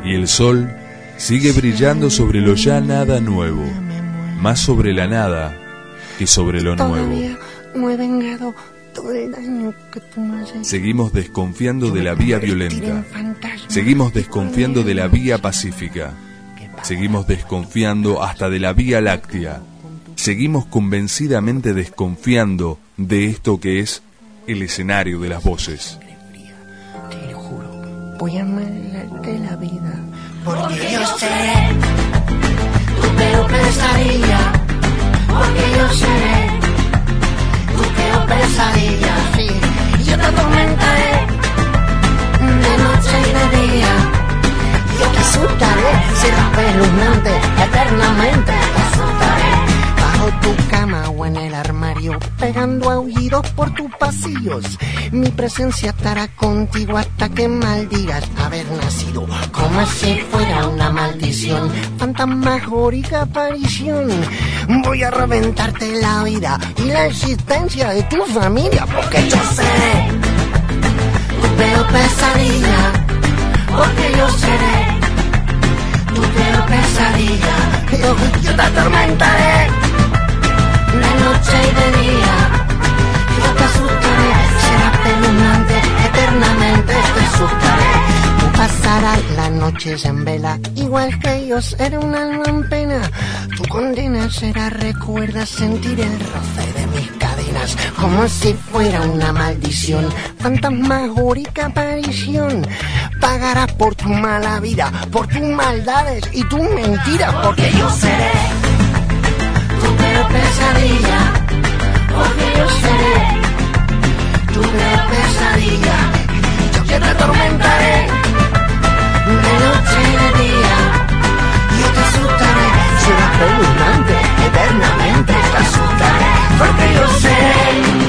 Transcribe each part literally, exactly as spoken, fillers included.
y el sol sigue brillando sobre lo ya nada nuevo, más sobre la nada que sobre lo nuevo. Todavía no he vengado todo el daño que tú me has hecho. Seguimos desconfiando de la vía violenta, seguimos desconfiando de la vía pacífica, seguimos desconfiando hasta de la vía láctea, seguimos convencidamente desconfiando de esto que es el escenario de las voces. Te lo juro, voy a amargarte la vida, porque yo seré tu peor pesadilla, porque yo seré tu peor pesadilla, sí. Yo te atormentaré de noche y de día, yo te asustaré, serás espeluznante eternamente, te asustaré bajo tu cama o en el armario, pegando aullidos por tus pasillos. Mi presencia estará contigo hasta que maldigas haber nacido, como si fuera una maldición, fantasmagórica aparición. Voy a reventarte la vida y la existencia de tu familia, porque yo seré tu peor pesadilla, porque yo seré tu peor pesadilla. Yo, yo te atormentaré de noche y de día, yo te asustaré, serás espeluznante eternamente, te asustaré. Tú pasarás las noches en vela, igual que yo seré un alma en pena. Tu condena será, recuerda sentir el roce de mis cadenas, como si fuera una maldición, fantasmagórica aparición. Pagarás por tu mala vida, por tus maldades y tus mentiras, porque yo seré tu peor pesadilla, porque yo seré tu peor pesadilla. Yo te atormentaré de noche y de día, yo te asustaré, serás espeluznante eternamente, te asustaré, porque yo seré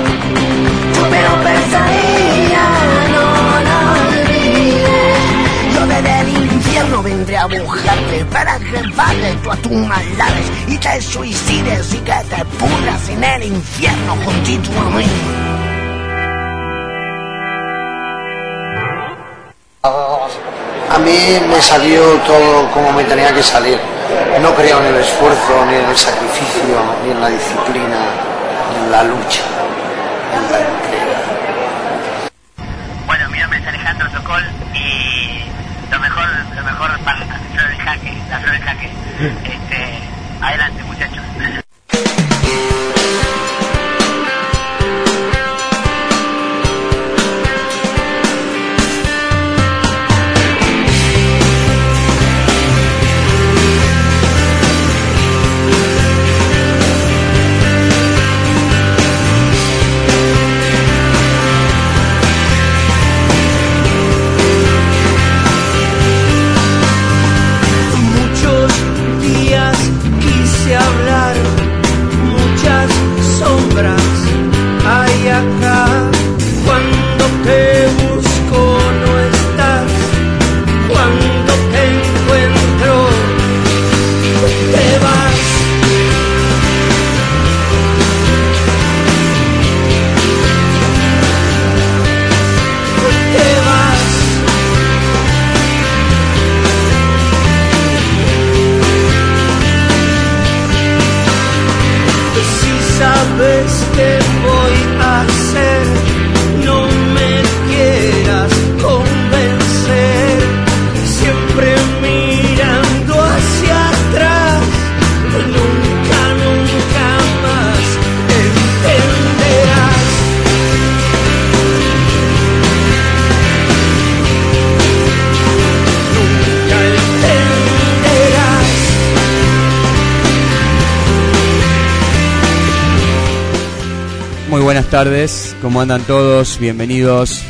tu peor pesadilla. No, no olvides, yo desde el infierno vendré a buscarte para que pagues tú a tus maldades y te suicides y que te pudras en el infierno juntito a mí. A mí me salió todo como me tenía que salir. No creo en el esfuerzo, ni en el sacrificio, ni en la disciplina, ni en la lucha, en la entrega. Bueno, mi nombre es Alejandro Sokol y lo mejor, lo mejor para la flor del jaque, la flor del jaque. Este, adelante, muchachos. Buenas tardes, ¿cómo andan todos? Bienvenidos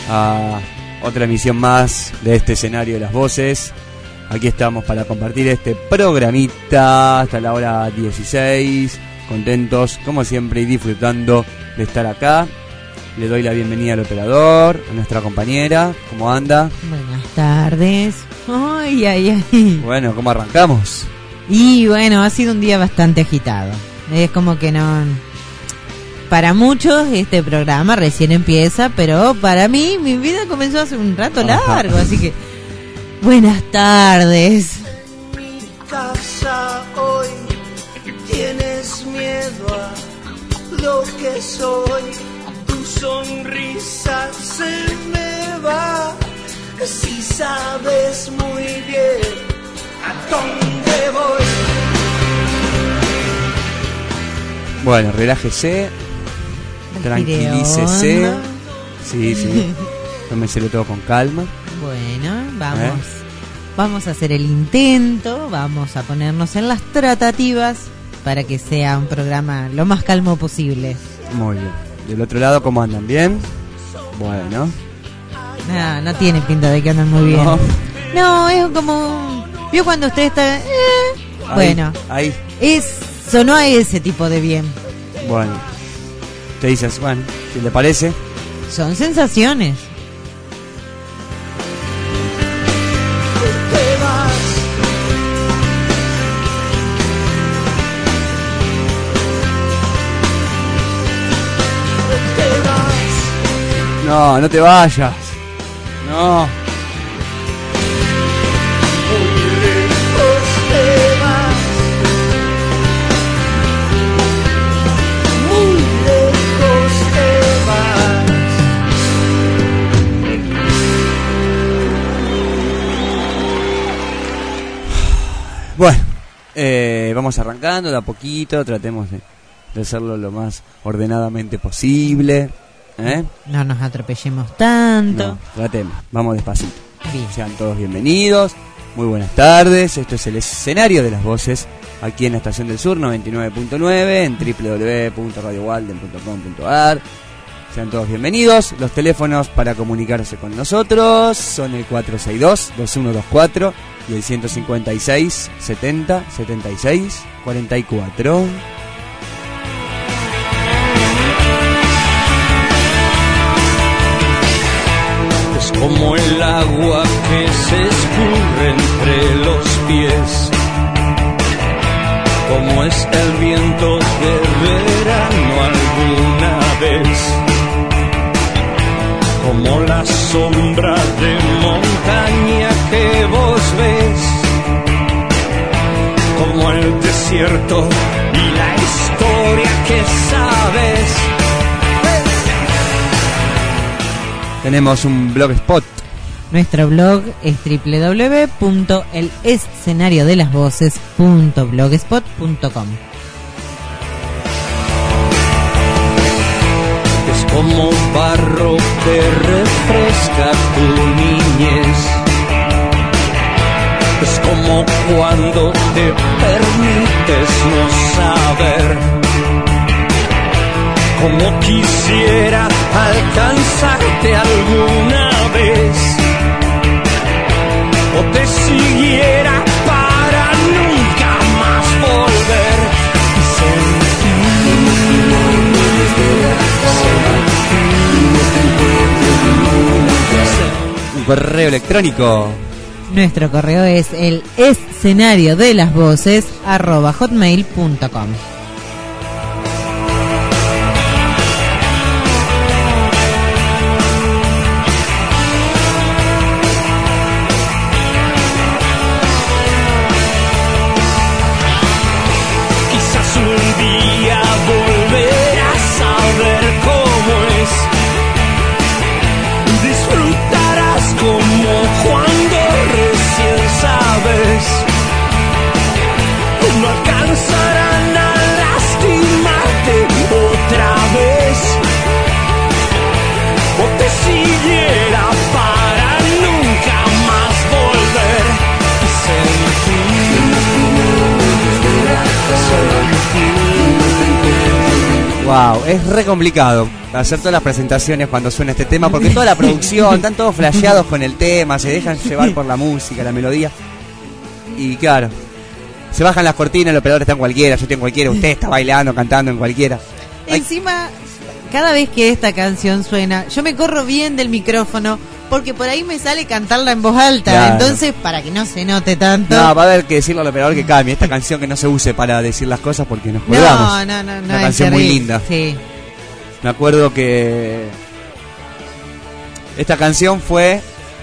a otra emisión más de este escenario de las voces. Aquí estamos para compartir este programita hasta la hora dieciséis, contentos como siempre y disfrutando de estar acá. Le doy la bienvenida al operador, a nuestra compañera. ¿Cómo anda? Buenas tardes. Ay, ay, ay. Bueno, ¿cómo arrancamos? Y bueno, ha sido un día bastante agitado. Es como que no... Para muchos este programa recién empieza, pero para mí mi vida comenzó hace un rato largo, así que Buenas tardes. Mi casa hoy tienes miedo a lo que soy. Tu sonrisa se me va. Si sabes muy bien a dónde voy. Bueno, relájese, tranquilícese. hondo. Sí, sí. Tómeselo todo con calma. Bueno, vamos. ¿Eh? Vamos a hacer el intento, vamos a ponernos en las tratativas para que sea un programa lo más calmo posible. Muy bien. Del otro lado, ¿cómo andan? ¿Bien? Bueno. No, no tiene pinta de que andan muy bien. No. No, es como... ¿Vio cuando usted está...? Eh, Ahí, bueno, Ahí. es sonó a ese tipo de bien. Bueno. Te dices, bueno, si le parece. Son sensaciones. Te vas. Te vas. No, no te vayas. No. Muy lejos te vas. Muy lejos te vas. Bueno, eh, vamos arrancando de a poquito, tratemos de, de hacerlo lo más ordenadamente posible. ¿Eh? No nos atropellemos tanto. No, tratemos, vamos despacito. Bien. Sean todos bienvenidos, muy buenas tardes. Esto es el escenario de las voces aquí en la Estación del Sur noventa y nueve punto nueve, en doble u doble u doble u punto radio walden punto com punto a r. Sean todos bienvenidos. Los teléfonos para comunicarse con nosotros son el cuatro seis dos, dos uno dos cuatro y el ciento cincuenta y seis, setenta, setenta y seis, cuarenta y cuatro. Es como el agua que se escurre entre los pies, como es el viento de verano alguna vez, como la sombra de montaña que vos ves, como el desierto y la historia que sabes. Tenemos un blogspot. Nuestro blog es doble u doble u doble u punto el escenario de las voces punto blogspot punto com. Es como barro que refresca tu niñez. Es como cuando te permites no saber. Como quisiera alcanzarte alguna vez, o te siguiera para nunca más volver y sentir. Un correo electrónico. Nuestro correo es el escenario de las voces arroba hotmail punto com. Wow, es re complicado hacer todas las presentaciones cuando suena este tema, porque toda la producción, están todos flasheados con el tema, se dejan llevar por la música, la melodía. Y claro, se bajan las cortinas, los operadores están cualquiera, yo estoy en cualquiera, usted está bailando, cantando en cualquiera. Encima, cada vez que esta canción suena, yo me corro bien del micrófono, porque por ahí me sale cantarla en voz alta, claro. Entonces para que no se note tanto. No, va a haber que decirle al operador que cambie esta canción, que no se use para decir las cosas porque nos colgamos. No, no, no, no. Una es canción muy terrible. linda. Sí. Me acuerdo que esta canción fue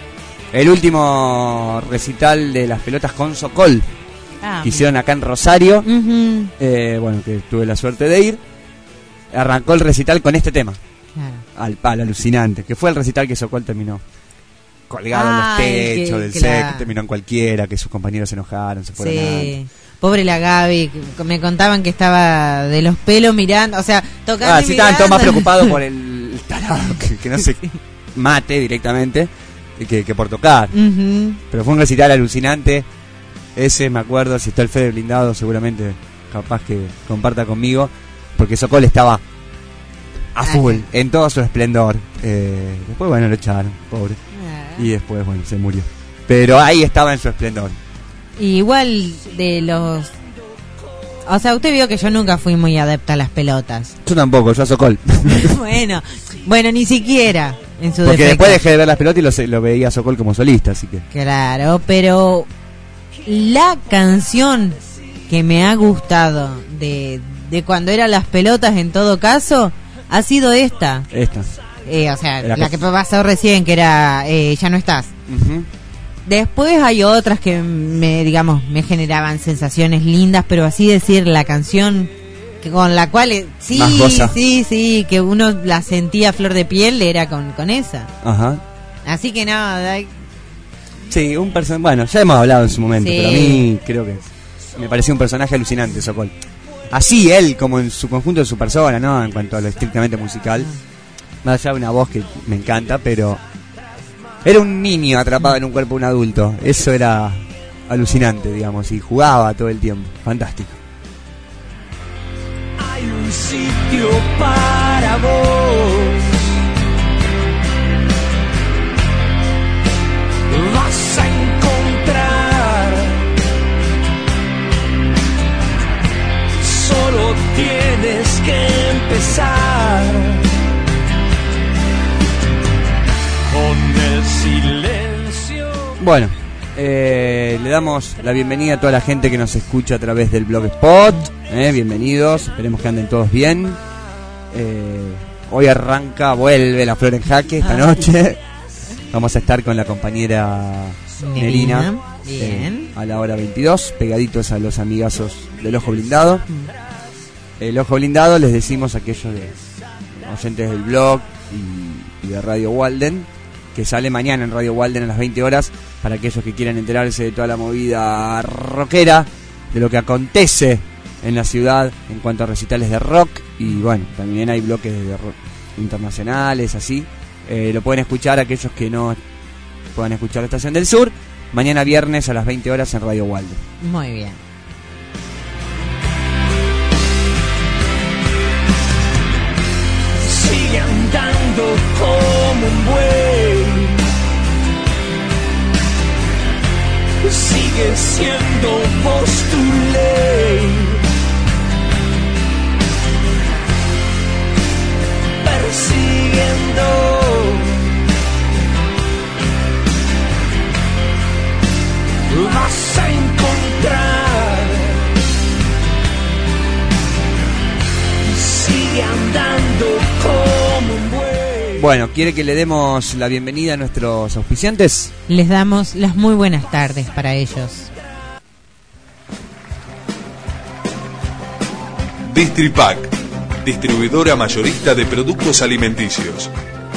el último recital de las pelotas con Sokol Ah, que hicieron acá en Rosario. Uh-huh. eh, bueno, que tuve la suerte de ir. Arrancó el recital con este tema, Claro. al palo, alucinante, que fue el recital que Sokol terminó colgado en los Ay, techos que- del que set, la- que terminó en cualquiera, que sus compañeros se enojaron, se fueron antes. Sí. Pobre la Gaby, que me contaban que estaba de los pelos mirando, o sea, tocando Ah, y sí, estaban todos más mirando. preocupados por el tarado que, que no se mate directamente que, que por tocar. Ujú. Pero fue un recital alucinante. Ese me acuerdo, si está el Fede blindado, seguramente capaz que comparta conmigo, porque Sokol estaba a full, Ajá. en todo su esplendor. Eh, después, bueno, lo echaron, pobre. Ah. Y después, bueno, se murió. Pero ahí estaba en su esplendor. Y igual de los... O sea, usted vio que yo nunca fui muy adepta a las pelotas. Yo tampoco, yo a Sokol. bueno, bueno, ni siquiera en su Porque defecto. después dejé de ver las pelotas y lo, lo veía a Sokol como solista, así que... Claro, pero la canción que me ha gustado de, de cuando eran las pelotas en todo caso ha sido esta. Esta. Eh, o sea, Era la que- que pasó recién, que era eh, Ya no estás. Ujú. Después hay otras que me, digamos, me generaban sensaciones lindas, pero así decir la canción que con la cual, eh, sí, Más goza. sí, sí, que uno la sentía a flor de piel, era con, con esa. Ajá. Así que no, hay- Sí, un personaje... Bueno, ya hemos hablado en su momento, Sí. pero a mí creo que me pareció un personaje alucinante, Sokol. Así él, como en su conjunto de su persona, ¿no? En cuanto a lo estrictamente musical. Más allá de una voz que me encanta, pero... Era un niño atrapado en un cuerpo de un adulto. Eso era alucinante, digamos, y jugaba todo el tiempo. Fantástico. Hay un sitio para vos. Vas a encontrar. Solo tienes que empezar. Con el silencio. Bueno, eh, le damos la bienvenida a toda la gente que nos escucha a través del Blogspot. Eh, bienvenidos, esperemos que anden todos bien. Eh, hoy arranca, vuelve La Flor en Jaque esta noche. Vamos a estar con la compañera Nerina. Nerina, Bien. eh, a la hora veintidós, pegaditos a los amigazos del Ojo Blindado. El Ojo Blindado, les decimos a aquellos de, oyentes del blog y, y de Radio Walden, que sale mañana en Radio Walden a las veinte horas, para aquellos que quieran enterarse de toda la movida rockera, de lo que acontece en la ciudad en cuanto a recitales de rock. Y bueno, también hay bloques de rock internacionales, así. Eh, lo pueden escuchar aquellos que no puedan escuchar la Estación del Sur, mañana viernes a las veinte horas en Radio Walden. Muy bien. Sigue andando como un buey. Sigue siendo vos tu ley. Persiguiendo. Vas a encontrar. Sigue andando como un buey. Bueno, ¿quiere que le demos la bienvenida a nuestros auspiciantes? Les damos las muy buenas tardes para ellos. Distripac, distribuidora mayorista de productos alimenticios.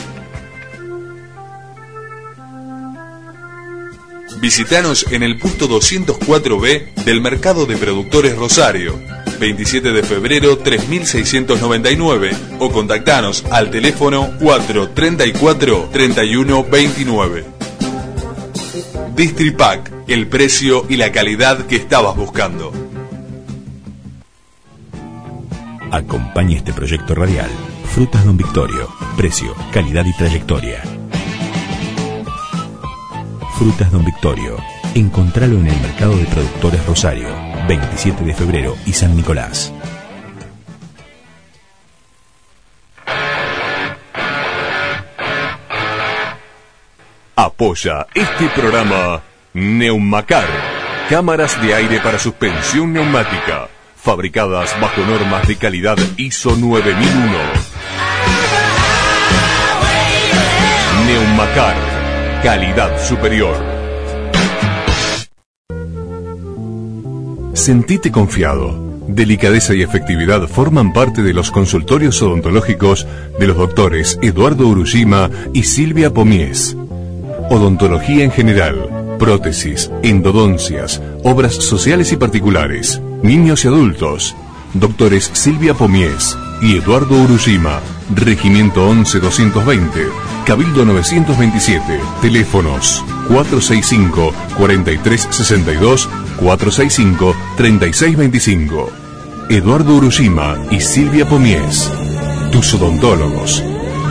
Visítanos en el punto doscientos cuatro B del Mercado de Productores Rosario, veintisiete de febrero tres mil seiscientos noventa y nueve, o contactanos al teléfono cuatro treinta y cuatro treinta y uno veintinueve. Distripac, el precio y la calidad que estabas buscando. Acompaña este proyecto radial. Frutas Don Victorio. Precio, calidad y trayectoria. Frutas Don Victorio. Encontralo en el Mercado de Productores Rosario, veintisiete de febrero y San Nicolás. Apoya este programa Neumacar, cámaras de aire para suspensión neumática, fabricadas bajo normas de calidad I S O nueve mil uno. Neumacar, calidad superior. Sentite confiado. Delicadeza y efectividad forman parte de los consultorios odontológicos de los doctores Eduardo Urushima y Silvia Pomies. Odontología en general, prótesis, endodoncias, obras sociales y particulares, niños y adultos. Doctores Silvia Pomies y Eduardo Urushima. Regimiento once doscientos veinte, Cabildo novecientos veintisiete. Teléfonos cuatro seis cinco, cuatro tres seis dos, cuatro seis cinco, tres seis dos cinco. Eduardo Urushima y Silvia Pomies, tus odontólogos.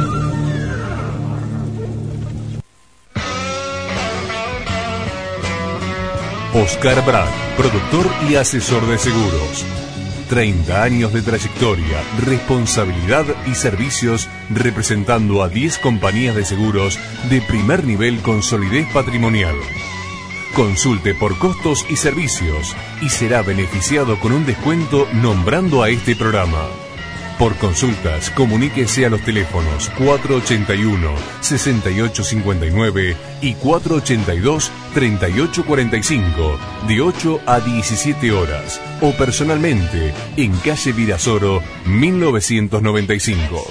Oscar Brack, productor y asesor de seguros. treinta años de trayectoria, responsabilidad y servicios representando a diez compañías de seguros de primer nivel con solidez patrimonial. Consulte por costos y servicios y será beneficiado con un descuento nombrando a este programa. Por consultas, comuníquese a los teléfonos cuatro ochenta y uno, sesenta y ocho cincuenta y nueve y cuatro ochenta y dos, treinta y ocho cuarenta y cinco, de ocho a diecisiete horas, o personalmente en calle Virasoro, mil novecientos noventa y cinco.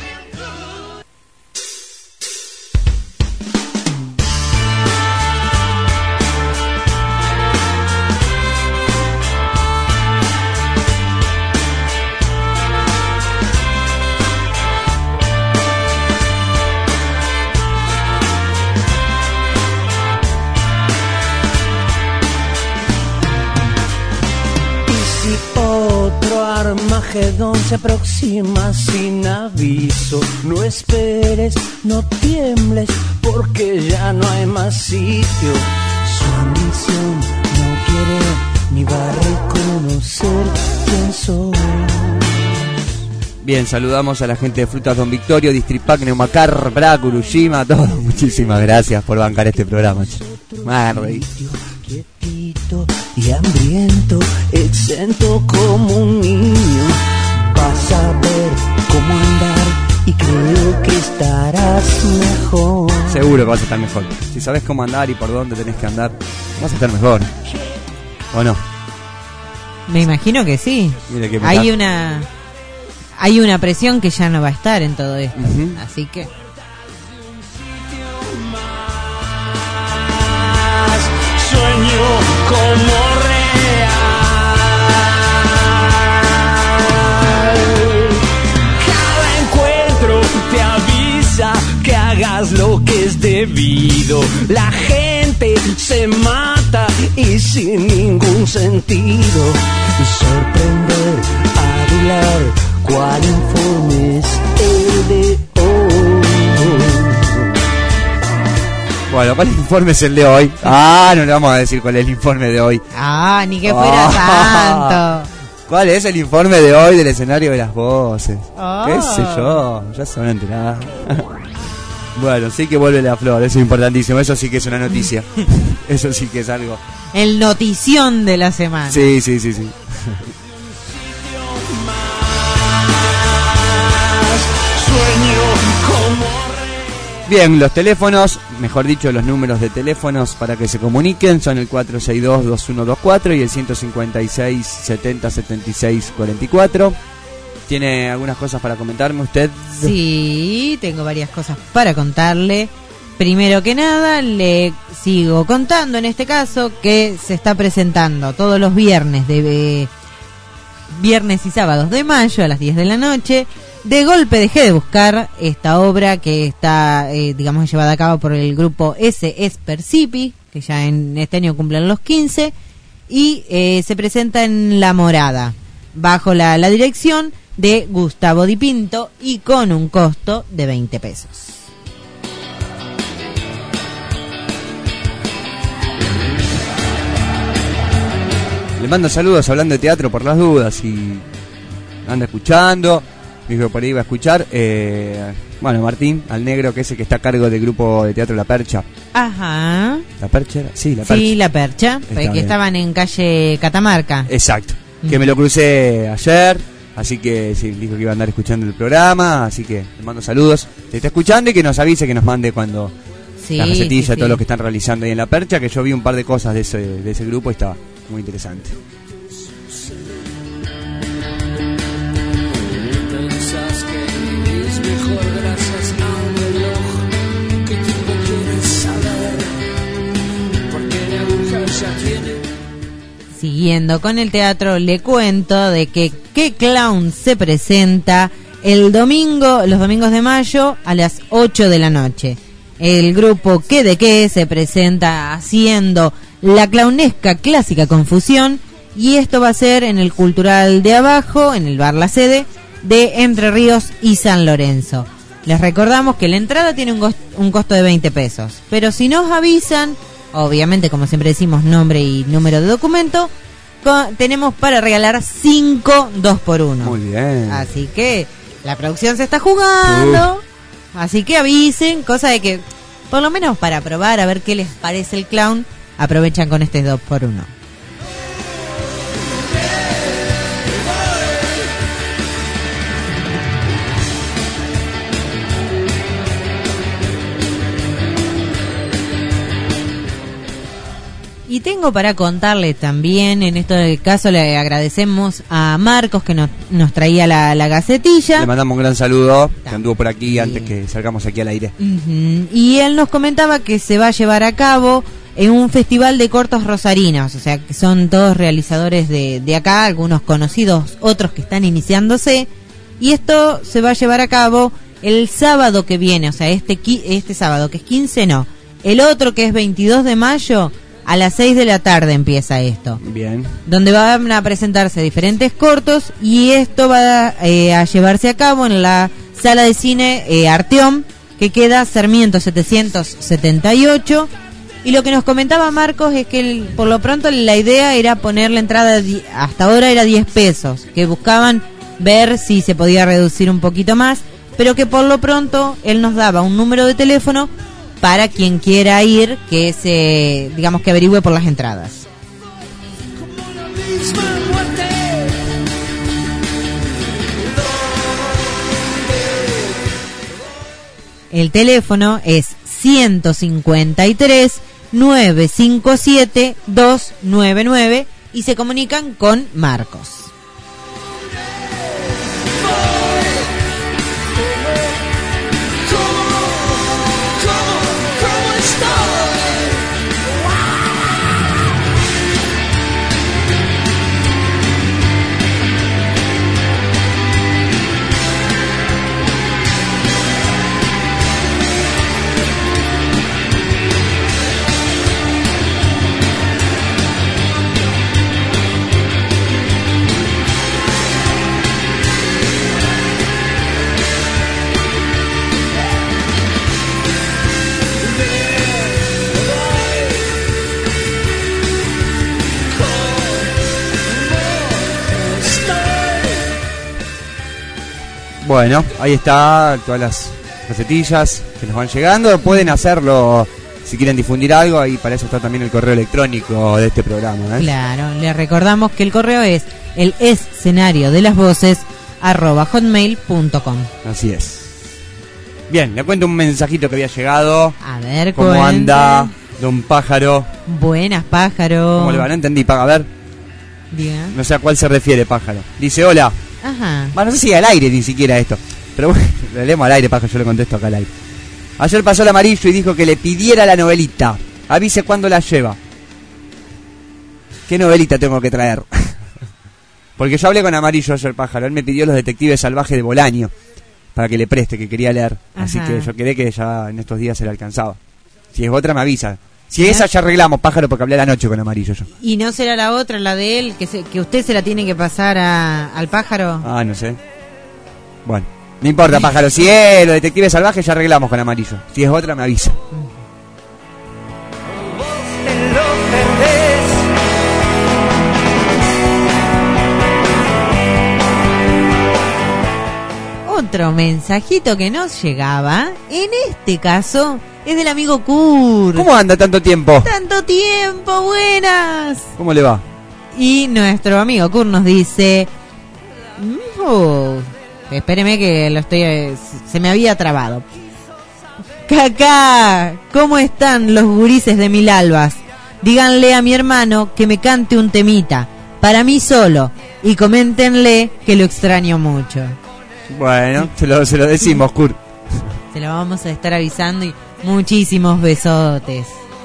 Armagedón se aproxima sin aviso. No esperes, no tiembles, porque ya no hay más sitio. Su ambición no quiere ni va a reconocer quién soy. Bien, saludamos a la gente de Frutas Don Victorio, Distripac, Neumacar, Brack, Urushima, todos. Muchísimas gracias por bancar este programa. Marrey. Y hambriento, exento como un niño. Vas a ver cómo andar y creo que estarás mejor. Seguro que vas a estar mejor. Si sabes cómo andar y por dónde tenés que andar, vas a estar mejor. ¿O no? Me imagino que sí. Mire que hay está... una hay una presión que ya no va a estar en todo esto. Uh-huh. Así que sueño como real. Cada encuentro te avisa que hagas lo que es debido. La gente se mata y sin ningún sentido. Sorprender, adular, ¿cuál informe es el de hoy? Bueno, ¿cuál informe es el de hoy? Ah, no le vamos a decir cuál es el informe de hoy. Ah, ni que fuera oh. tanto. ¿Cuál es el informe de hoy del escenario de las voces? Oh. ¿Qué sé yo? Ya se van a enterar. Bueno, sí que vuelve la flor, eso es importantísimo. Eso sí que es una noticia. Eso sí que es algo. El notición de la semana. Sí, sí, sí, sí. Bien, los teléfonos, mejor dicho, los números de teléfonos para que se comuniquen son el cuatro seis dos, dos uno dos cuatro y el ciento cincuenta y seis, setenta, setenta y seis, cuarenta y cuatro. ¿Tiene algunas cosas para comentarme usted? Sí, tengo varias cosas para contarle. Primero que nada, le sigo contando en este caso que se está presentando todos los viernes de eh, viernes y sábados de mayo a las diez de la noche. De golpe dejé de buscar esta obra que está, eh, digamos, llevada a cabo por el grupo S. S. Percipi, que ya en este año cumplen los quince, y eh, se presenta en La Morada, bajo la, la dirección de Gustavo Di Pinto y con un costo de veinte pesos. Le mando saludos hablando de teatro por las dudas y anda escuchando. Dijo por ahí iba a escuchar, eh, bueno, Martín, al negro, que es el que está a cargo del grupo de teatro La Percha. Ajá. ¿La Percha era? Sí, La Percha. Sí, La Percha, Está que bien. estaban en calle Catamarca. Exacto, que me lo crucé ayer, así que sí, dijo que iba a andar escuchando el programa, así que le mando saludos. Te está escuchando y que nos avise, que nos mande cuando Sí, la gacetilla, sí, sí. todo lo que están realizando ahí en La Percha, que yo vi un par de cosas de ese, de ese grupo y estaba muy interesante. Pensás que es mejor gracias a un reloj que tú no quieres saber, porque la aguja ya tiene. Siguiendo con el teatro, le cuento de que qué clown se presenta el domingo, los domingos de mayo a las ocho de la noche. El grupo ¿Qué de qué? Se presenta haciendo la clownesca clásica Confusión, y esto va a ser en el Cultural de Abajo, en el bar La Sede de Entre Ríos y San Lorenzo. Les recordamos que la entrada tiene un, costo, un costo de veinte pesos, pero si nos avisan, obviamente como siempre decimos nombre y número de documento, con, tenemos para regalar cinco dos por uno. Muy bien. Así que la producción se está jugando. Uh. Así que avisen, cosa de que, por lo menos para probar, a ver qué les parece el clown, aprovechan con este dos por uno. Y tengo para contarles también, en este caso le agradecemos a Marcos que nos, nos traía la, la gacetilla. Le mandamos un gran saludo, que anduvo por aquí sí. antes que salgamos aquí al aire. Uh-huh. Y él nos comentaba que se va a llevar a cabo en un festival de cortos rosarinos, o sea, que son todos realizadores de, de acá, algunos conocidos, otros que están iniciándose. Y esto se va a llevar a cabo el sábado que viene, o sea, este, este sábado que es quince, no, el otro que es veintidós de mayo... A las seis de la tarde empieza esto. Bien. Donde van a presentarse diferentes cortos y esto va eh, a llevarse a cabo en la sala de cine eh, Arteón, que queda Sarmiento setecientos setenta y ocho. Y lo que nos comentaba Marcos es que el, por lo pronto la idea era poner la entrada, hasta ahora era diez pesos, que buscaban ver si se podía reducir un poquito más, pero que por lo pronto él nos daba un número de teléfono para quien quiera ir, que se, digamos que averigüe por las entradas. El teléfono es ciento cincuenta y tres, novecientos cincuenta y siete, doscientos noventa y nueve y se comunican con Marcos. Bueno, ahí está, todas las gacetillas que nos van llegando. Pueden hacerlo si quieren difundir algo, y para eso está también el correo electrónico de este programa, ¿eh? Claro, les recordamos que el correo es el escenario de las voces arroba hotmail punto com. Así es. Bien, le cuento un mensajito que había llegado. A ver, ¿cómo cuente. anda Don Pájaro? Buenas, Pájaro. ¿Cómo le va? No entendí, a ver. Diga. No sé a cuál se refiere, Pájaro. Dice, hola. Ajá. Bueno, no sé si al aire ni siquiera esto, pero bueno, le leemos al aire, Pájaro, yo le contesto acá al aire. Ayer pasó el amarillo y dijo que le pidiera la novelita. Avise cuándo la lleva. ¿Qué novelita tengo que traer? Porque yo hablé con Amarillo ayer, Pájaro. Él me pidió Los Detectives Salvajes de Bolaño para que le preste, que quería leer. Ajá. Así que yo quedé que ya en estos días se le alcanzaba. Si es otra, me avisa. Si es esa, ya arreglamos, Pájaro, porque hablé la noche con Amarillo yo. ¿Y no será la otra, la de él, que, se, que usted se la tiene que pasar a, al Pájaro? Ah, no sé. Bueno, no importa, Pájaro. Si es Los Detectives Salvajes, ya arreglamos con Amarillo. Si es otra, me avisa. Otro mensajito que nos llegaba, en este caso, es del amigo Kurt. ¿Cómo anda tanto tiempo? ¡Tanto tiempo! ¡Buenas! ¿Cómo le va? Y nuestro amigo Kurt nos dice... Uh, espéreme que lo estoy... Se me había trabado. Cacá, ¿cómo están los gurises de Mil Albas? Díganle a mi hermano que me cante un temita, para mí solo, y coméntenle que lo extraño mucho. Bueno, se lo, se lo decimos, Kurt. Se lo vamos a estar avisando y muchísimos besotes.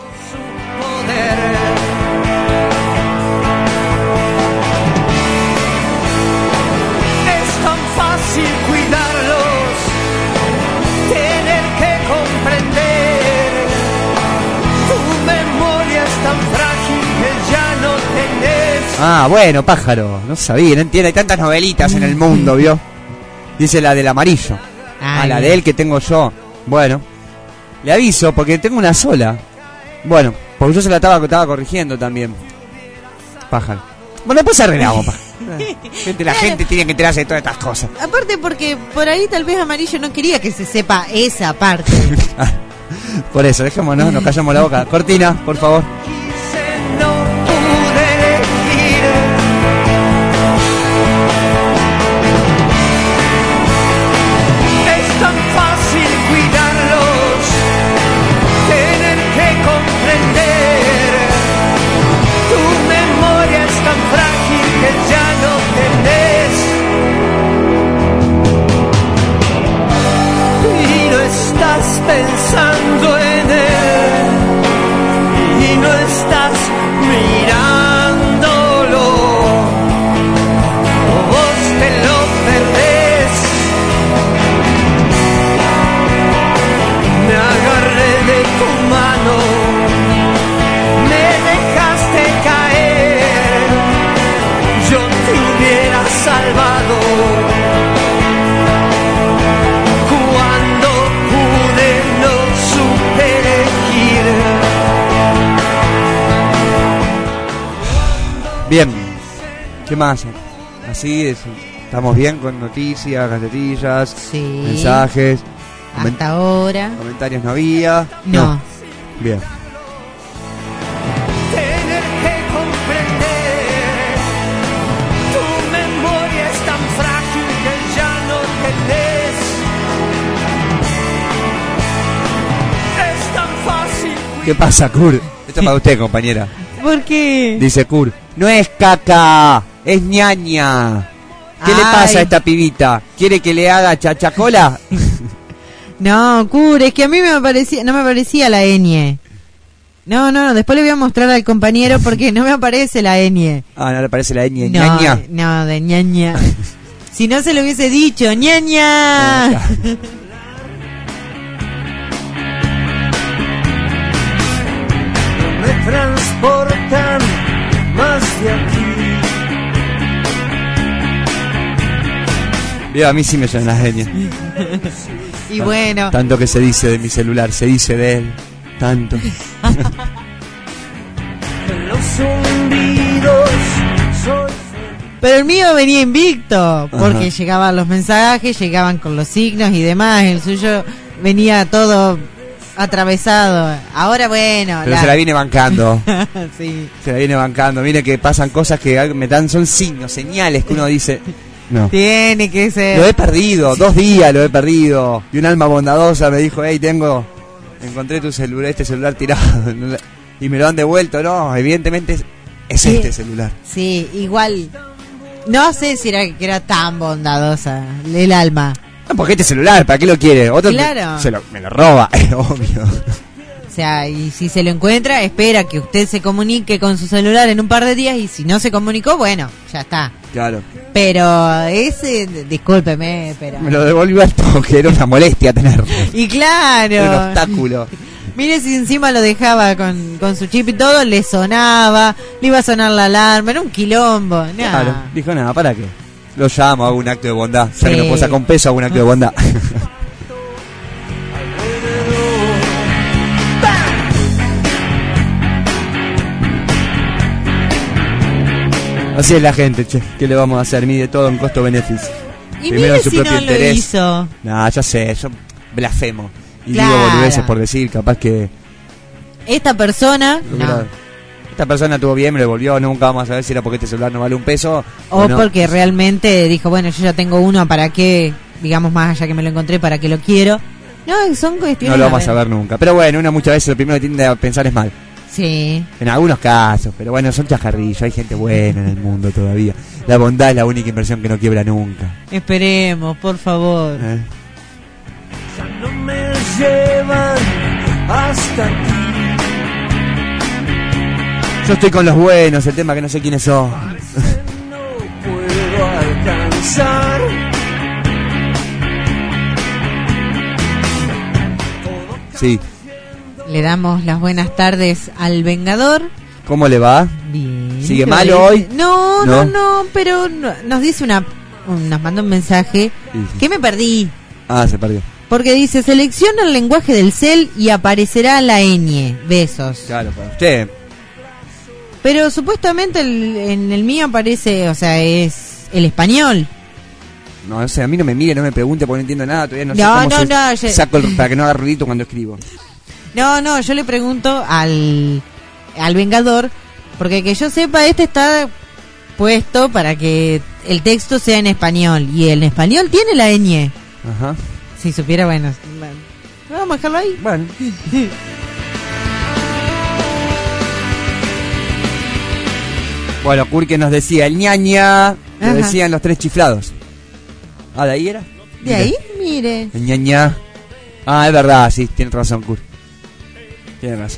Es tan fácil cuidarlos, tener que comprender. Tu memoria es tan frágil que ya no tenés. Ah, bueno, pájaro, no sabía, no entiendo, hay tantas novelitas en el mundo, ¿vio? Dice la del amarillo. Ay, ah, la de él que tengo yo. Bueno, le aviso porque tengo una sola. Bueno, porque yo se la estaba, estaba corrigiendo también. Pájaro. Bueno, después arreglamos, pájaro. Gente, la gente tiene que enterarse de todas estas cosas. Aparte porque por ahí tal vez Amarillo no quería que se sepa esa parte. Por eso, dejémonos, nos callamos la boca. Cortina, por favor. Pensando en él y no estás mirándolo, vos te lo perdés. Me agarré de tu mano, me dejaste caer, yo te hubiera salvado. Bien, ¿qué más? Así es, estamos bien con noticias, gacletillas, sí. Mensajes. Hasta coment- ahora. Comentarios no había. No. no. Bien. Tener que comprender, tu memoria es tan frágil que ya no tenés. Es tan fácil. ¿Qué pasa, Kurt? Esto es para usted, compañera. ¿Por qué? Dice Kurt. No es caca, es ñaña. ¿Qué Ay. le pasa a esta pibita? ¿Quiere que le haga chachacola? No, Kurt, es que a mí me parecía, no me parecía la ñ. No, no, no, después le voy a mostrar al compañero porque no me aparece la ñ. Ah, no le aparece la ñ, no, ñaña. No, de ñaña. Si no se lo hubiese dicho, ñaña. Me transportan más de aquí. Bien, a mí sí me suenan las ñ. Y bueno. Tanto que se dice de mi celular, se dice de él. Tanto. Los zumbidos soy... Pero el mío venía invicto, porque Ajá. llegaban los mensajes, llegaban con los signos y demás. El suyo venía todo atravesado. Ahora bueno. Pero la... se la viene bancando. Sí. Se la viene bancando. Mire que pasan cosas que me dan, son signos, señales que uno dice. No. Tiene que ser. Lo he perdido, sí. Dos días lo he perdido. Y un alma bondadosa me dijo, hey, tengo, encontré tu celular, este celular tirado. Y me lo han devuelto, no, evidentemente es, es sí. este celular. Sí, igual. No sé si era que era tan bondadosa el alma. No, porque este celular, ¿para qué lo quiere? Otro claro. me, se lo, me lo roba, es obvio. O sea, y si se lo encuentra, espera que usted se comunique con su celular en un par de días y si no se comunicó, bueno, ya está. Claro. Pero ese, discúlpeme, pero... Me lo devolvió al toque, era una molestia tenerlo. Y claro. Era un obstáculo. Mire si encima lo dejaba con, con su chip y todo, le sonaba, le iba a sonar la alarma, era un quilombo. Nah. Claro, dijo nada, ¿para qué? Lo llamo, hago un acto de bondad. Sí. Ya que no puedo sacar un peso, hago un acto de bondad. Así es la gente, che. ¿Qué le vamos a hacer? Mide todo en costo-beneficio. Y primero mire su si propio no interés. lo hizo. Nah, ya sé, yo blasfemo. Y Claro. digo boludeces por decir, capaz que... Esta persona, no. Esta persona tuvo bien, me lo devolvió, nunca vamos a saber si era porque este celular no vale un peso. O, o no. porque realmente dijo, bueno, yo ya tengo uno, ¿para qué? Digamos, más allá que me lo encontré, ¿para qué lo quiero? No, son cuestiones. No lo vamos a ver nunca. Pero bueno, uno muchas veces lo primero que tiende a pensar es mal. Sí. En algunos casos, pero bueno, son chajarrillos, hay gente buena en el mundo todavía. La bondad es la única inversión que no quiebra nunca. Esperemos, por favor. ¿Eh? Ya no me llevan hasta aquí. Yo estoy con los buenos, el tema que no sé quiénes son. No puedo alcanzar. Sí. Le damos las buenas tardes al Vengador. ¿Cómo le va? Bien. ¿Sigue malo hoy? No, no, no, no, pero no- nos dice una, nos mandó un mensaje Sí, sí. que me perdí. Ah, se perdió. Porque dice, selecciona el lenguaje del cel y aparecerá la ñ. Besos. Claro, para usted. Pero supuestamente el- en el mío aparece, o sea, es el español. No, o sea, a mí no me mire, no me pregunte porque no entiendo nada, todavía no, sé No, cómo no, se- no, yo- saco el- para que no haga ruidito cuando escribo. No, no, yo le pregunto al, al Vengador, porque que yo sepa, este está puesto para que el texto sea en español. Y el español tiene la ñ. Ajá. Si supiera, bueno. bueno. Vamos a dejarlo ahí. Bueno. Bueno, Kurke nos decía el ñaña, lo Ajá. decían los tres chiflados. Ah, ¿de ahí era? De ahí, mire. El ñaña. Ah, es verdad, sí, tiene razón, Kur. Tiene razón.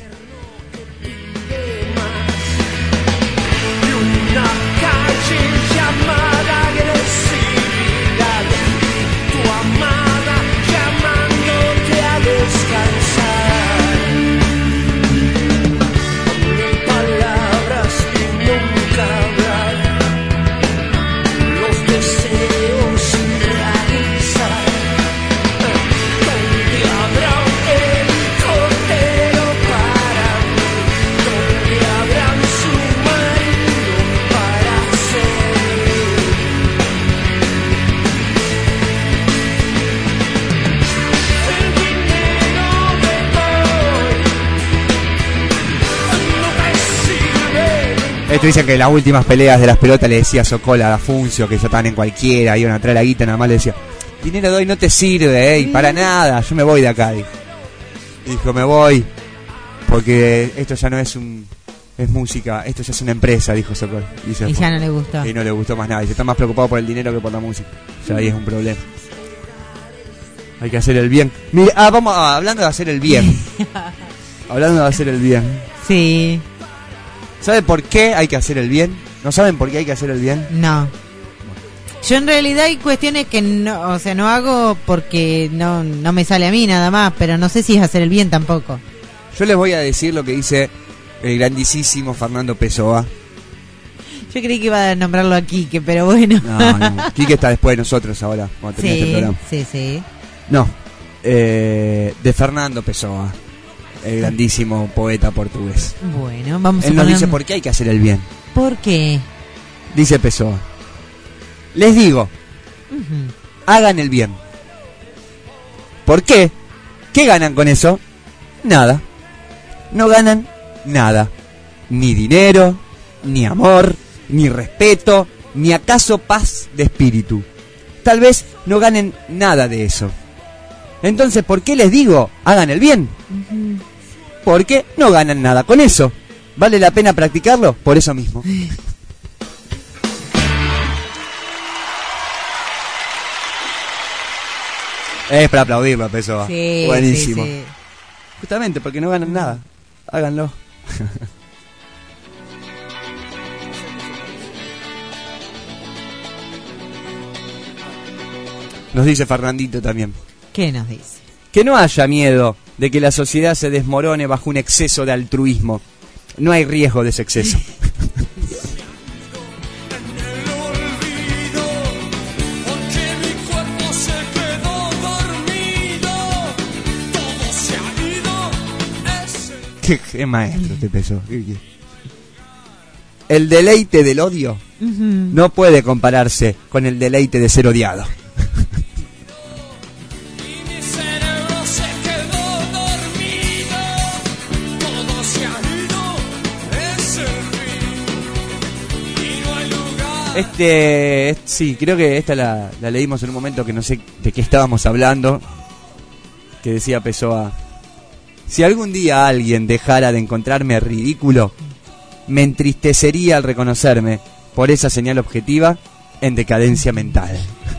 Una calle llamada agresividad, tu amada llamándote a descansar. Mil palabras y nunca hablar, los deseos sin realizar. ¿Dónde habrá un helicóptero para mí? ¿Dónde habrá un submarino para seguir? El dinero de hoy no me sirve. Esto dice que en las últimas peleas de las pelotas le decía Socola a Funcio que ya estaban en cualquiera, iban a traer la guita, nada más le decía, dinero de hoy no te sirve, ey, para nada, yo me voy de acá, dijo. Dijo, me voy, porque esto ya no es un es música, esto ya es una empresa, dijo Socola. Y, se Y fue. ya no le gustó. Y no le gustó más nada, y se está más preocupado por el dinero que por la música. Ya ahí es un problema. Hay que hacer el bien. Mire, ah, vamos, ah, hablando de hacer el bien. Hablando de hacer el bien. Sí. ¿Sabe por qué hay que hacer el bien? ¿No saben por qué hay que hacer el bien? No. Yo en realidad hay cuestiones que no, o sea, no hago porque no, no me sale a mí nada más, pero no sé si es hacer el bien tampoco. Yo les voy a decir lo que dice el grandísimo Fernando Pessoa. Yo creí que iba a nombrarlo a Quique, pero bueno. No, no. Quique está después de nosotros ahora, cuando termine este Sí, programa. sí, sí. No, eh, de Fernando Pessoa, el grandísimo poeta portugués. Bueno, vamos Él a nos poner... dice por qué hay que hacer el bien. ¿Por qué? Dice Pessoa. Les digo, Ujú. hagan el bien. ¿Por qué? ¿Qué ganan con eso? Nada. No ganan nada. Ni dinero, ni amor, ni respeto, ni acaso paz de espíritu. Tal vez no ganen nada de eso. Entonces, ¿por qué les digo, hagan el bien? Porque no ganan nada con eso. ¿Vale la pena practicarlo? Por eso mismo. Es para aplaudirlo, Pessoa. Sí, Buenísimo. sí, sí. Justamente porque no ganan nada. Háganlo. Nos dice Fernandito también. ¿Qué nos dice? Que no haya miedo de que la sociedad se desmorone bajo un exceso de altruismo. No hay riesgo de ese exceso. Porque mi cuerpo se quedó dormido, todo se ha ido, es el... qué, qué maestro te pesó. El deleite del odio Ujú. no puede compararse con el deleite de ser odiado. Y mi cerebro se quedó dormido, todo se ha ido, es el fin, y no hay lugar. Este, es- sí, creo que esta la, la leímos en un momento que no sé de qué estábamos hablando. que decía Pessoa: si algún día alguien dejara de encontrarme ridículo, me entristecería al reconocerme por esa señal objetiva en decadencia mental.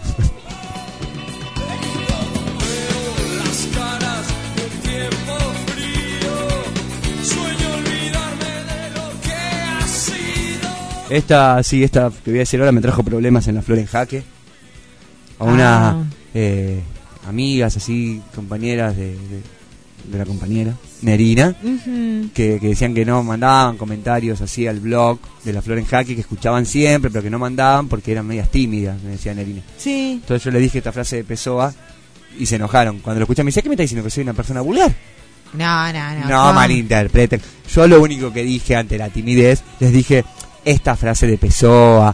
Esta, sí, esta que voy a decir ahora me trajo problemas en la Flor en Jaque. A una Ah. eh, amigas, así, compañeras de, de, de la compañera, Nerina, Ujú. que, que decían que no mandaban comentarios así al blog de la Flor en Jaque, que escuchaban siempre, pero que no mandaban porque eran medias tímidas, me decía Nerina. Sí. Entonces yo le dije esta frase de Pessoa y se enojaron. Cuando lo escuchan me dice: ¿qué me está diciendo? ¿Que soy una persona vulgar? No, no, no. No, ¿cómo? malinterpreten. Yo lo único que dije ante la timidez, les dije: esta frase de Pessoa,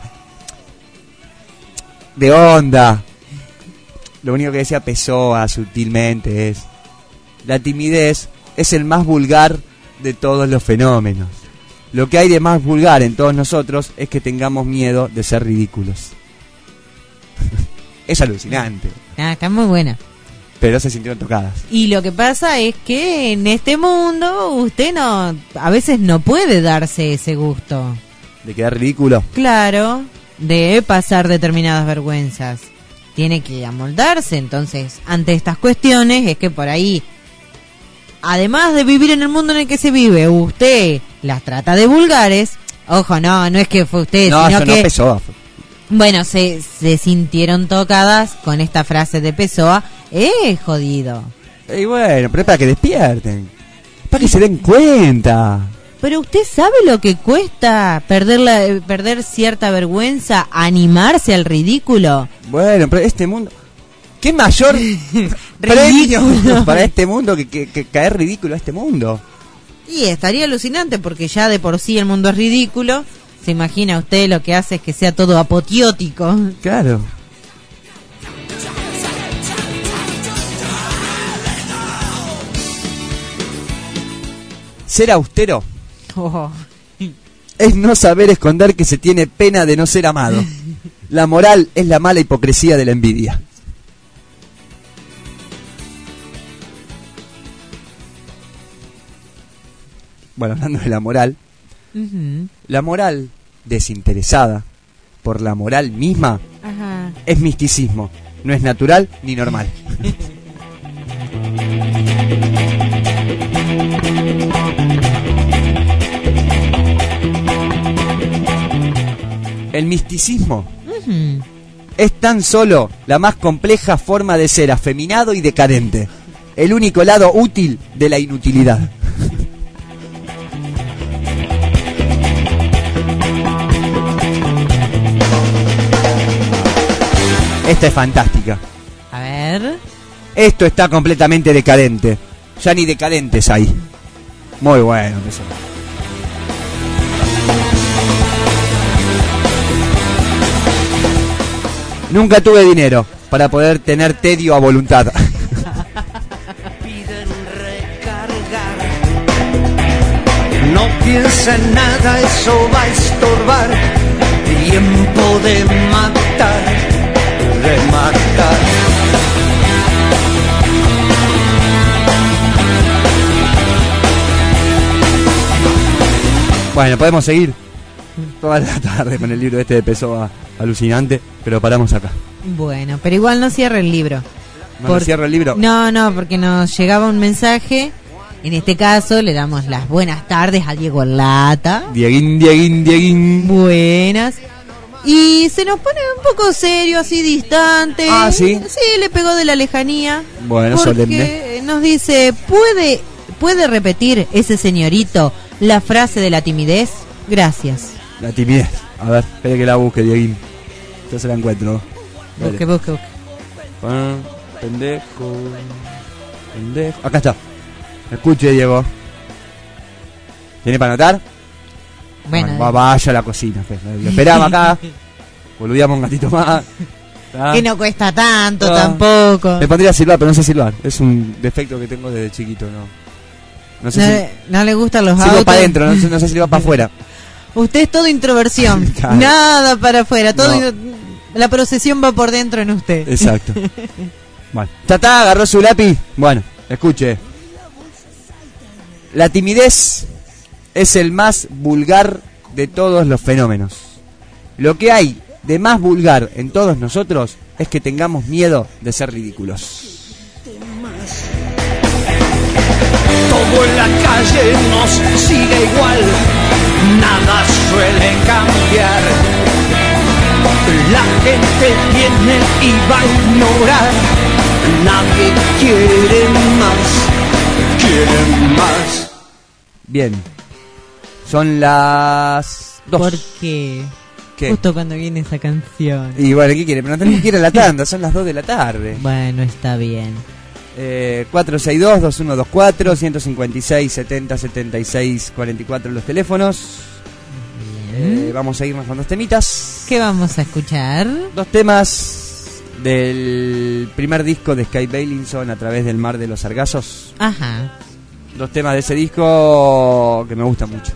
de onda. Lo único que decía Pessoa sutilmente es: la timidez es el más vulgar de todos los fenómenos. Lo que hay de más vulgar en todos nosotros es que tengamos miedo de ser ridículos. Es alucinante, Ah, está muy buena. pero se sintieron tocadas. Y lo que pasa es que en este mundo usted no, a veces no puede darse ese gusto. ¿De quedar ridículo? Claro, de pasar determinadas vergüenzas. Tiene que amoldarse, entonces, ante estas cuestiones es que por ahí, además de vivir en el mundo en el que se vive, usted las trata de vulgares. Ojo, no, no es que fue usted, No, sino eso que... no Pessoa. Bueno, se, se sintieron tocadas con esta frase de Pessoa. ¡Eh, jodido! Y bueno, pero es para que despierten, para que se den cuenta. Pero usted sabe lo que cuesta perder, la, eh, perder cierta vergüenza, animarse al ridículo. Bueno, pero este mundo, ¿qué mayor premio para este mundo que, que, que caer ridículo a este mundo? Y estaría alucinante porque ya de por sí el mundo es ridículo. Se imagina usted lo que hace es que sea todo apoteótico. Claro. Ser austero Oh. es no saber esconder que se tiene pena de no ser amado. La moral es la mala hipocresía de la envidia. Bueno, hablando de la moral, Ujú. la moral desinteresada por la moral misma Ajá. es misticismo, no es natural ni normal. El misticismo Ujú. es tan solo la más compleja forma de ser afeminado y decadente, el único lado útil de la inutilidad. Esta es fantástica. A ver. Esto está completamente decadente. Ya ni decadentes hay. Muy bueno eso. Nunca tuve dinero para poder tener tedio a voluntad. Piden recargar. No piensa en nada, eso va a estorbar. Tiempo de matar, de matar. Bueno, podemos seguir toda la tarde con el libro este de Pessoa alucinante, pero paramos acá. Bueno, pero igual no cierre el libro. ¿No Por... cierra el libro? No, no, porque nos llegaba un mensaje. En este caso le damos las buenas tardes a Diego Lata. Dieguín, Dieguín, Dieguín. Buenas. Y se nos pone un poco serio, así distante. Ah, ¿sí? Sí, le pegó de la lejanía. Bueno, porque solemne. nos dice, ¿puede, ¿puede repetir ese señorito la frase de la timidez? Gracias. La timidez. A ver, espere que la busque, Dieguín. Yo se la encuentro. Dale. Busque, busque, busque. Ah, pendejo. Pendejo. Acá está. Escuche, Diego. ¿Tiene para anotar? Bueno, bueno va, vaya a la cocina. Pues. Lo esperamos acá. Boludeamos un gatito más. ¿Ah? Que no cuesta tanto Ah. tampoco. Me pondría a silbar, pero no sé silbar. Es un defecto que tengo desde chiquito, ¿no? No sé No, si... le- no le gustan los Silbo autos. para adentro, no, sé- no sé si va para afuera. Usted es todo introversión. Claro. Nada para afuera. Todo No. in- La procesión va por dentro en usted. Exacto. Bueno. Tatá agarró su lápiz. Bueno, Escuche. La timidez es el más vulgar de todos los fenómenos. Lo que hay de más vulgar en todos nosotros es que tengamos miedo de ser ridículos. Todo en la calle nos sigue igual, nada suele cambiar. La gente viene y va a ignorar, nadie quiere más, quiere más. Bien, son las dos. ¿Por qué? ¿Qué? Justo cuando viene esa canción. Y bueno, ¿qué quiere? Pero no tenemos que ir a la tanda, son las dos de la tarde. Bueno, está bien. Eh, cuatro seis dos, dos uno dos cuatro, ciento cincuenta y seis, setenta, setenta y seis, cuarenta y cuatro los teléfonos. Eh, vamos a irnos con dos temitas. ¿Qué vamos a escuchar? Dos temas del primer disco de Skye Beilinson, A través del mar de los sargazos. Ajá. Dos temas de ese disco que me gustan mucho.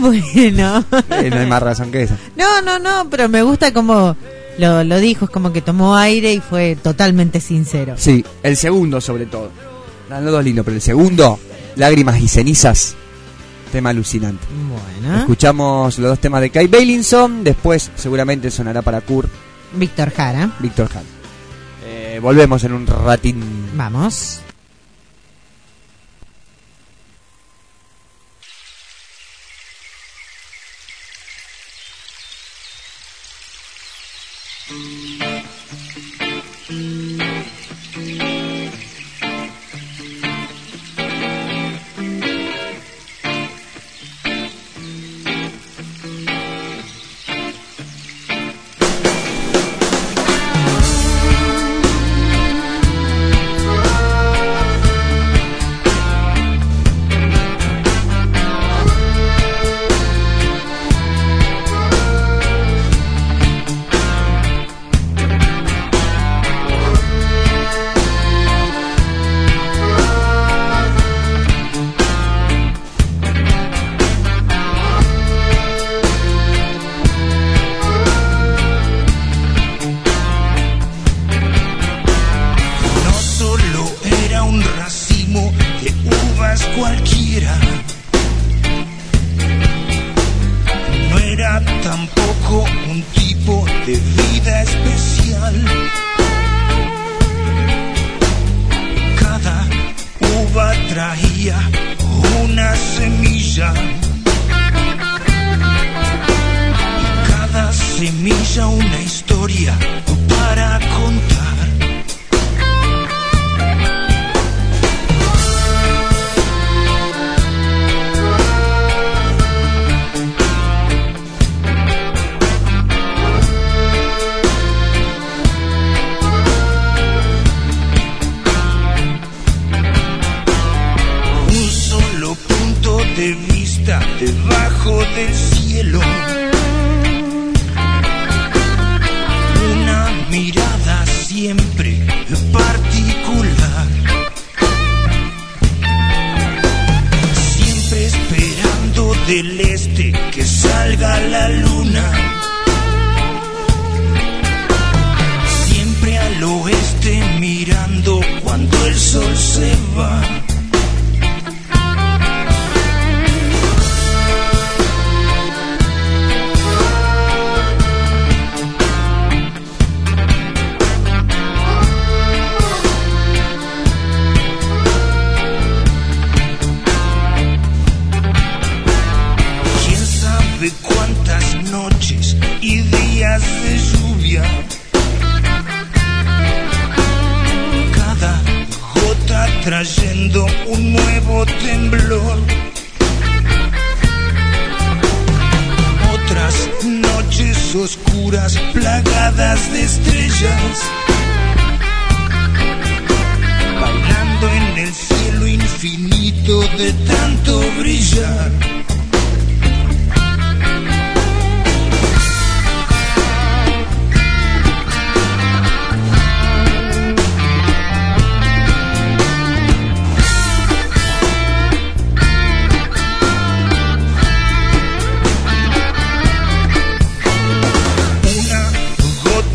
Bueno. Eh, no hay más razón que eso. No, no, no, pero me gusta como lo, lo dijo, es como que tomó aire y fue totalmente sincero. Sí, el segundo sobre todo. No, los dos lindos, pero el segundo, Lágrimas y cenizas, tema alucinante. Bueno. Escuchamos los dos temas de Skye Beilinson, después seguramente sonará para Kurt. Víctor Jara. Víctor Jara. Eh, volvemos en un ratín. Vamos.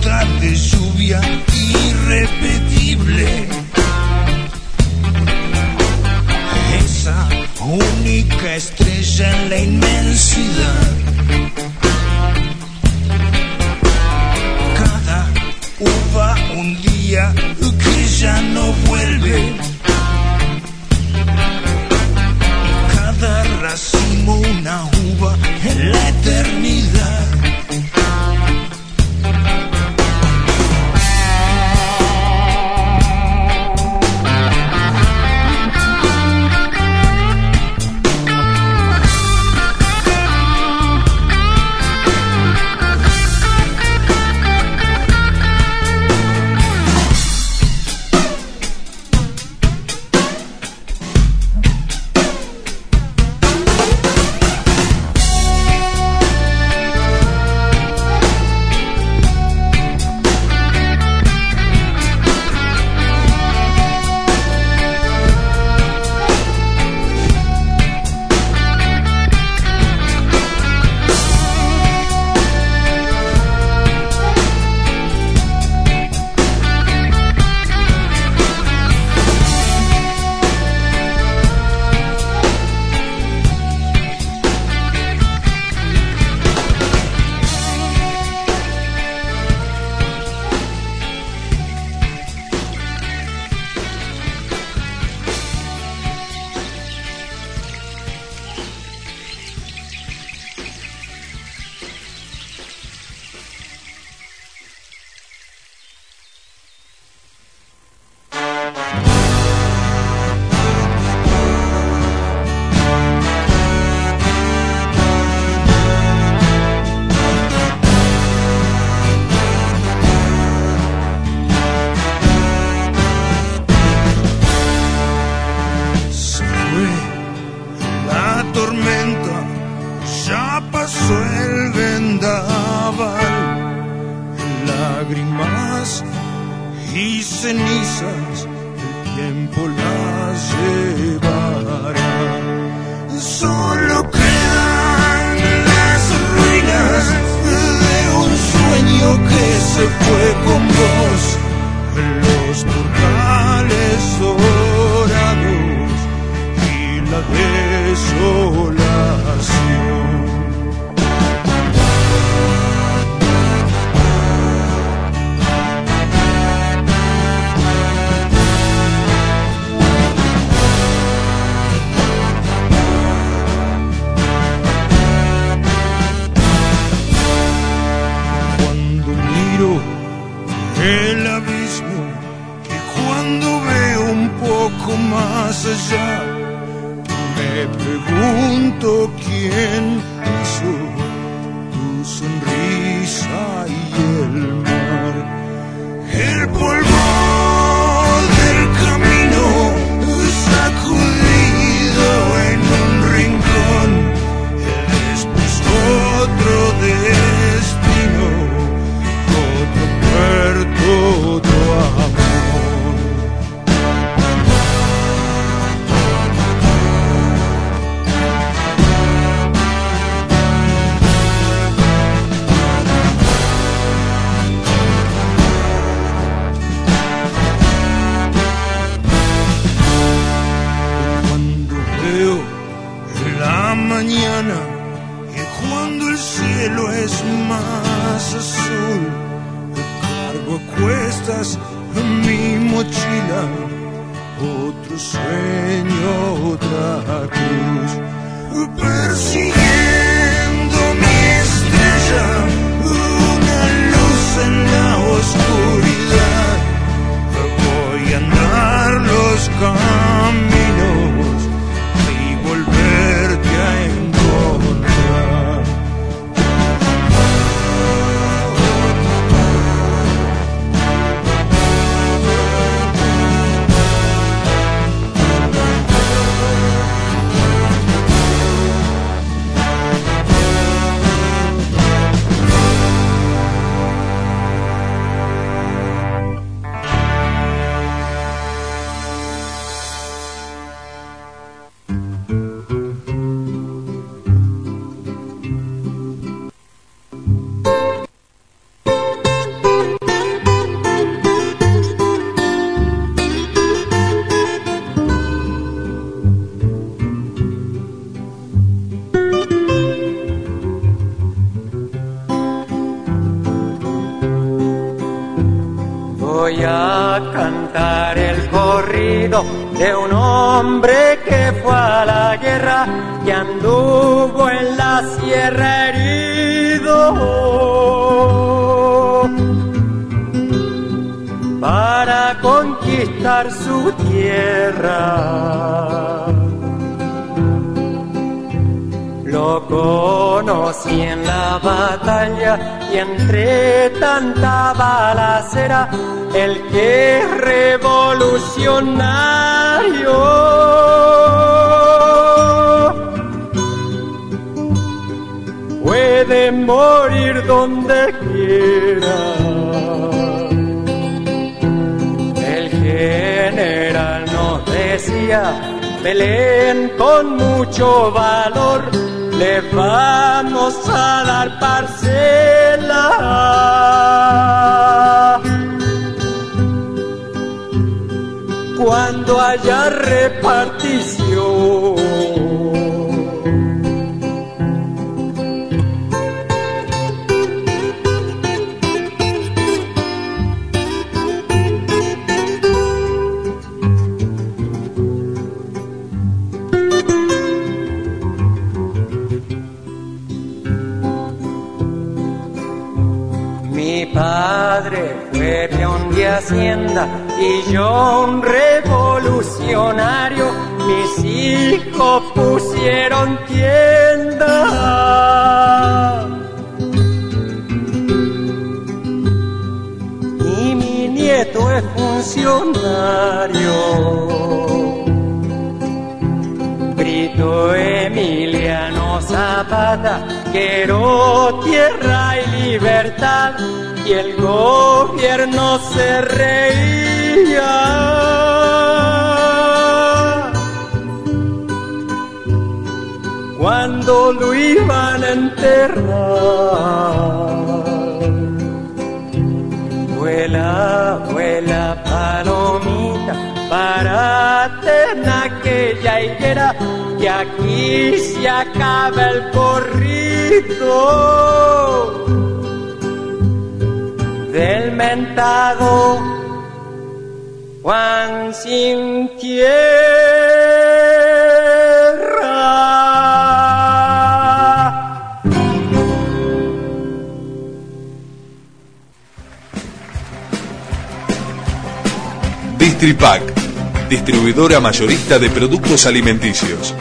Irrepetible felicidad. Cada uva un día que ya no vuelve. Cada racimo una uva en la eternidad. Voy a cantar el corrido de un hombre que fue a la guerra, que anduvo en la sierra herido para conquistar su tierra. Lo conocí en la batalla y entre tanta balacera, el que es revolucionario puede morir donde quiera. El general nos decía: peleen con mucho valor, le vamos a dar parcela. Cuando haya repartición, mi padre fue peón de hacienda y yo un revolucionario. Mis hijos pusieron tienda y mi nieto es funcionario. Brito Emiliano Zapata, quiero tierra y libertad, y el gobierno se reía cuando lo iban a enterrar. Vuela, vuela palomita, párate en aquella higuera, que aquí se acaba el corrido del mentado Juan sin tierra. Distripac, distribuidora mayorista de productos alimenticios.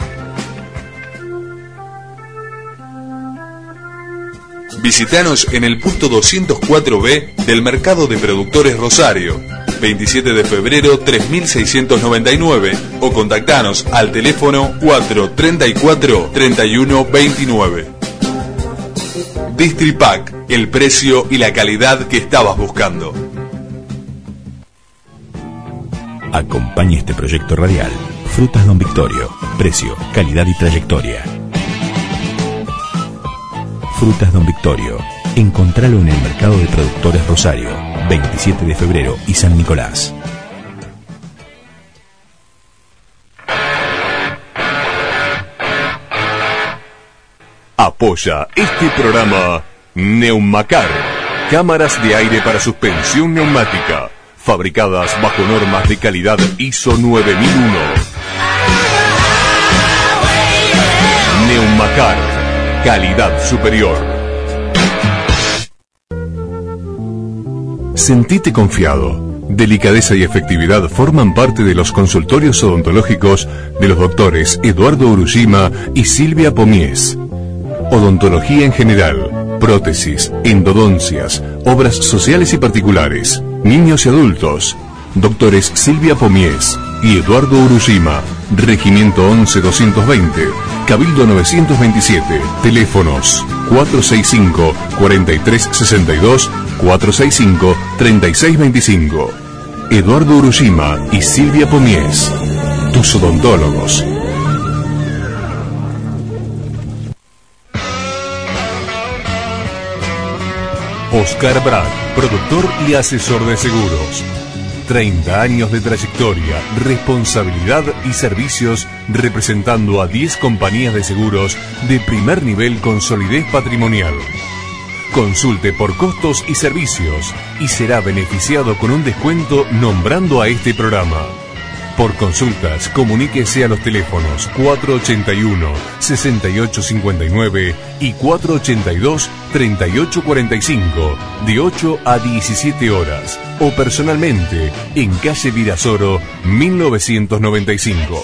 Visítanos en el punto doscientos cuatro B del Mercado de Productores Rosario, veintisiete de febrero tres mil seiscientos noventa y nueve, o contactanos al teléfono cuatro treinta y cuatro treinta y uno veintinueve. Distripac, el precio y la calidad que estabas buscando. Acompaña este proyecto radial. Frutas Don Victorio. Precio, calidad y trayectoria. Frutas Don Victorio. Encontralo en el Mercado de Productores Rosario, veintisiete de febrero y San Nicolás. Apoya este programa Neumacar, cámaras de aire para suspensión neumática, fabricadas bajo normas de calidad I S O nueve mil uno. Neumacar, calidad superior. Sentite confiado. Delicadeza y efectividad forman parte de los consultorios odontológicos de los doctores Eduardo Urushima y Silvia Pomies. Odontología en general, prótesis, endodoncias, obras sociales y particulares, niños y adultos. Doctores Silvia Pomies y Eduardo Urushima. Regimiento once doscientos veinte, Cabildo novecientos veintisiete. Teléfonos cuatro seis cinco, cuatro tres seis dos, cuatro seis cinco, tres seis dos cinco. Eduardo Urushima y Silvia Pomies, tus odontólogos. Oscar Brad, productor y asesor de seguros. treinta años de trayectoria, responsabilidad y servicios representando a diez compañías de seguros de primer nivel con solidez patrimonial. Consulte por costos y servicios y será beneficiado con un descuento nombrando a este programa. Por consultas, comuníquese a los teléfonos cuatro ochenta y uno, sesenta y ocho cincuenta y nueve y cuatro ochenta y dos, treinta y ocho cuarenta y cinco, de ocho a diecisiete horas, o personalmente en calle Virasoro, mil novecientos noventa y cinco.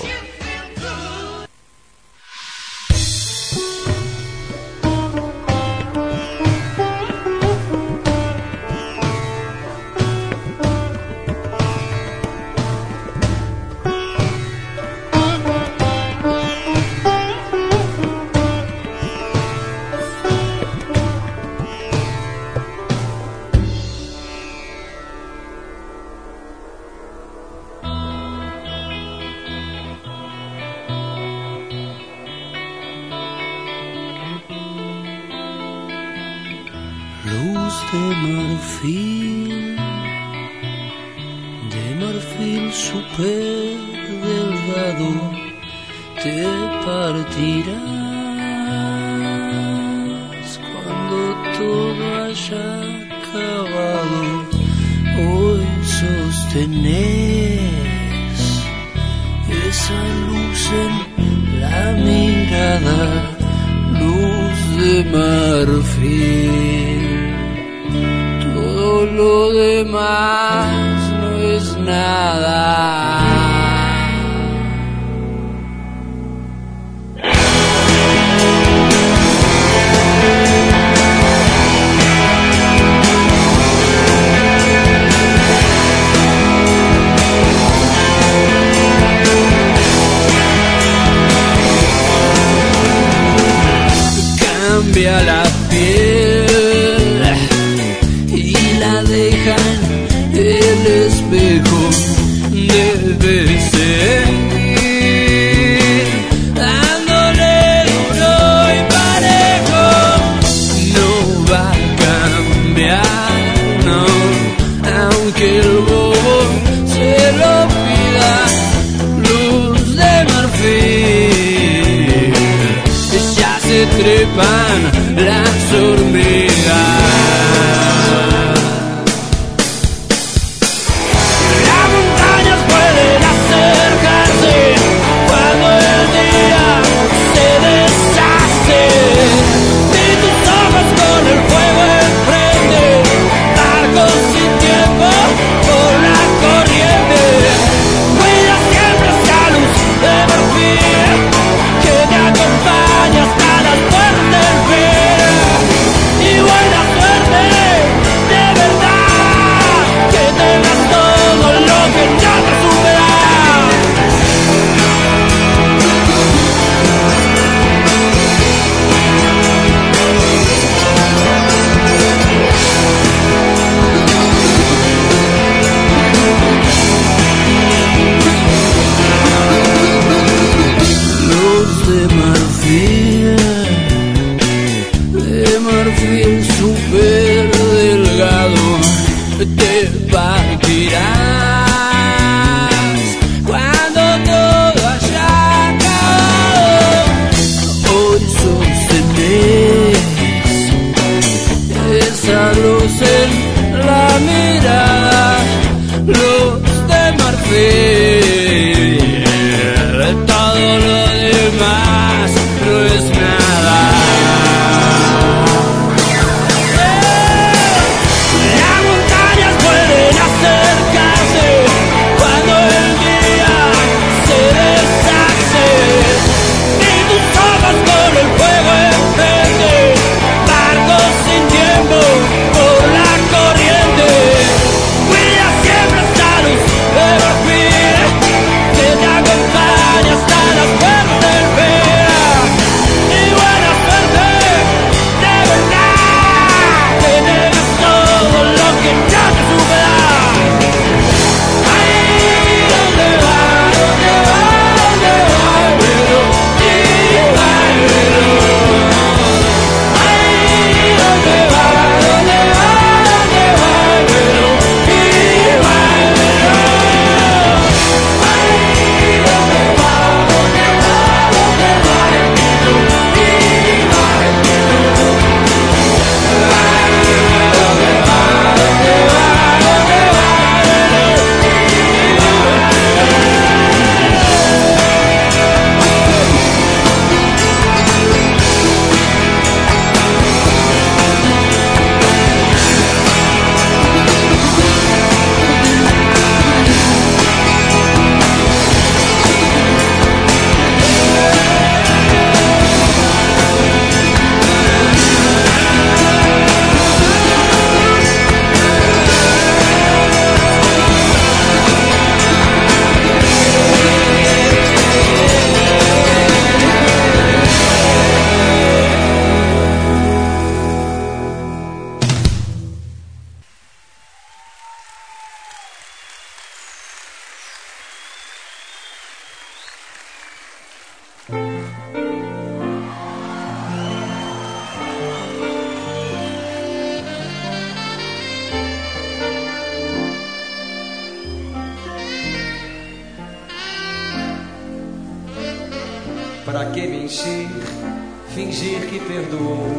que me encher, fingir que perdoou,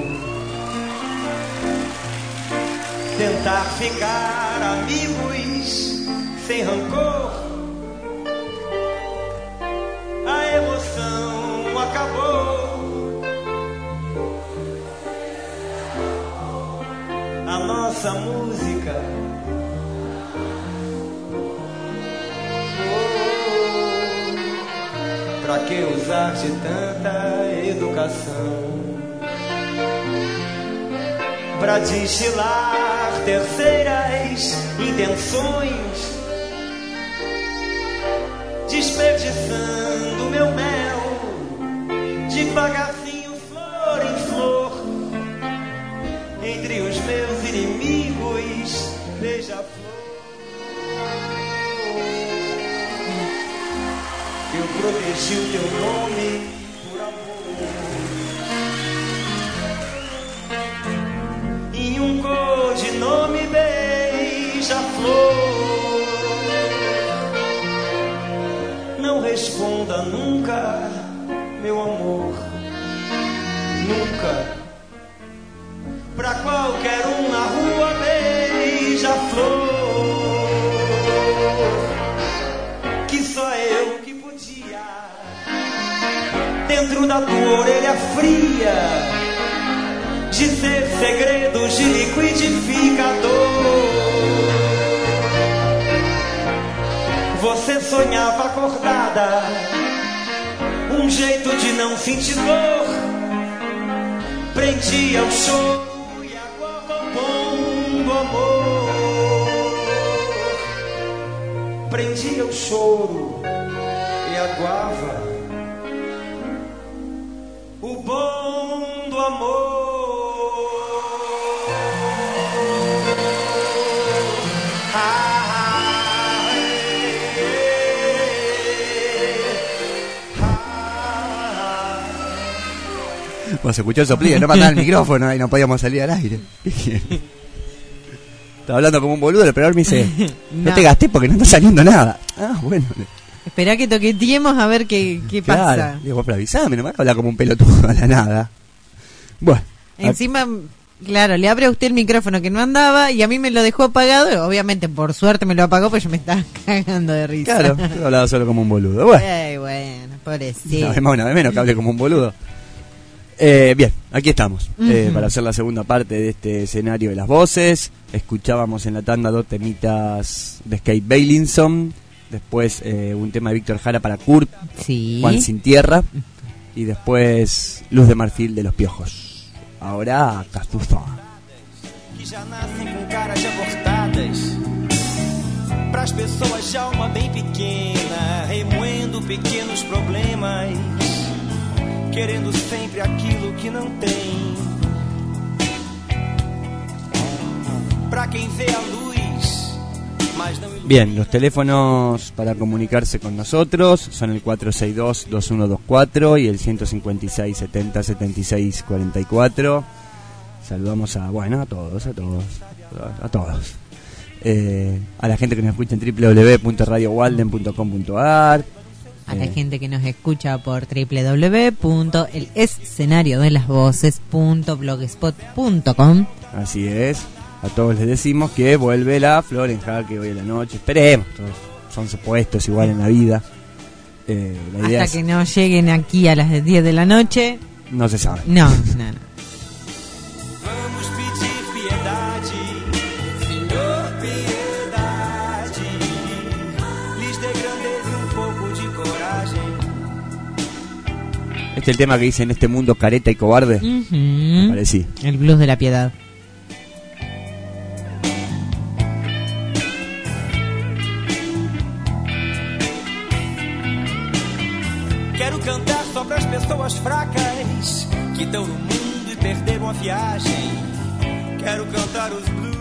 tentar ficar amigos sem rancor. A emoção acabou, a nossa música pra que usar de tanta educação? Pra destilar terceiras intenções, desperdiçando meu mel, devagarzinho, flor em flor, entre os meus inimigos, beija-flor. Eu protegi o teu nome por amor, em um codinome beija-flor. Não responda nunca, meu amor, nunca. Pra qualquer um na rua beija-flor, que só eu que podia, dentro da tua orelha fria, dizer segredos de liquidificador. Você sonhava acordada, um jeito de não sentir dor, prendia o choro e aguava o bom do amor. Prendia o choro e aguava o bom do amor. Bueno, se escuchó el soplido, no mandaba el micrófono y no podíamos salir al aire. Estaba hablando como un boludo, el operador me dice, no, no te gasté porque no está saliendo nada. Ah, bueno. Esperá que toqueteemos a ver qué, qué claro, pasa. Digo, pero avísame, no me habla como un pelotudo a la nada. Bueno. Encima, claro, le abre a usted el micrófono que no andaba y a mí me lo dejó apagado. Y obviamente, por suerte me lo apagó porque yo me estaba cagando de risa. Claro, yo hablaba solo como un boludo. Bueno, Ay, bueno, pobrecito. una vez más, una vez menos que hable como un boludo. Eh, bien, aquí estamos, uh-huh. eh, para hacer la segunda parte de este escenario de las voces. Escuchábamos en la tanda dos temitas de Skate Bailinson, después eh, un tema de Víctor Jara para Kurt, sí. Juan Sin Tierra, y después Luz de Marfil de Los Piojos. Ahora Castuzo. Que já nascem com caras de abortadas, pras pessoas de alma bem pequena, remoendo pequenos problemas, querendo sempre aquilo que não tem. Pra quem vê a luz, mas não ilumina. Bien, los teléfonos para comunicarse con nosotros son el cuatro seis dos, dos uno dos cuatro y el ciento cincuenta y seis, setenta, setenta y seis, cuarenta y cuatro. Saludamos a, bueno, a todos, a todos, a todos. Eh, a la gente que nos escucha en doble u doble u doble u punto radio walden punto com punto a r. A la gente que nos escucha por doble u doble u doble u punto el escenario de las voces punto blogspot punto com. Así es. A todos les decimos que vuelve la Flor en Jaque hoy en la noche. Esperemos. Todos son supuestos igual en la vida. Eh, la idea Hasta es, que no lleguen aquí a las diez de la noche. no se sabe. No, no, no. Vamos pedir piedade, Senhor, piedade. Lhes dê grandeza e um pouco de coragem. Este es el tema que dice en este mundo careta y cobarde. Uh-huh. Me parecí. El blues de la piedad. Quero cantar só pras pessoas fracas que estão no mundo e perderam a viagem. Quero cantar os blues.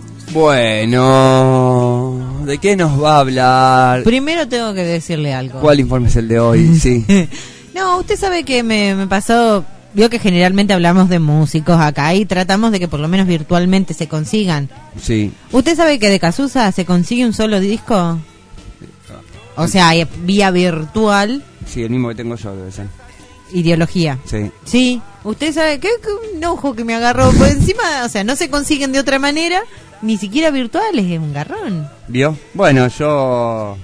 Bueno, ¿de qué nos va a hablar? Primero tengo que decirle algo. ¿Cuál informe es el de hoy? Sí. No, usted sabe que me, me pasó. Vio que generalmente hablamos de músicos acá y tratamos de que por lo menos virtualmente se consigan. Sí. ¿Usted sabe que de Cazuza se consigue un solo disco? O sea, vía virtual. Sí, el mismo que tengo yo debe ser. ideología. Sí. Sí, usted sabe que, que un ojo que me agarró por encima, o sea, no se consiguen de otra manera, ni siquiera virtuales, es un garrón. ¿Vio? Bueno, yo...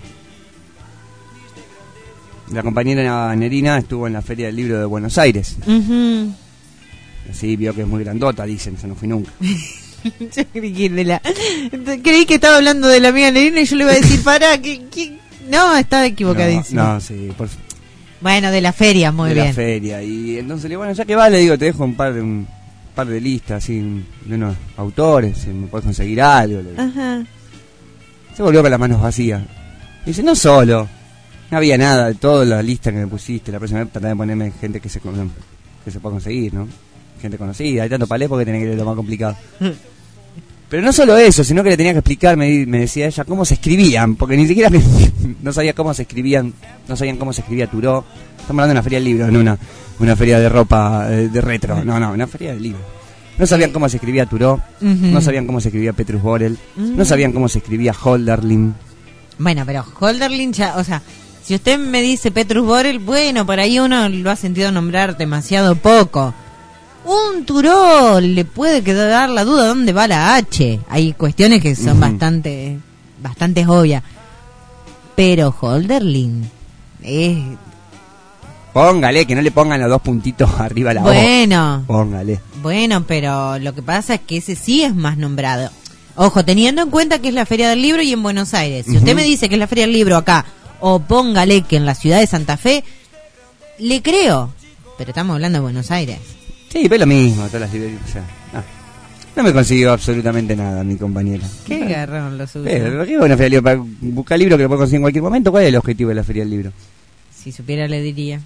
La compañera Nerina estuvo en la Feria del Libro de Buenos Aires. Uh-huh. Así vio que es muy grandota, dicen, yo no fui nunca. Yo creí que, de la... creí que estaba hablando de la amiga Nerina y yo le iba a decir, para, que, que... No, estaba equivocadísimo. No, no, sí, por Bueno, de la feria, muy de bien. De la feria, y entonces, bueno, ya que va, le digo, te dejo un par de un par de listas, así, de unos autores, si me puedes conseguir algo. Ajá. Se volvió con las manos vacías. Dice, no solo, no había nada de toda la lista que me pusiste, la próxima vez traté de ponerme gente que se, que se pueda conseguir, ¿no? Gente conocida, hay tanto palé porque tenía que ir lo más complicado. Pero no solo eso, sino que le tenía que explicar, me, me decía ella, cómo se escribían, porque ni siquiera me, no sabía cómo se escribían, no sabían cómo se escribía Turó. Estamos hablando de una feria del libro, no una, una feria de ropa eh, de retro, no, no, una feria del libro. No sabían cómo se escribía Turó, uh-huh. No sabían cómo se escribía Petrus Borel, uh-huh. No sabían cómo se escribía Hölderlin. Bueno, pero Hölderlin ya, o sea, si usted me dice Petrus Borel, bueno, por ahí uno lo ha sentido nombrar demasiado poco. Un Turó le puede quedar la duda dónde va la H. Hay cuestiones que son uh-huh. bastante bastante obvias. Pero Hölderlin es... Póngale, que no le pongan los dos puntitos arriba a la O. Bueno. Póngale. Bueno, pero lo que pasa es que ese sí es más nombrado. Ojo, teniendo en cuenta que es la Feria del Libro y en Buenos Aires. Si uh-huh. usted me dice que es la Feria del Libro acá, o póngale que en la ciudad de Santa Fe, le creo. Pero estamos hablando de Buenos Aires. Sí, pero lo mismo, todas las librerías, o sea, no, no me consiguió absolutamente nada, mi compañera. Qué garrón lo suyo. Pero, ¿qué bueno, Feria del Libro? Para buscar libros que lo puedo conseguir en cualquier momento, ¿cuál es el objetivo de la Feria del Libro? Si supiera le diría.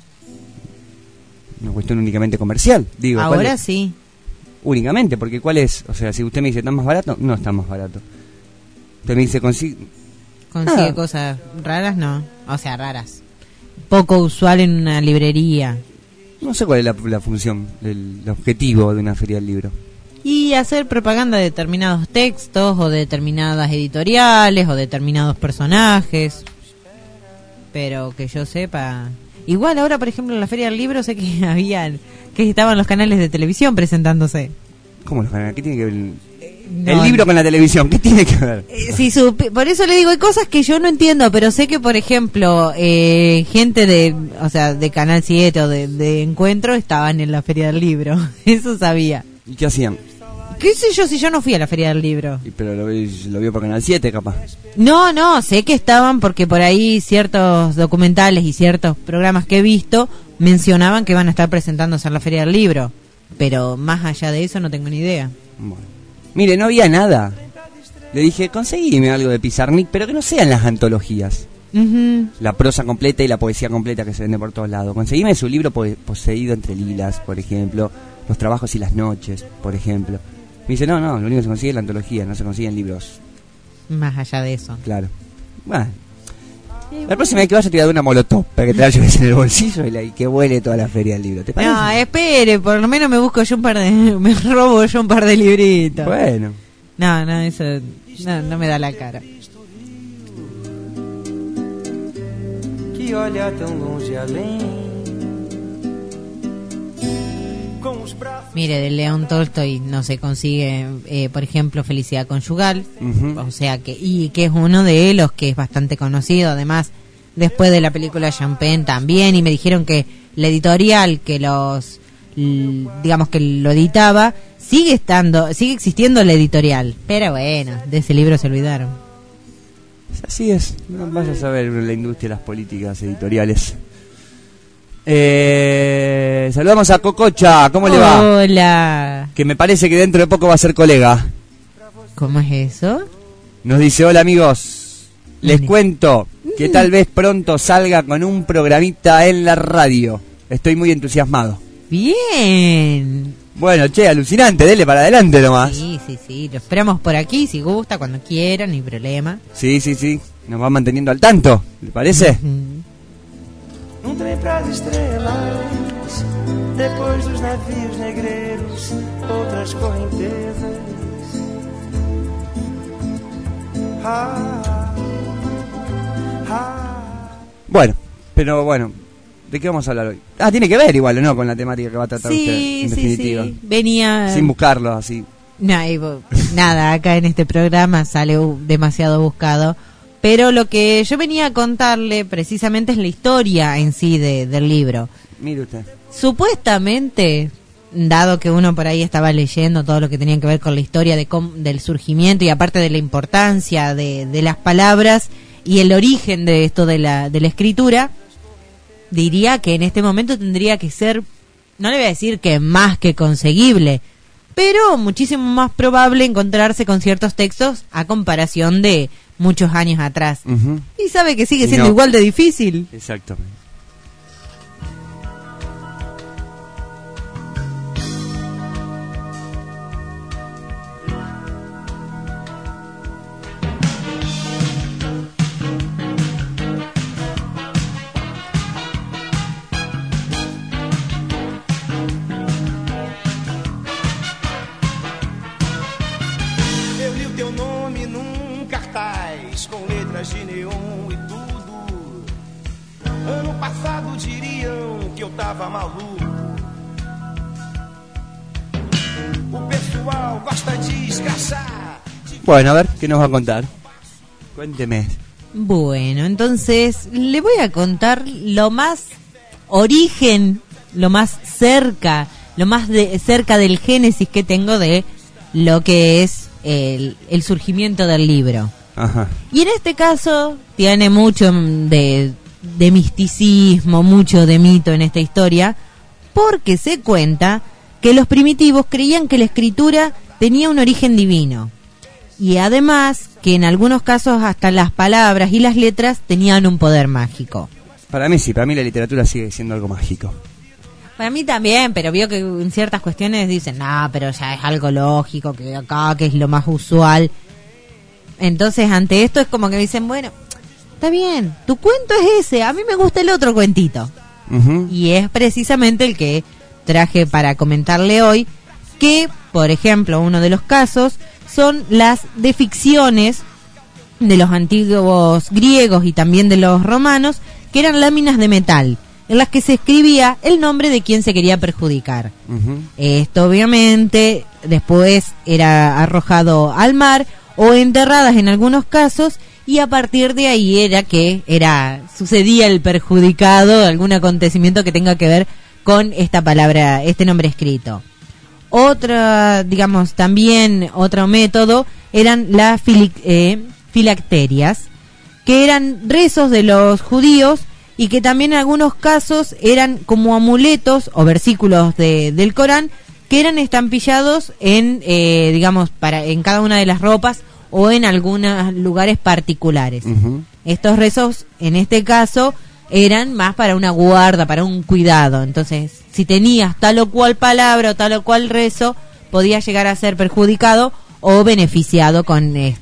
Una cuestión únicamente comercial, digo. Ahora sí. Únicamente, porque ¿cuál es? O sea, si usted me dice, ¿está más barato? No está más barato. Usted me dice, consigue... Consigue ah. cosas raras, no. O sea, raras. Poco usual en una librería. No sé cuál es la, la función, el, el objetivo de una feria del libro. Y hacer propaganda de determinados textos, o de determinadas editoriales, o determinados personajes. Pero que yo sepa... Igual ahora, por ejemplo, en la Feria del Libro sé que habían... que estaban los canales de televisión presentándose. ¿Cómo los canales? ¿Qué tiene que ver el, no, el libro con la televisión? ¿Qué tiene que ver? Eh, sí, su, por eso le digo, hay cosas que yo no entiendo, pero sé que, por ejemplo, eh, gente de, o sea, de Canal siete o de, de Encuentro estaban en la Feria del Libro. Eso sabía. ¿Y qué hacían? ¿Qué sé yo si yo no fui a la Feria del Libro? Y pero lo, lo vio por Canal siete, capaz. No, no, sé que estaban porque por ahí ciertos documentales y ciertos programas que he visto mencionaban que van a estar presentándose en la Feria del Libro. Pero más allá de eso no tengo ni idea. Bueno. Mire, no había nada. Le dije, conseguime algo de Pizarnik, pero que no sean las antologías. Uh-huh. La prosa completa y la poesía completa que se vende por todos lados. Conseguime su libro po- Poseído entre lilas, por ejemplo. Los trabajos y las noches, por ejemplo. Me dice, no, no, lo único que se consigue es la antología, no se consiguen libros. Más allá de eso. Claro. Bueno. La próxima vez que vaya te voy a dar una molotov para que te la lleves en el bolsillo y, la, y que vuele toda la feria del libro. ¿Te parece? No, espere, por lo menos me busco yo un par de... me robo yo un par de libritos. Bueno. No, no, eso no, no me da la cara. Que olha tão longe além. Mire, de León Tolstoy no se consigue, eh, por ejemplo, Felicidad Conyugal, uh-huh. O sea que, y que es uno de los que es bastante conocido, además, después de la película Champagne también, y me dijeron que la editorial que los, l- digamos que lo editaba, sigue estando, sigue existiendo la editorial, pero bueno, de ese libro se olvidaron. Así es, no vayas a ver la industria, las políticas editoriales. Eh, saludamos a Cococha, ¿cómo le va? Hola. Que me parece que dentro de poco va a ser colega. ¿Cómo es eso? Nos dice, hola amigos, les cuento que tal vez pronto salga con un programita en la radio. Estoy muy entusiasmado. Bien. Bueno, che, alucinante, dele para adelante nomás. Sí, sí, sí, lo esperamos por aquí, si gusta, cuando quiera, no hay problema. Sí, sí, sí, nos va manteniendo al tanto, ¿le parece? Um trem pras estrelas, depois dos navios negreiros, outras correntezas. Ah, ah. Bueno, pero bueno, ¿De qué vamos a hablar hoy? Ah, tiene que ver igual, ¿no? Con la temática que va a tratar sí, usted, en sí, definitiva. Sí, venía... Sin buscarlo, así. No, y, nada, acá en este programa sale uh, demasiado buscado. Pero lo que yo venía a contarle precisamente es la historia en sí de, del libro. Mire usted. Supuestamente, dado que uno por ahí estaba leyendo todo lo que tenía que ver con la historia de com, del surgimiento y aparte de la importancia de, de las palabras y el origen de esto de la, de la escritura, diría que en este momento tendría que ser, no le voy a decir que más que conseguible, pero muchísimo más probable encontrarse con ciertos textos a comparación de muchos años atrás. Uh-huh. Y sabe que sigue Y siendo no. igual de difícil. Exactamente. Eu li o teu nome num cartaz com letras de neon e tudo. Ano passado diriam que eu tava maluco. O pessoal gosta de escrachar. Bueno, a ver, ¿qué nos va a contar? Cuénteme. Bueno, entonces le voy a contar lo más origen, lo más cerca, lo más de, cerca del génesis que tengo de lo que es el, el surgimiento del libro. Ajá. Y en este caso tiene mucho de, de misticismo, mucho de mito en esta historia, porque se cuenta que los primitivos creían que la escritura tenía un origen divino. Y además que en algunos casos hasta las palabras y las letras tenían un poder mágico. Para mí sí, para mí la literatura sigue siendo algo mágico. Para mí también, pero vio que en ciertas cuestiones dicen, no, pero ya es algo lógico, que acá, que es lo más usual. Entonces ante esto es como que dicen, bueno, está bien, tu cuento es ese, a mí me gusta el otro cuentito. Uh-huh. Y es precisamente el que traje para comentarle hoy, que, por ejemplo, uno de los casos son las de ficciones de los antiguos griegos y también de los romanos, que eran láminas de metal, en las que se escribía el nombre de quien se quería perjudicar. Uh-huh. Esto obviamente después era arrojado al mar o enterradas en algunos casos, y a partir de ahí era que era sucedía el perjudicado, algún acontecimiento que tenga que ver con esta palabra, este nombre escrito. Otra, digamos, también otro método eran las fili- eh, filacterias, que eran rezos de los judíos y que también en algunos casos eran como amuletos o versículos de, del Corán, que eran estampillados en, eh, digamos, para en cada una de las ropas o en algunos lugares particulares. Uh-huh. Estos rezos, en este caso, eran más para una guarda, para un cuidado. Entonces, si tenías tal o cual palabra o tal o cual rezo, podías llegar a ser perjudicado o beneficiado con esto.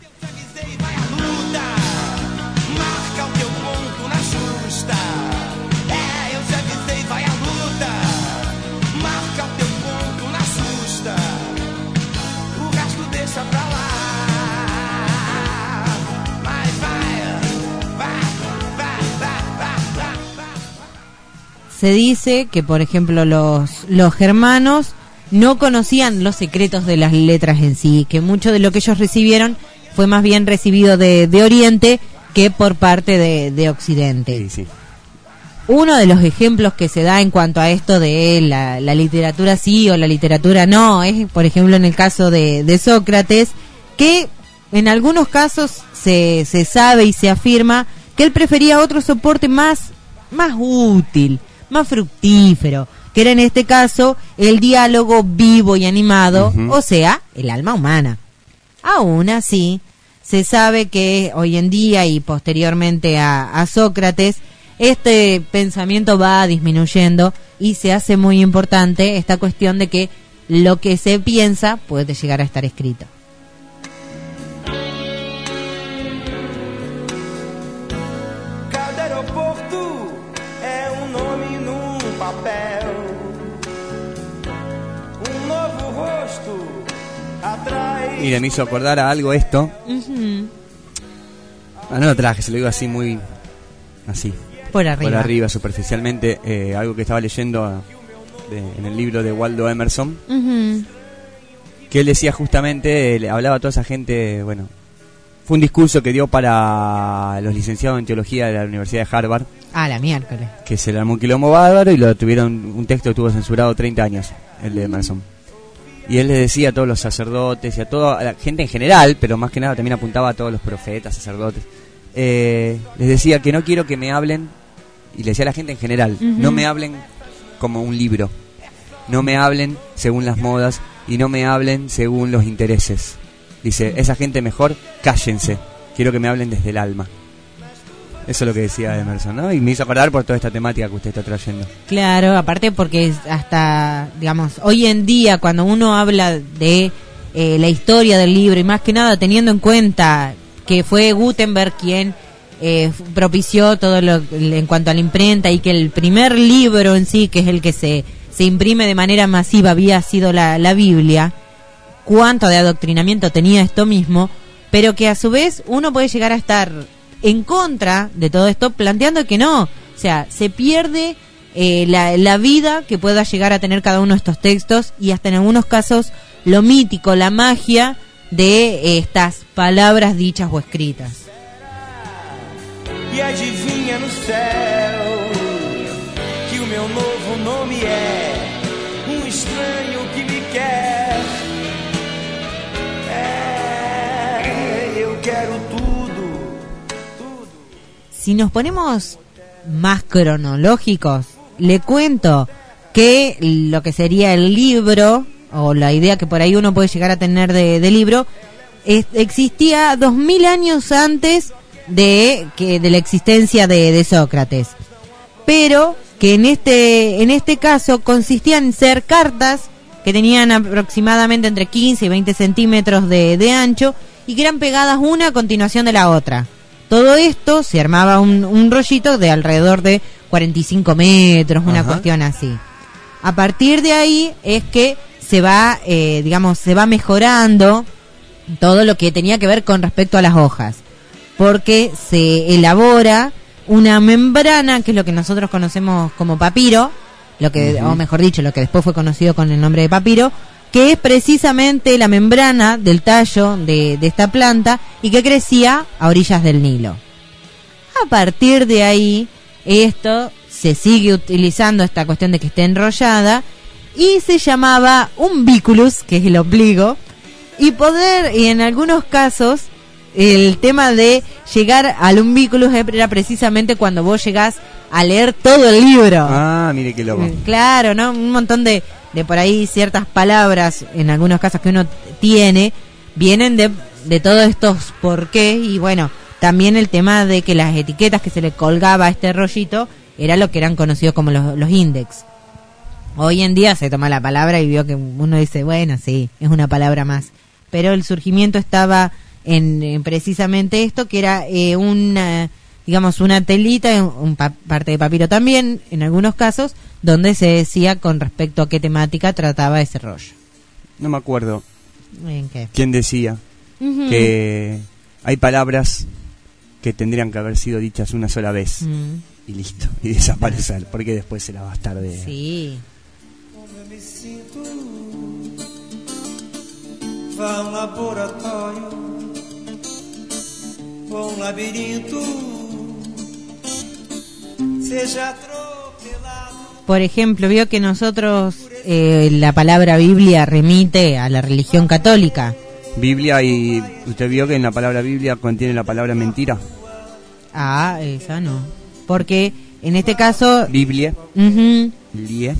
Se dice que, por ejemplo, los, los germanos no conocían los secretos de las letras en sí, que mucho de lo que ellos recibieron fue más bien recibido de, de Oriente que por parte de, de Occidente. Sí, sí. Uno de los ejemplos que se da en cuanto a esto de la, la literatura sí o la literatura no, es, por ejemplo, en el caso de, de Sócrates, que en algunos casos se, se sabe y se afirma que él prefería otro soporte más, más útil, más fructífero, que era en este caso el diálogo vivo y animado, uh-huh. o sea, el alma humana. Aún así, se sabe que hoy en día y posteriormente a, a Sócrates, este pensamiento va disminuyendo y se hace muy importante esta cuestión de que lo que se piensa puede llegar a estar escrito. Mire, me hizo acordar a algo esto. Uh-huh. Ah, no lo traje, se lo digo así muy... así. Por arriba. por arriba superficialmente, eh, algo que estaba leyendo de, en el libro de Waldo Emerson, Uh-huh. que él decía justamente, le hablaba a toda esa gente, bueno, fue un discurso que dio para los licenciados en teología de la Universidad de Harvard, Ah, la miércoles. que se le armó un quilombo bárbaro y lo tuvieron, un texto que estuvo censurado treinta años, el de Emerson. Y él les decía a todos los sacerdotes y a toda la gente en general, pero más que nada también apuntaba a todos los profetas, sacerdotes, eh, les decía que no quiero que me hablen, y le decía a la gente en general, Uh-huh. no me hablen como un libro, no me hablen según las modas y no me hablen según los intereses. Dice, esa gente mejor cállense, quiero que me hablen desde el alma. Eso es lo que decía Emerson, ¿no? Y me hizo acordar por toda esta temática que usted está trayendo. Claro, aparte porque hasta, digamos, hoy en día cuando uno habla de eh, la historia del libro, y más que nada teniendo en cuenta que fue Gutenberg quien eh, propició todo lo en cuanto a la imprenta, y que el primer libro en sí, que es el que se, se imprime de manera masiva, había sido la, la Biblia, cuánto de adoctrinamiento tenía esto mismo, pero que a su vez uno puede llegar a estar en contra de todo esto, planteando que no, o sea, se pierde eh, la, la vida que pueda llegar a tener cada uno de estos textos, y hasta en algunos casos lo mítico, la magia de eh, estas palabras dichas o escritas. E adivinha no céu que o meu novo nome é um estranho que me quer. É, eu quero tudo. Si nos ponemos más cronológicos, le cuento que lo que sería el libro, o la idea que por ahí uno puede llegar a tener de, de libro, es, existía dos mil años antes de que de la existencia de, de Sócrates, pero que en este en este caso consistían en ser cartas que tenían aproximadamente entre quince y veinte centímetros de, de ancho, y que eran pegadas una a continuación de la otra. Todo esto se armaba un, un rollito de alrededor de cuarenta y cinco metros, una Ajá. cuestión así. A partir de ahí es que se va, eh, digamos, se va mejorando todo lo que tenía que ver con respecto a las hojas, porque se elabora una membrana, que es lo que nosotros conocemos como papiro, lo que, Uh-huh. o mejor dicho, lo que después fue conocido con el nombre de papiro, que es precisamente la membrana del tallo de, de esta planta, y que crecía a orillas del Nilo. A partir de ahí, esto se sigue utilizando, esta cuestión de que esté enrollada, y se llamaba umbiculus, que es el ombligo, y poder, y en algunos casos, el tema de llegar al umbiculus era precisamente cuando vos llegás a leer todo el libro. Ah, mire qué loco. Claro, ¿no? Un montón de, de por ahí ciertas palabras, en algunos casos que uno tiene, vienen de, de todos estos por qué, y bueno, también el tema de que las etiquetas que se le colgaba a este rollito era lo que eran conocidos como los, los index. Hoy en día se toma la palabra y vio que uno dice, bueno, sí, es una palabra más. Pero el surgimiento estaba en, en precisamente esto, que era eh, una, digamos, una telita, un pa- parte de papiro también, en algunos casos, donde se decía con respecto a qué temática trataba ese rollo. No me acuerdo ¿En qué? quién decía Ujú. que hay palabras que tendrían que haber sido dichas una sola vez Mm. y listo, y desaparecer, porque después será bastarde. Sí. Como eu me sinto, vá a um laboratório, ou um labirinto, seja atropelado. Por ejemplo, vio que nosotros, eh, la palabra Biblia remite a la religión católica. Biblia, y usted vio que en la palabra Biblia contiene la palabra mentira. Ah, esa no. Porque en este caso... Biblia, Ujú. lie.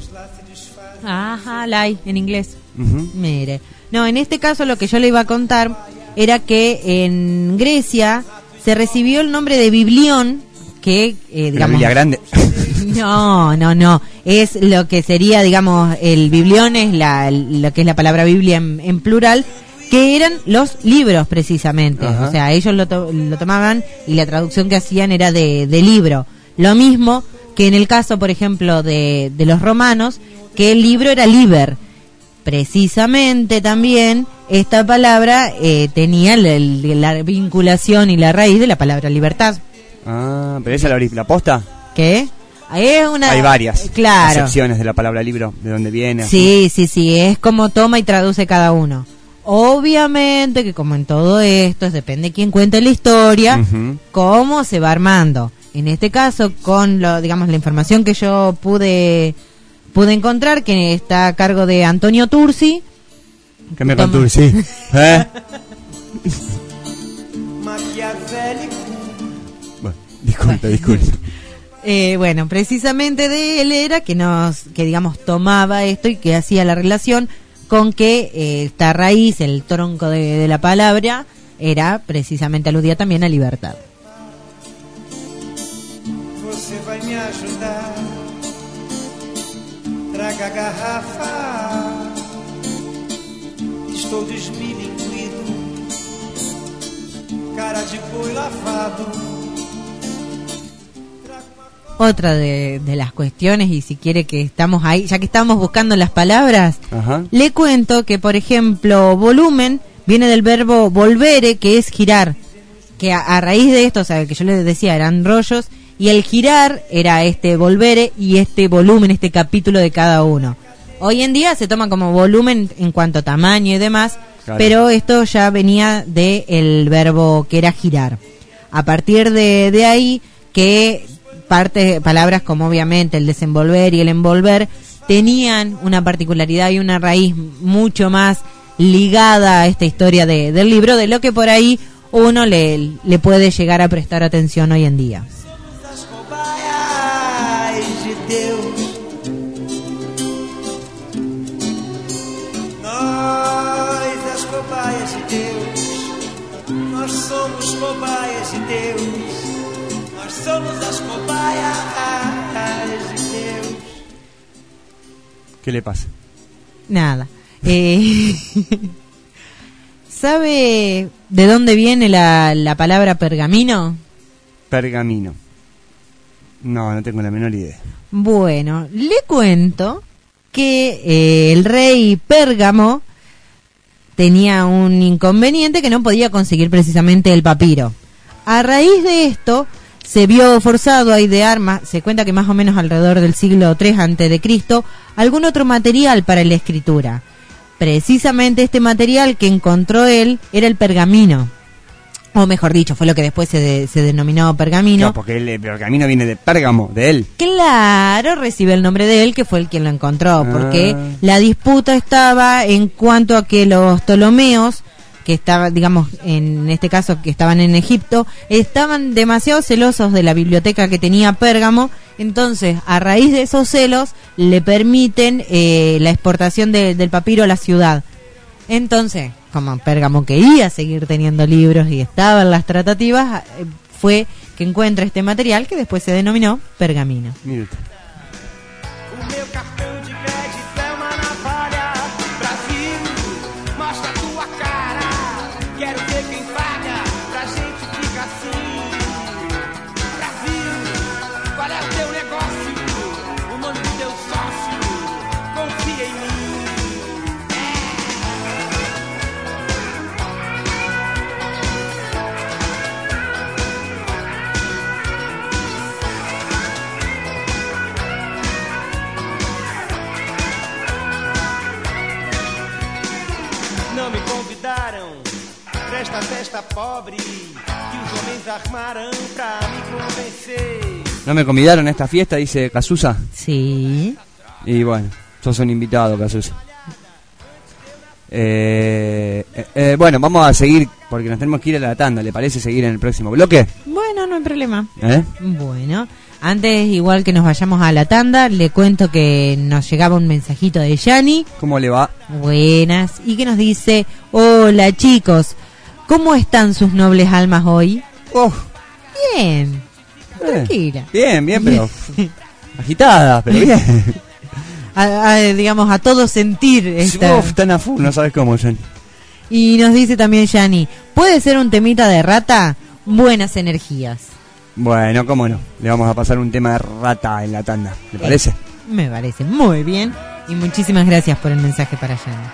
Ajá, lai, en inglés. Ujú. Mire. No, en este caso lo que yo le iba a contar era que en Grecia se recibió el nombre de Biblión, que, eh, La digamos... Biblia grande. No, no, no. Es lo que sería, digamos, el biblión es la, lo que es la palabra Biblia en, en plural, que eran los libros precisamente. Ajá. O sea, ellos lo, to- lo tomaban y la traducción que hacían era de, de libro. Lo mismo que en el caso, por ejemplo, de, de los romanos, que el libro era liber. Precisamente también esta palabra eh, tenía la, la vinculación y la raíz de la palabra libertad. Ah, pero esa es la, ori- la posta. ¿Qué? Es una... Hay varias claro. acepciones de la palabra libro, de dónde viene. Sí, sí, sí, es como toma y traduce cada uno. Obviamente que como en todo esto, depende de quién cuente la historia, uh-huh. cómo se va armando. En este caso, con lo, digamos, la información que yo pude pude encontrar, que está a cargo de Antonio Tursi. ¿Qué me con Tursi? ¿Eh? Bueno, disculpe, disculpe. Eh, bueno, precisamente de él era que nos, que digamos tomaba esto y que hacía la relación con que eh, esta raíz, el tronco de, de la palabra, era precisamente aludía también a libertad. Você vai me ajudar, traga a garrafa, estou desmilinguido, cara de boi lavado. Otra de, de las cuestiones, y si quiere que estamos ahí, ya que estamos buscando las palabras, Ajá. le cuento que, por ejemplo, volumen viene del verbo volvere, que es girar, que a, a raíz de esto, o sea, que yo les decía, eran rollos, y el girar era este volvere y este volumen, este capítulo de cada uno. Hoy en día se toma como volumen en cuanto a tamaño y demás, claro. pero esto ya venía del verbo que era girar. A partir de, de ahí, que parte palabras como obviamente el desenvolver y el envolver tenían una particularidad y una raíz mucho más ligada a esta historia de, del libro, de lo que por ahí uno le, le puede llegar a prestar atención hoy en día. Nós somos cobaias de Deus. Nós somos as cobaias de Deus. ¿Qué le pasa? Nada. Eh, ¿Sabe de dónde viene la, la palabra pergamino? Pergamino. No, no tengo la menor idea. Bueno, le cuento que eh, el rey Pérgamo tenía un inconveniente, que no podía conseguir precisamente el papiro. A raíz de esto, se vio forzado a idear, más, se cuenta que más o menos alrededor del siglo tres antes de Cristo, algún otro material para la escritura. Precisamente este material que encontró él era el pergamino. O mejor dicho, fue lo que después se, de, se denominó pergamino. Claro, porque el pergamino viene de Pérgamo, de él. Claro, recibe el nombre de él, que fue el quien lo encontró, ah. porque la disputa estaba en cuanto a que los Ptolomeos, que estaban, digamos, en este caso que estaban en Egipto, estaban demasiado celosos de la biblioteca que tenía Pérgamo. Entonces, a raíz de esos celos, le permiten eh, la exportación de, del papiro a la ciudad. Entonces, como Pérgamo quería seguir teniendo libros y estaba en las tratativas, eh, fue que encuentra este material que después se denominó pergamino. Mira. Não me convidaram pra esta festa pobre que os homens armaram pra me convencer. ¿No me convidaron a esta fiesta, dice Casusa? Sí. Y bueno, sos un invitado, Casusa. Eh, eh, eh, bueno, vamos a seguir porque nos tenemos que ir a la tanda. ¿Le parece seguir en el próximo bloque? Bueno, no hay problema. ¿Eh? Bueno, antes, igual que nos vayamos a la tanda, le cuento que nos llegaba un mensajito de Yani. ¿Cómo le va? Buenas. Y que nos dice: hola chicos, ¿cómo están sus nobles almas hoy? Oh. Bien, eh, tranquila. Bien, bien, pero agitada, pero bien. A, a, digamos, a todo sentir esta... Uf, tan a full, no sabes cómo, Yani. Y nos dice también Yani: ¿puede ser un temita de rata? Buenas energías. Bueno, cómo no. Le vamos a pasar un tema de rata en la tanda. ¿Le parece? Eh, me parece muy bien. Y muchísimas gracias por el mensaje para Yani.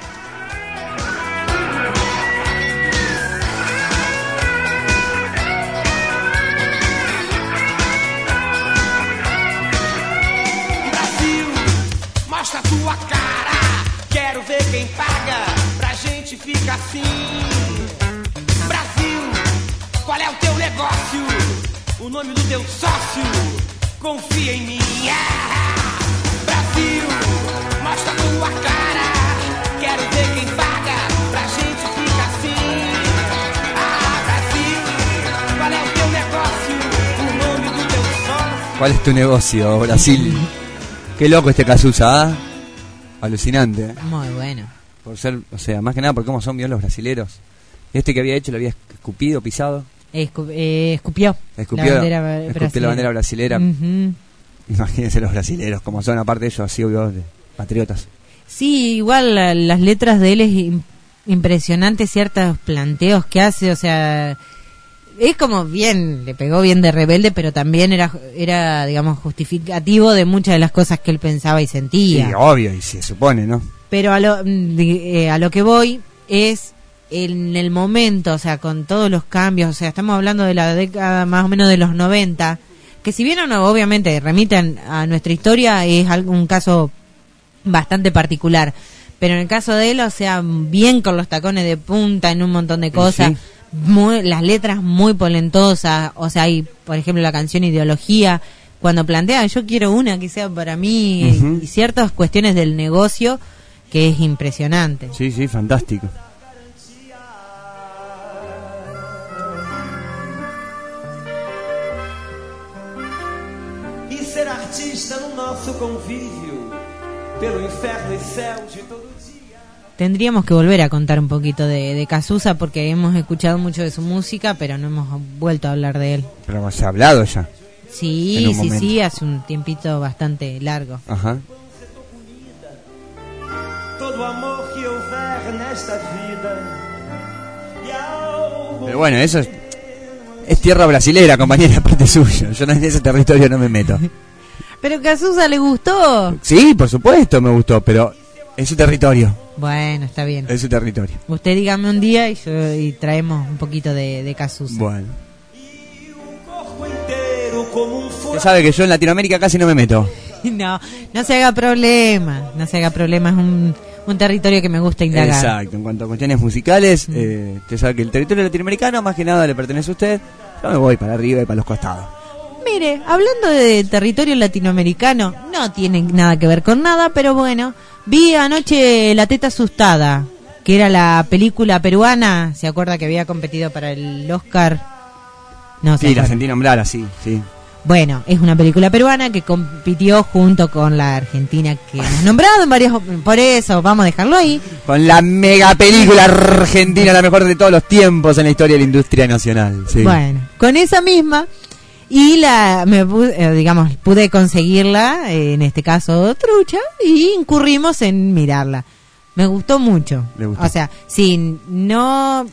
fica assim. Brasil, qual é o teu negócio? O nome do teu sócio? Confia em mim. Ah, Brasil, mostra tua cara. Quero ver quem paga. Pra gente fica assim. Ah, Brasil, qual é o teu negócio? O nome do teu sócio? ¿Cuál es tu negocio, Brasil? Qué loco este Cazuza, ¿ah? Alucinante, ¿eh? Muy bueno. Por ser, o sea, más que nada por cómo son bien los brasileros. Este que había hecho lo había escupido, pisado. Escu- eh, escupió. Escupió la bandera, bra- escupió brasilera. la bandera brasilera. Uh-huh. Imagínense los brasileros, como son, aparte de ellos, así obvio, de patriotas. Sí, igual la- las letras de él es im- impresionante, ciertos planteos que hace, o sea, es como bien, le pegó bien de rebelde, pero también era, era digamos, justificativo de muchas de las cosas que él pensaba y sentía. Sí, obvio, y se supone, ¿no? Pero a lo, de- eh, a lo que voy es en el momento, o sea, con todos los cambios, o sea, estamos hablando de la década más o menos de los noventa, que si bien uno obviamente remiten a nuestra historia, es algún caso bastante particular, pero en el caso de él, o sea, bien con los tacones de punta en un montón de cosas, Sí. muy, las letras muy polentosas, o sea, hay, por ejemplo, la canción Ideología, cuando plantea, yo quiero una que sea para mí, Ujú. y ciertas cuestiones del negocio, que es impresionante. Sí, sí, fantástico. E ser artista no nosso convívio, pelo inferno e céu de todo dia. Tendríamos que volver a contar un poquito de, de Cazuza porque hemos escuchado mucho de su música, pero no hemos vuelto a hablar de él. Pero se ha hablado ya. En Sí, un sí, momento. sí, hace un tiempito bastante largo. Ajá. Todo amor que houver nesta vida. E ao Pero bueno, eso es, es tierra brasilera, compañera, aparte suyo. Yo no, en ese territorio no me meto. Pero Cazuza le gustó. Sí, por supuesto me gustó, pero es su territorio. Bueno, está bien. Es su territorio. Usted dígame un día y, yo, y traemos un poquito de, de Cazuza. Bueno. corpo inteiro como um Usted sabe que yo en Latinoamérica casi no me meto. No, no se haga problema. No se haga problema, es un, un territorio que me gusta indagar. Exacto, en cuanto a cuestiones musicales, eh, usted sabe que el territorio latinoamericano más que nada le pertenece a usted. Yo me voy para arriba y para los costados. Mire, hablando de territorio latinoamericano, no tiene nada que ver con nada, pero bueno, vi anoche La Teta Asustada, que era la película peruana, ¿se acuerda que había competido para el Oscar? No, ¿se Sí, la acuerda? sentí nombrar así, sí. Bueno, es una película peruana que compitió junto con la Argentina que hemos nombrado en varias... Por eso, vamos a dejarlo ahí. Con la mega película argentina, la mejor de todos los tiempos en la historia de la industria nacional. Sí. Bueno, con esa misma... Y la, me, pu- eh, digamos, pude conseguirla, eh, en este caso trucha, y incurrimos en mirarla. Me gustó mucho. Le gustó. O sea, si no...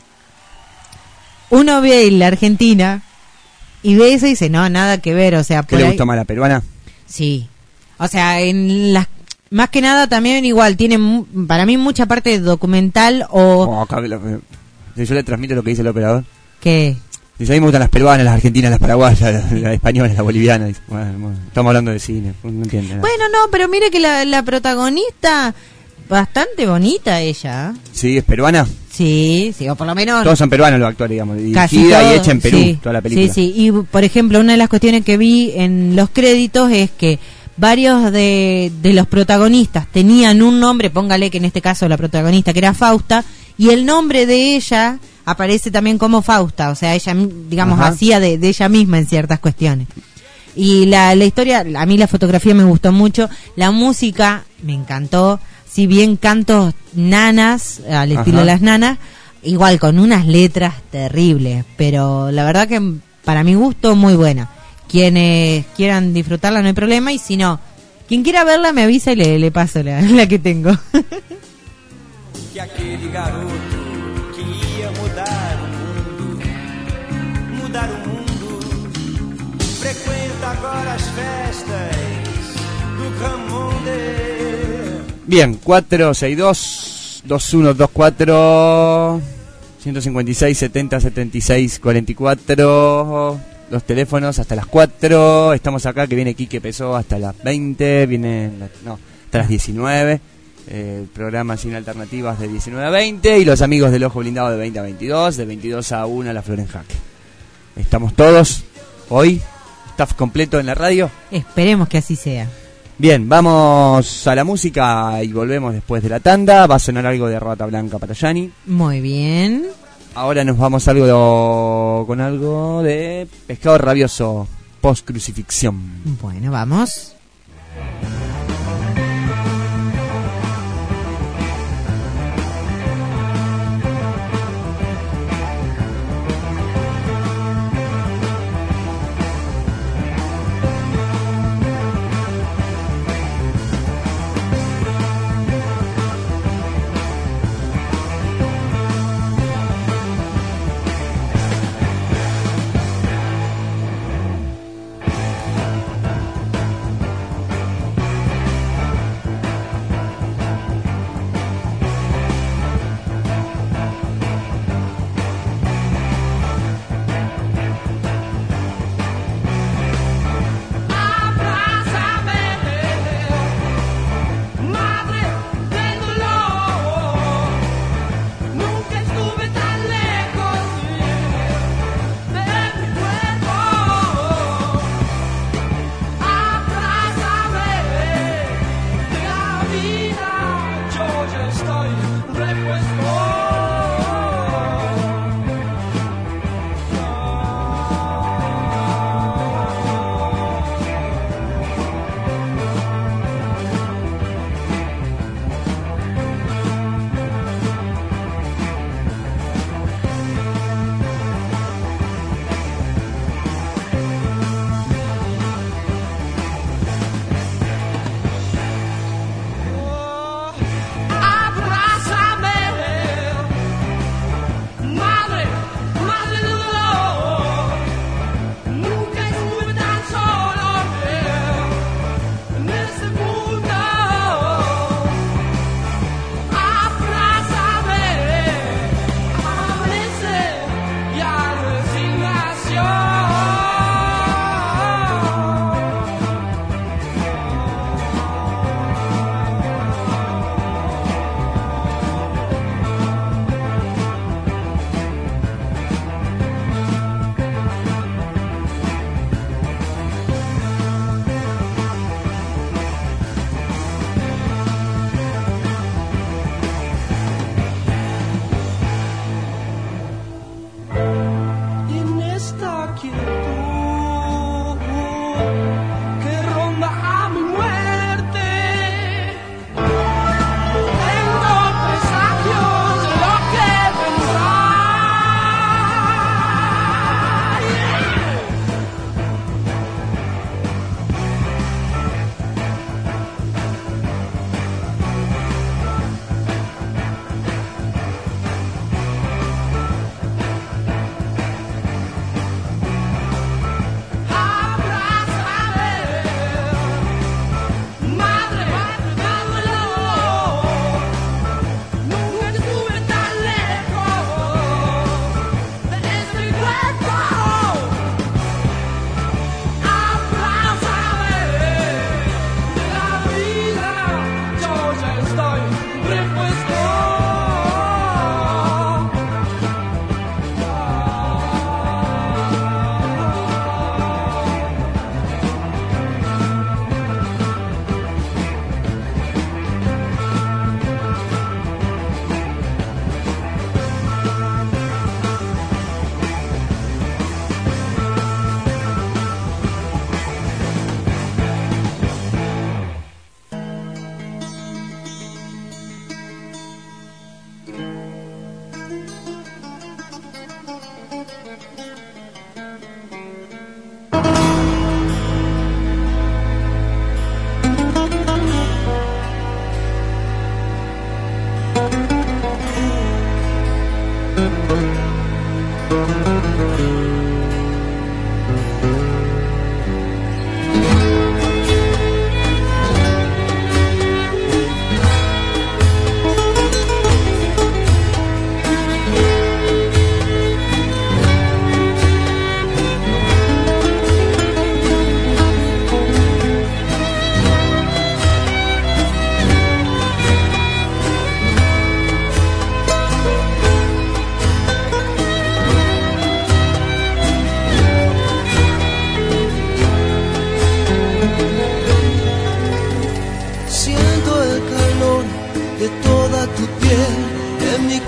Uno ve la Argentina y ve eso y dice, no, nada que ver, o sea... ¿Qué por le ahí- gustó más, la peruana? Sí. O sea, en las... Más que nada también igual, tiene mu- para mí mucha parte documental o... Oh, acá lo- eh, yo le transmito lo que dice el operador. que Dice, a mí me gustan las peruanas, las argentinas, las paraguayas, las, las españolas, las bolivianas. Dice, bueno, bueno, estamos hablando de cine, no entiende nada. Bueno, no, pero mire que la, la protagonista, bastante bonita ella. ¿eh? Sí, es peruana. Sí, sí, o por lo menos... Todos son peruanos los actores, digamos. Casi Dirigida y todo, hecha en Perú, sí, toda la película. Sí, sí, y por ejemplo, una de las cuestiones que vi en los créditos es que varios de, de los protagonistas tenían un nombre, póngale que en este caso la protagonista que era Fausta, y el nombre de ella aparece también como Fausta, o sea, ella, digamos, Ajá. hacía de, de ella misma en ciertas cuestiones. Y la, la historia, a mí la fotografía me gustó mucho, la música me encantó, si bien cantos nanas, al estilo Ajá. de las nanas, igual con unas letras terribles, pero la verdad que para mi gusto muy buena. Quienes quieran disfrutarla no hay problema, y si no, quien quiera verla me avisa y le, le paso la, la que tengo. que aquele garoto que ia mudar o mundo, mudar o mundo, frequenta agora as festas do Ramonde. Bien, cuatro seis dos, dos uno dos cuatro, ciento cincuenta y seis, setenta, setenta y seis, cuarenta y cuatro. Los teléfonos hasta las cuatro. Estamos acá, que viene Quique Pesó hasta las veinte. Viene, la- no, hasta las diecinueve. el programa Sin Alternativas de diecinueve a veinte y los amigos del Ojo Blindado de veinte a veintidós, de veintidós a una La Flor en Jaque. Estamos todos hoy, staff completo en la radio. Esperemos que así sea. Bien, vamos a la música y volvemos después de la tanda. Va a sonar algo de Rata Blanca para Yani. Muy bien. Ahora nos vamos a algo con algo de Pescado Rabioso, post crucifixión. Bueno, vamos.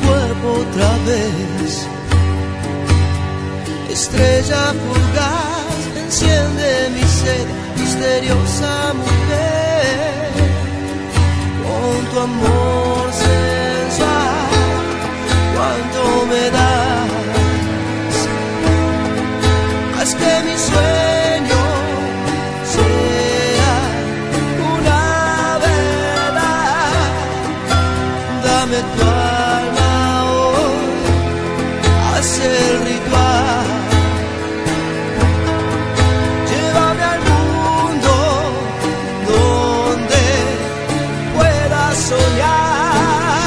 cuerpo otra vez. Estrella fugaz, enciende mi sed, misteriosa mujer, con tu amor sensual, cuánto me das. Haz que mi sueño sea una verdad. Dame tu alma hoy, haz el ritual. Llévame al mundo donde pueda soñar.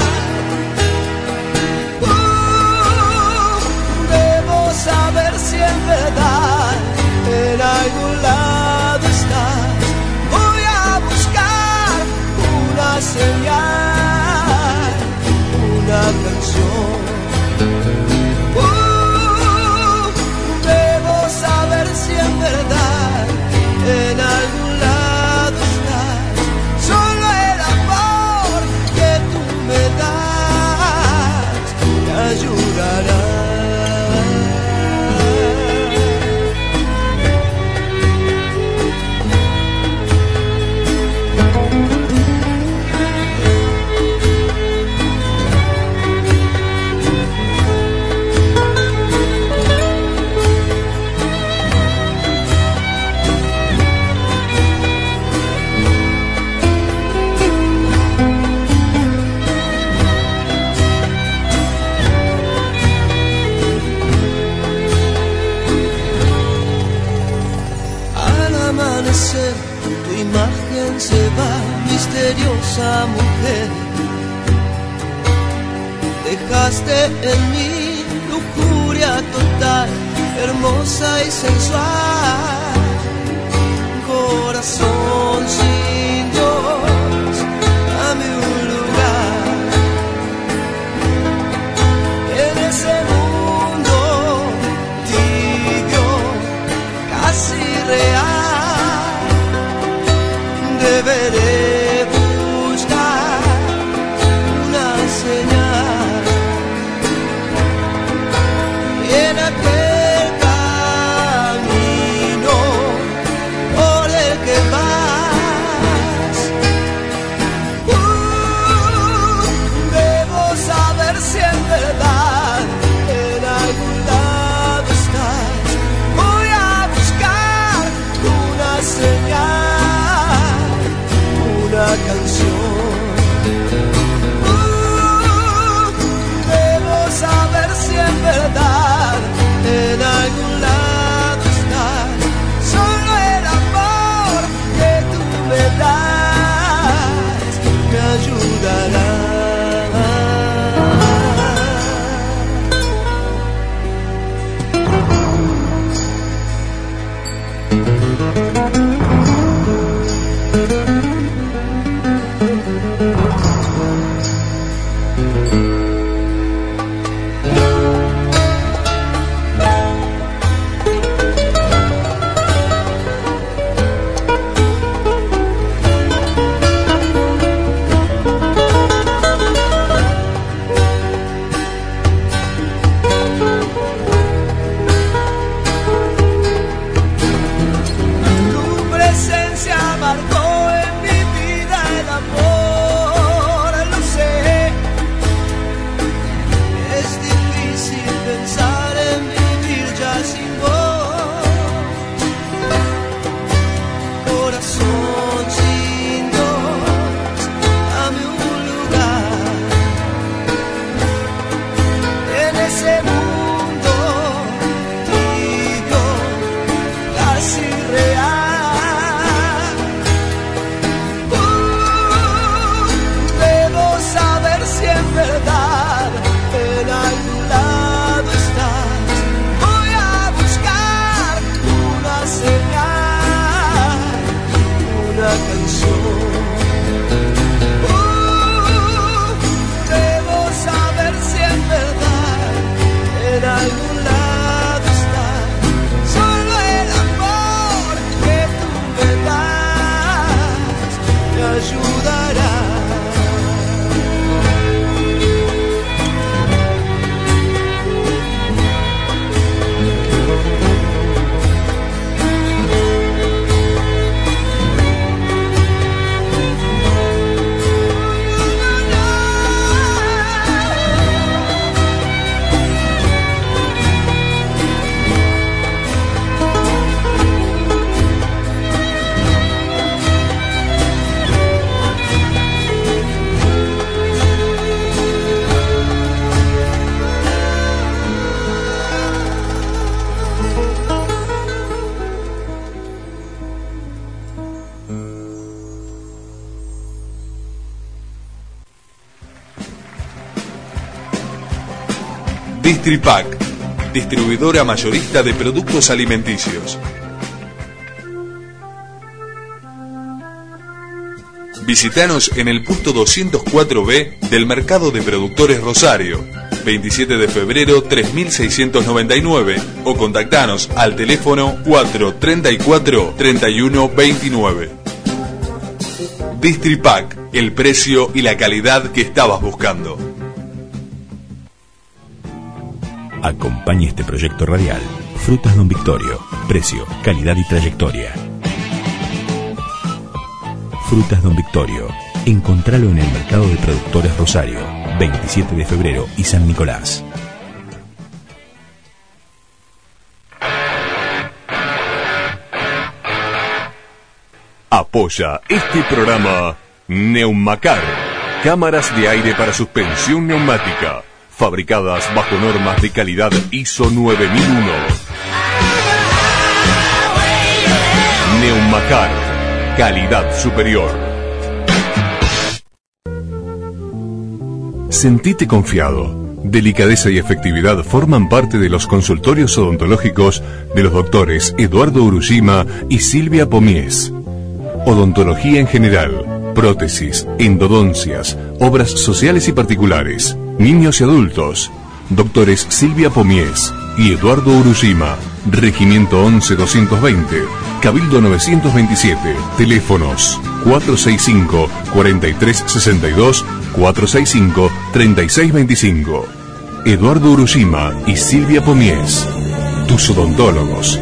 Uh, debo saber si en verdad en algún lado estás. Voy a buscar una señal, una canción. Uh, debo saber si en verdad en algún lado estás. Solo el amor que tú me das me ayudará. Tu imagen se va, misteriosa mujer. Dejaste en mí lujuria total, hermosa y sensual. Corazón sin Dios, dame un lugar en ese mundo tibio, casi real. Deberé buscar una señal y en aquel camino por el que vas. Uh, debo saber si en verdad en algún lado estás. Voy a buscar una señal, una canción. Uh, debo saber si en verdad en algún lado estás. Solo el amor que tú me das me ayudará. Distripac, distribuidora mayorista de productos alimenticios. Visítanos en el punto doscientos cuatro B del Mercado de Productores Rosario, veintisiete de febrero tres mil seiscientos noventa y nueve, o contactanos al teléfono cuatro treinta y cuatro treinta y uno veintinueve. Distripac, el precio y la calidad que estabas buscando. Acompañe este proyecto radial. Frutas Don Victorio. Precio, calidad y trayectoria. Frutas Don Victorio. Encontralo en el Mercado de Productores Rosario, veintisiete de febrero y San Nicolás. Apoya este programa Neumacar, cámaras de aire para suspensión neumática, fabricadas bajo normas de calidad I S O nueve mil uno. Neumacar, calidad superior. Sentite confiado. Delicadeza y efectividad forman parte de los consultorios odontológicos de los doctores Eduardo Urushima y Silvia Pomies. Odontología en general, prótesis, endodoncias, obras sociales y particulares, niños y adultos. Doctores Silvia Pomies y Eduardo Urushima. Regimiento once doscientos veinte, Cabildo novecientos veintisiete. Teléfonos cuatro seis cinco, cuatro tres seis dos, cuatro seis cinco, tres seis dos cinco. Eduardo Urushima y Silvia Pomies, tus odontólogos.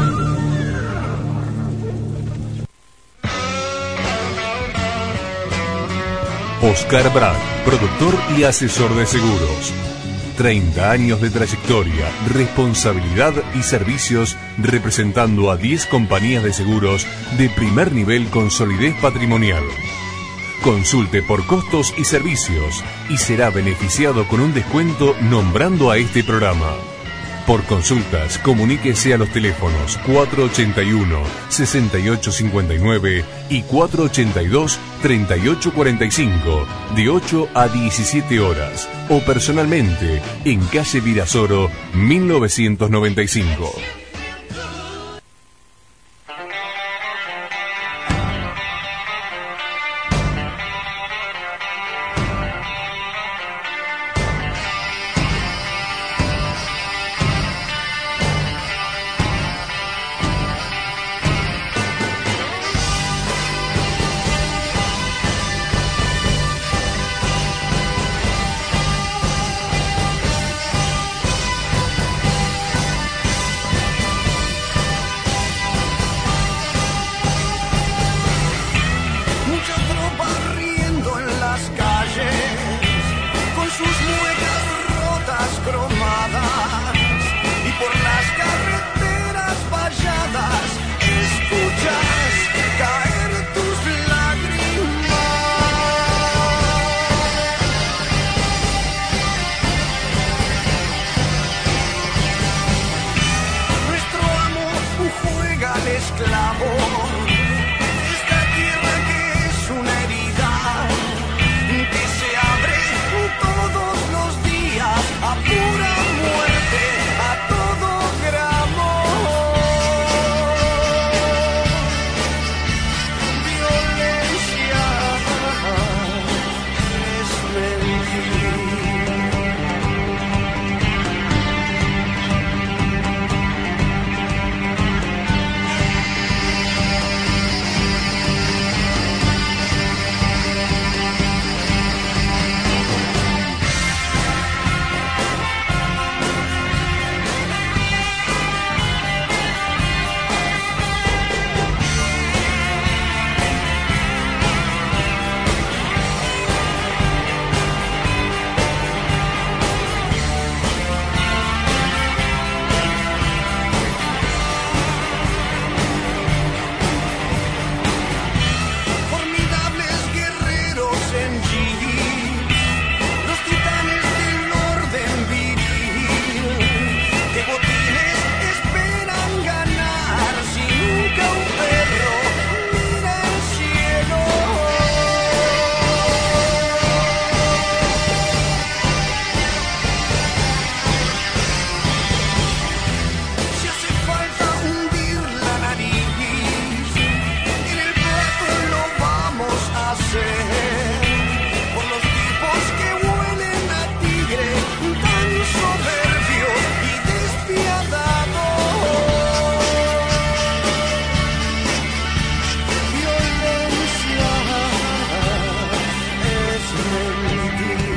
Oscar Brad, productor y asesor de seguros. treinta años de trayectoria, responsabilidad y servicios representando a diez compañías de seguros de primer nivel con solidez patrimonial. Consulte por costos y servicios y será beneficiado con un descuento nombrando a este programa. Por consultas, comuníquese a los teléfonos cuatro ochenta y uno, sesenta y ocho cincuenta y nueve y cuatro ochenta y dos, treinta y ocho cuarenta y cinco, de ocho a diecisiete horas, o personalmente en calle Virasoro, mil novecientos noventa y cinco. soberbio y despiadado. Violencia es mentir.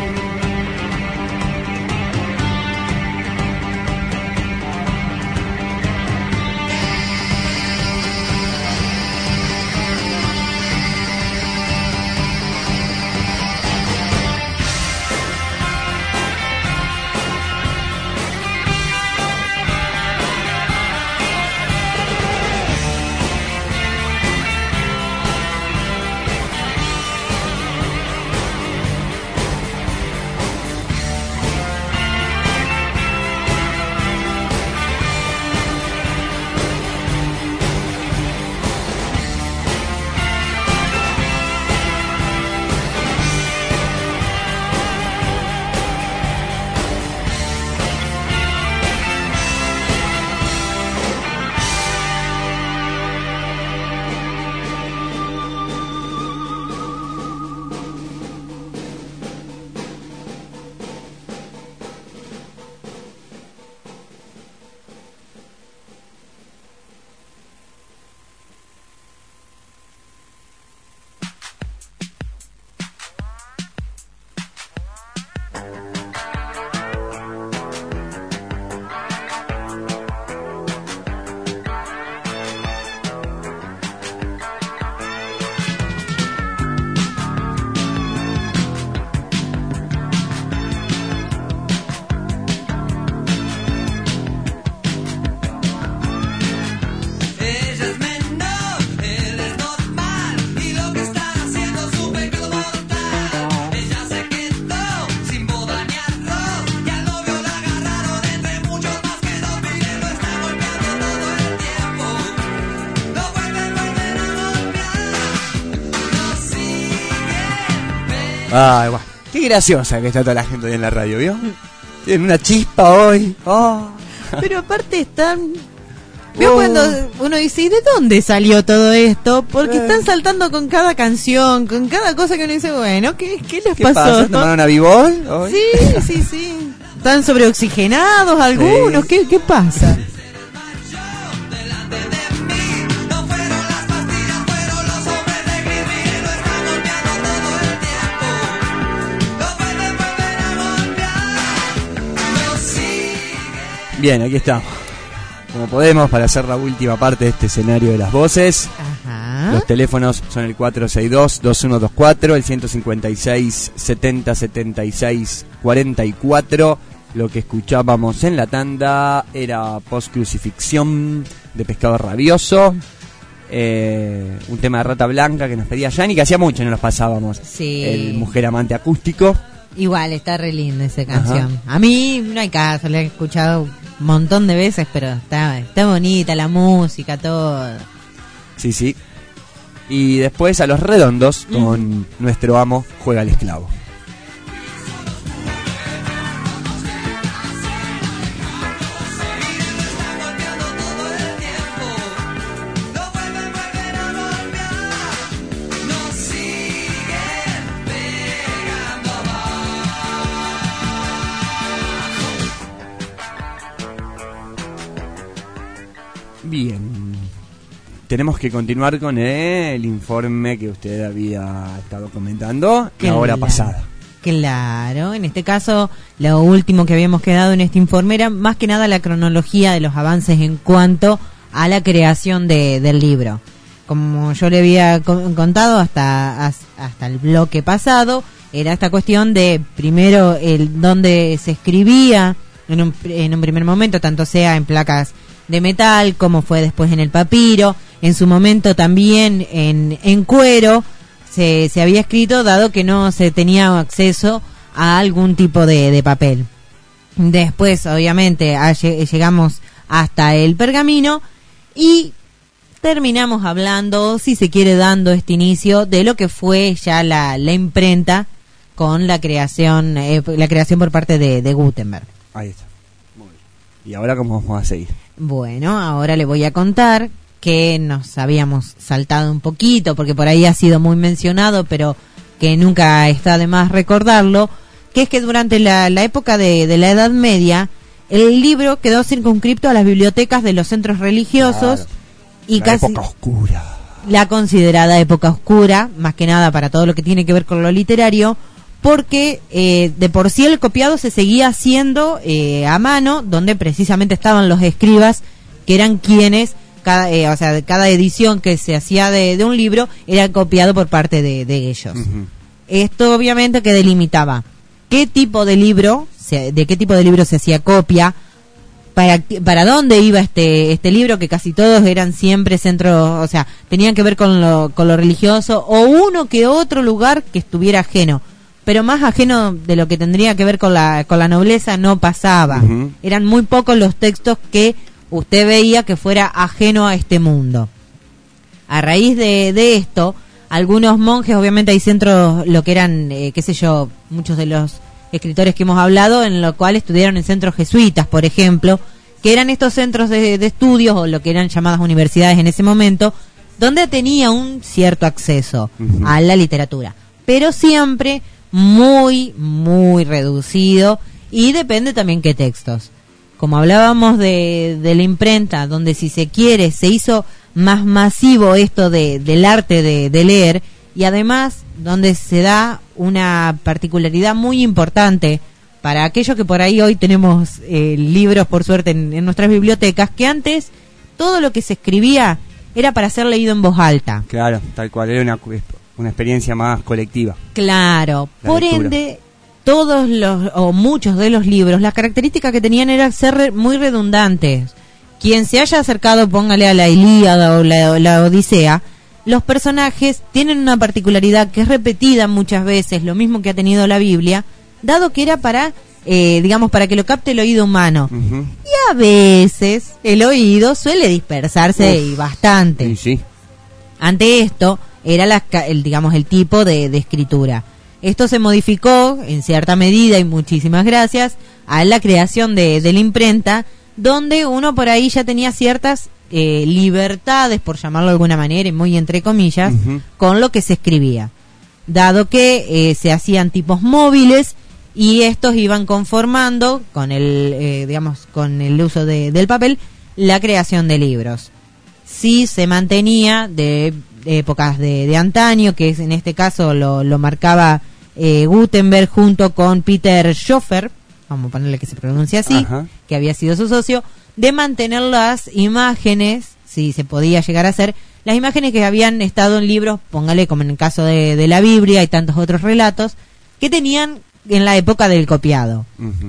Ay, bueno. Qué graciosa que está toda la gente hoy en la radio, ¿vio? Tienen una chispa hoy. Oh. Pero aparte están... ¿Vio oh. cuando uno dice, ¿y de dónde salió todo esto? Porque eh. están saltando con cada canción, con cada cosa que uno dice, bueno, ¿qué, qué les ¿Qué pasó? pasa? ¿Tomaron una bibol hoy? Sí, sí, sí. Están sobreoxigenados algunos. Sí. ¿Qué, ¿Qué pasa? Bien, aquí estamos. Como podemos, para hacer la última parte de este escenario de las voces. Ajá. Los teléfonos son el cuatro seis dos, dos uno dos cuatro, el ciento cincuenta y seis, setenta, setenta y seis, cuarenta y cuatro. Lo que escuchábamos en la tanda era Post-Crucifixión de Pescado Rabioso. Eh, un tema de Rata Blanca que nos pedía Yanni, que hacía mucho no nos pasábamos. Sí. El Mujer Amante Acústico. Igual, está re linda esa canción. Ajá. A mí no hay caso, la he escuchado un montón de veces, pero está, está bonita la música, todo. Sí, sí. Y después a Los Redondos con mm. Nuestro Amo Juega al Esclavo. Bien, tenemos que continuar con el informe que usted había estado comentando la hora pasada. Claro, en este caso lo último que habíamos quedado en este informe era más que nada la cronología de los avances en cuanto a la creación de, del libro. Como yo le había contado hasta, hasta el bloque pasado, era esta cuestión de primero el donde se escribía en un, en un primer momento, tanto sea en placas de metal, como fue después en el papiro, en su momento también en, en cuero, se, se había escrito, dado que no se tenía acceso a algún tipo de, de papel. Después, obviamente, a, llegamos hasta el pergamino y terminamos hablando, si se quiere, dando este inicio de lo que fue ya la, la imprenta con la creación, eh, la creación por parte de, de Gutenberg. Ahí está. Muy bien. ¿Y ahora cómo vamos a seguir? Bueno, ahora le voy a contar que nos habíamos saltado un poquito, porque por ahí ha sido muy mencionado, pero que nunca está de más recordarlo, que es que durante la, la época de, de la Edad Media, el libro quedó circunscripto a las bibliotecas de los centros religiosos. Claro. Y la casi época oscura. La considerada época oscura, más que nada para todo lo que tiene que ver con lo literario, porque eh, de por sí el copiado se seguía haciendo eh, a mano, donde precisamente estaban los escribas, que eran quienes, cada, eh, o sea, cada edición que se hacía de, de un libro era copiado por parte de, de ellos. Uh-huh. Esto obviamente que delimitaba qué tipo de libro, se, de qué tipo de libro se hacía copia, para para dónde iba este este libro, que casi todos eran siempre centros, o sea, tenían que ver con lo con lo religioso, o uno que otro lugar que estuviera ajeno, pero más ajeno de lo que tendría que ver con la con la nobleza no pasaba. Uh-huh. Eran muy pocos los textos que usted veía que fuera ajeno a este mundo. A raíz de de esto, algunos monjes, obviamente hay centros, lo que eran, eh, qué sé yo, muchos de los escritores que hemos hablado, en lo cual estudiaron en centros jesuitas, por ejemplo, que eran estos centros de, de estudios, o lo que eran llamadas universidades en ese momento, donde tenía un cierto acceso uh-huh. a la literatura, pero siempre muy, muy reducido, y depende también qué textos. Como hablábamos de, de la imprenta, donde si se quiere se hizo más masivo esto de, del arte de, de leer, y además donde se da una particularidad muy importante para aquellos que por ahí hoy tenemos eh, libros, por suerte, en, en nuestras bibliotecas, que antes todo lo que se escribía era para ser leído en voz alta. Claro, tal cual, era una, una experiencia más colectiva. Claro, por ende, todos los, o muchos de los libros, las características que tenían era ser re, muy redundantes. Quien se haya acercado, póngale a la Ilíada o la, la Odisea, los personajes tienen una particularidad que es repetida muchas veces, lo mismo que ha tenido la Biblia, dado que era para, eh, digamos, para que lo capte el oído humano. Uh-huh. Y a veces el oído suele dispersarse Uf. y bastante. Sí, sí. Ante esto, era la, el, digamos, el tipo de, de escritura. Esto se modificó en cierta medida, y muchísimas gracias a la creación de, de la imprenta, donde uno por ahí ya tenía ciertas eh, libertades, por llamarlo de alguna manera, y muy entre comillas, uh-huh. con lo que se escribía, dado que eh, se hacían tipos móviles, y estos iban conformando con el eh, digamos con el uso de, del papel la creación de libros. Sí se mantenía de, de épocas de, de antaño, que es, en este caso lo, lo marcaba eh, Gutenberg junto con Peter Schoeffer, vamos a ponerle que se pronuncia así, Ajá. que había sido su socio, de mantener las imágenes, si se podía llegar a hacer, las imágenes que habían estado en libros, póngale como en el caso de, de la Biblia y tantos otros relatos, que tenían en la época del copiado. Uh-huh.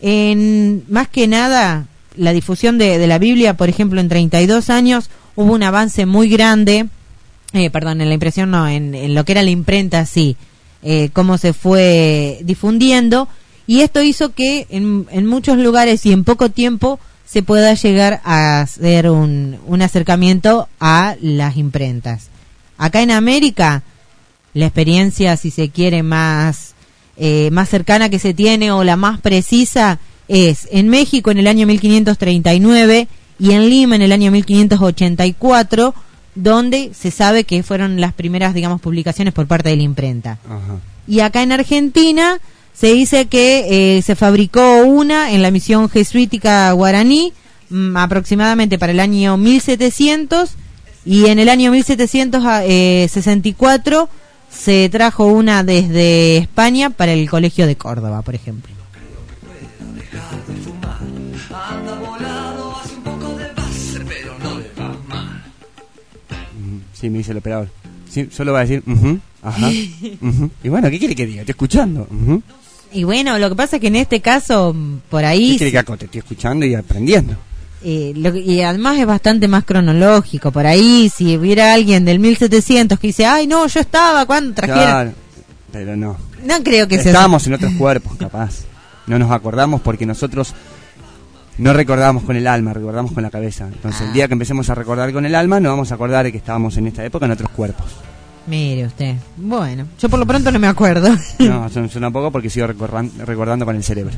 En, más que nada, la difusión de, de la Biblia, por ejemplo, en treinta y dos años, hubo un avance muy grande, eh, perdón, en la impresión no, en, en lo que era la imprenta, sí, eh, cómo se fue difundiendo, y esto hizo que en, en muchos lugares y en poco tiempo se pueda llegar a hacer un, un acercamiento a las imprentas. Acá en América, la experiencia, si se quiere, más, eh, más cercana que se tiene, o la más precisa, es en México en el año mil quinientos treinta y nueve y en Lima en el año mil quinientos ochenta y cuatro, donde se sabe que fueron las primeras, digamos, publicaciones por parte de la imprenta. Ajá. Y acá en Argentina se dice que eh, se fabricó una en la misión jesuítica guaraní, m, aproximadamente para el año mil setecientos, y en el año mil setecientos sesenta y cuatro se trajo una desde España para el Colegio de Córdoba, por ejemplo. Sí, me dice el operador. Sí, solo va a decir, uh-huh, ajá, uh-huh. Y bueno, ¿qué quiere que diga? Estoy escuchando. Uh-huh. Y bueno, lo que pasa es que en este caso, por ahí... ¿Qué quiere que haga? Te estoy escuchando y aprendiendo. Eh, lo, y además es bastante más cronológico. Por ahí, si hubiera alguien del mil setecientos que dice, ay, no, yo estaba cuando trajeron... Claro, pero no. No creo que sea... Estábamos en otros cuerpos, capaz. No nos acordamos porque nosotros no recordamos con el alma, recordamos con la cabeza. Entonces, ah. el día que empecemos a recordar con el alma, nos vamos a acordar de que estábamos en esta época en otros cuerpos. Mire usted. Bueno, yo por lo pronto no me acuerdo. No, yo, yo tampoco, porque sigo recordando, recordando con el cerebro.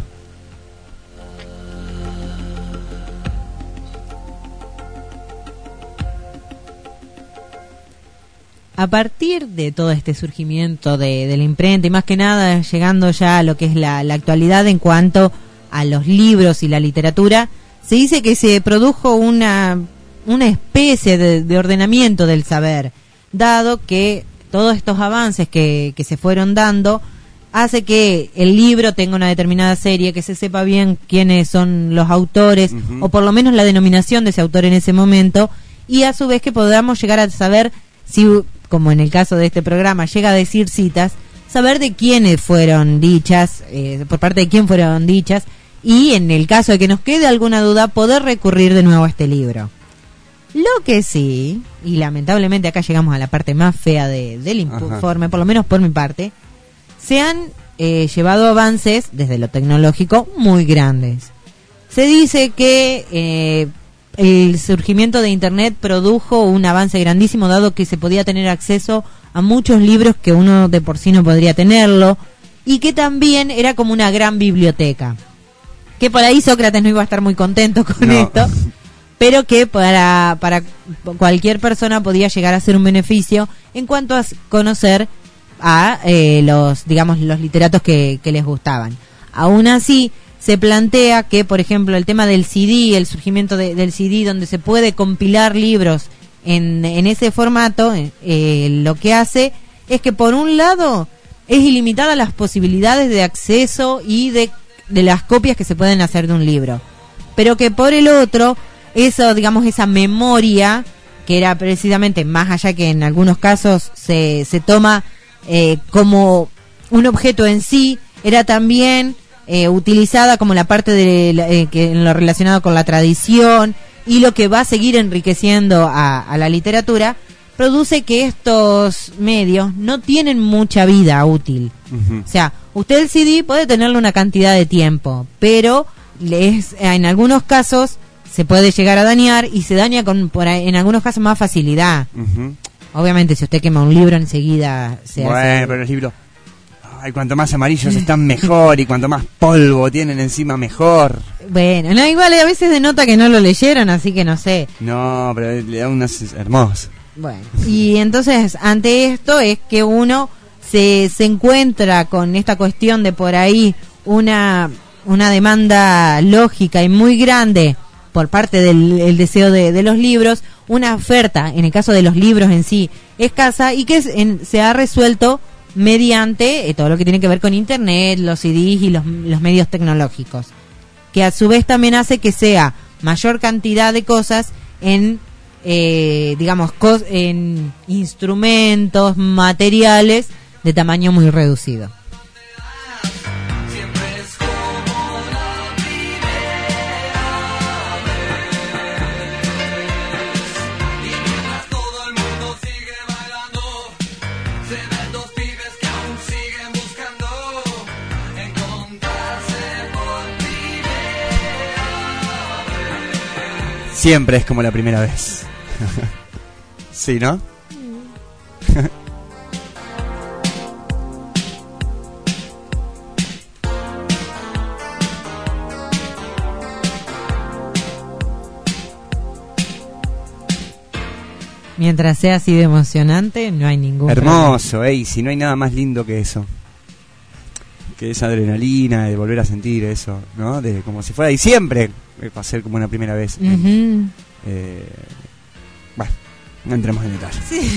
a partir de todo este surgimiento de, de la imprenta y más que nada llegando ya a lo que es la, la actualidad en cuanto a los libros y la literatura, se dice que se produjo una, una especie de, de ordenamiento del saber, dado que todos estos avances que, que se fueron dando hace que el libro tenga una determinada serie, que se sepa bien quiénes son los autores, uh-huh. o por lo menos la denominación de ese autor en ese momento, y a su vez que podamos llegar a saber si, como en el caso de este programa, llega a decir citas, saber de quiénes fueron dichas, eh, por parte de quién fueron dichas, y en el caso de que nos quede alguna duda, poder recurrir de nuevo a este libro. Lo que sí, y lamentablemente acá llegamos a la parte más fea de, del informe, por lo menos por mi parte, se han eh, llevado avances desde lo tecnológico muy grandes. Se dice que eh, el surgimiento de Internet produjo un avance grandísimo, dado que se podía tener acceso a muchos libros que uno de por sí no podría tenerlo, y que también era como una gran biblioteca. Que por ahí Sócrates no iba a estar muy contento con no. esto, pero que para, para cualquier persona podía llegar a ser un beneficio en cuanto a conocer a eh, los, digamos, los literatos que, que les gustaban. Aún así, se plantea que, por ejemplo, el tema del C D, el surgimiento de, del C D, donde se puede compilar libros en, en ese formato, eh, lo que hace es que, por un lado, es ilimitada las posibilidades de acceso y de, de las copias que se pueden hacer de un libro, pero que por el otro, eso, digamos, esa memoria, que era precisamente, más allá que en algunos casos se, se toma eh, como un objeto en sí, era también eh, utilizada como la parte de la, eh, que en lo relacionado con la tradición y lo que va a seguir enriqueciendo a, a la literatura, produce que estos medios no tienen mucha vida útil. Uh-huh. O sea, usted el C D puede tenerlo una cantidad de tiempo, pero es, en algunos casos se puede llegar a dañar, y se daña con por ahí, en algunos casos, más facilidad. Uh-huh. Obviamente, si usted quema un libro, enseguida se bueno, hace... Bueno, pero los libros... Ay, cuanto más amarillos están, mejor, y cuanto más polvo tienen encima, mejor. Bueno, no, igual a veces denota que no lo leyeron, así que no sé. No, pero le da unas hermosas. Bueno, y entonces, ante esto es que uno se, se encuentra con esta cuestión de por ahí una, una demanda lógica y muy grande por parte del el deseo de, de los libros, una oferta, en el caso de los libros en sí, escasa, y que es, en, se ha resuelto mediante eh, todo lo que tiene que ver con Internet, los C Ds y los, los medios tecnológicos, que a su vez también hace que sea mayor cantidad de cosas en, eh, digamos, cos, en instrumentos, materiales de tamaño muy reducido. Siempre es como la primera vez. Sí, ¿no? Mientras sea así de emocionante, no hay ningún hermoso, problema. Ey, si no hay nada más lindo que eso. Que esa adrenalina de volver a sentir eso, ¿no? De como si fuera y siempre va a ser como una primera vez. Uh-huh. Eh, bueno, no entremos en detalle. Sí.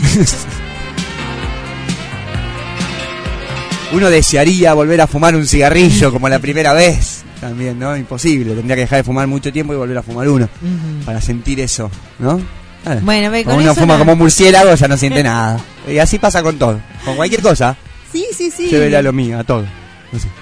Uno desearía volver a fumar un cigarrillo como la primera vez, también, ¿no? Imposible, tendría que dejar de fumar mucho tiempo y volver a fumar uno, uh-huh. para sentir eso, ¿no? Vale. Bueno, ve, con uno fuma no... como un murciélago, ya no siente nada. Y así pasa con todo, con cualquier cosa. Sí, sí, sí. Se verá lo mío, a todo. No sé.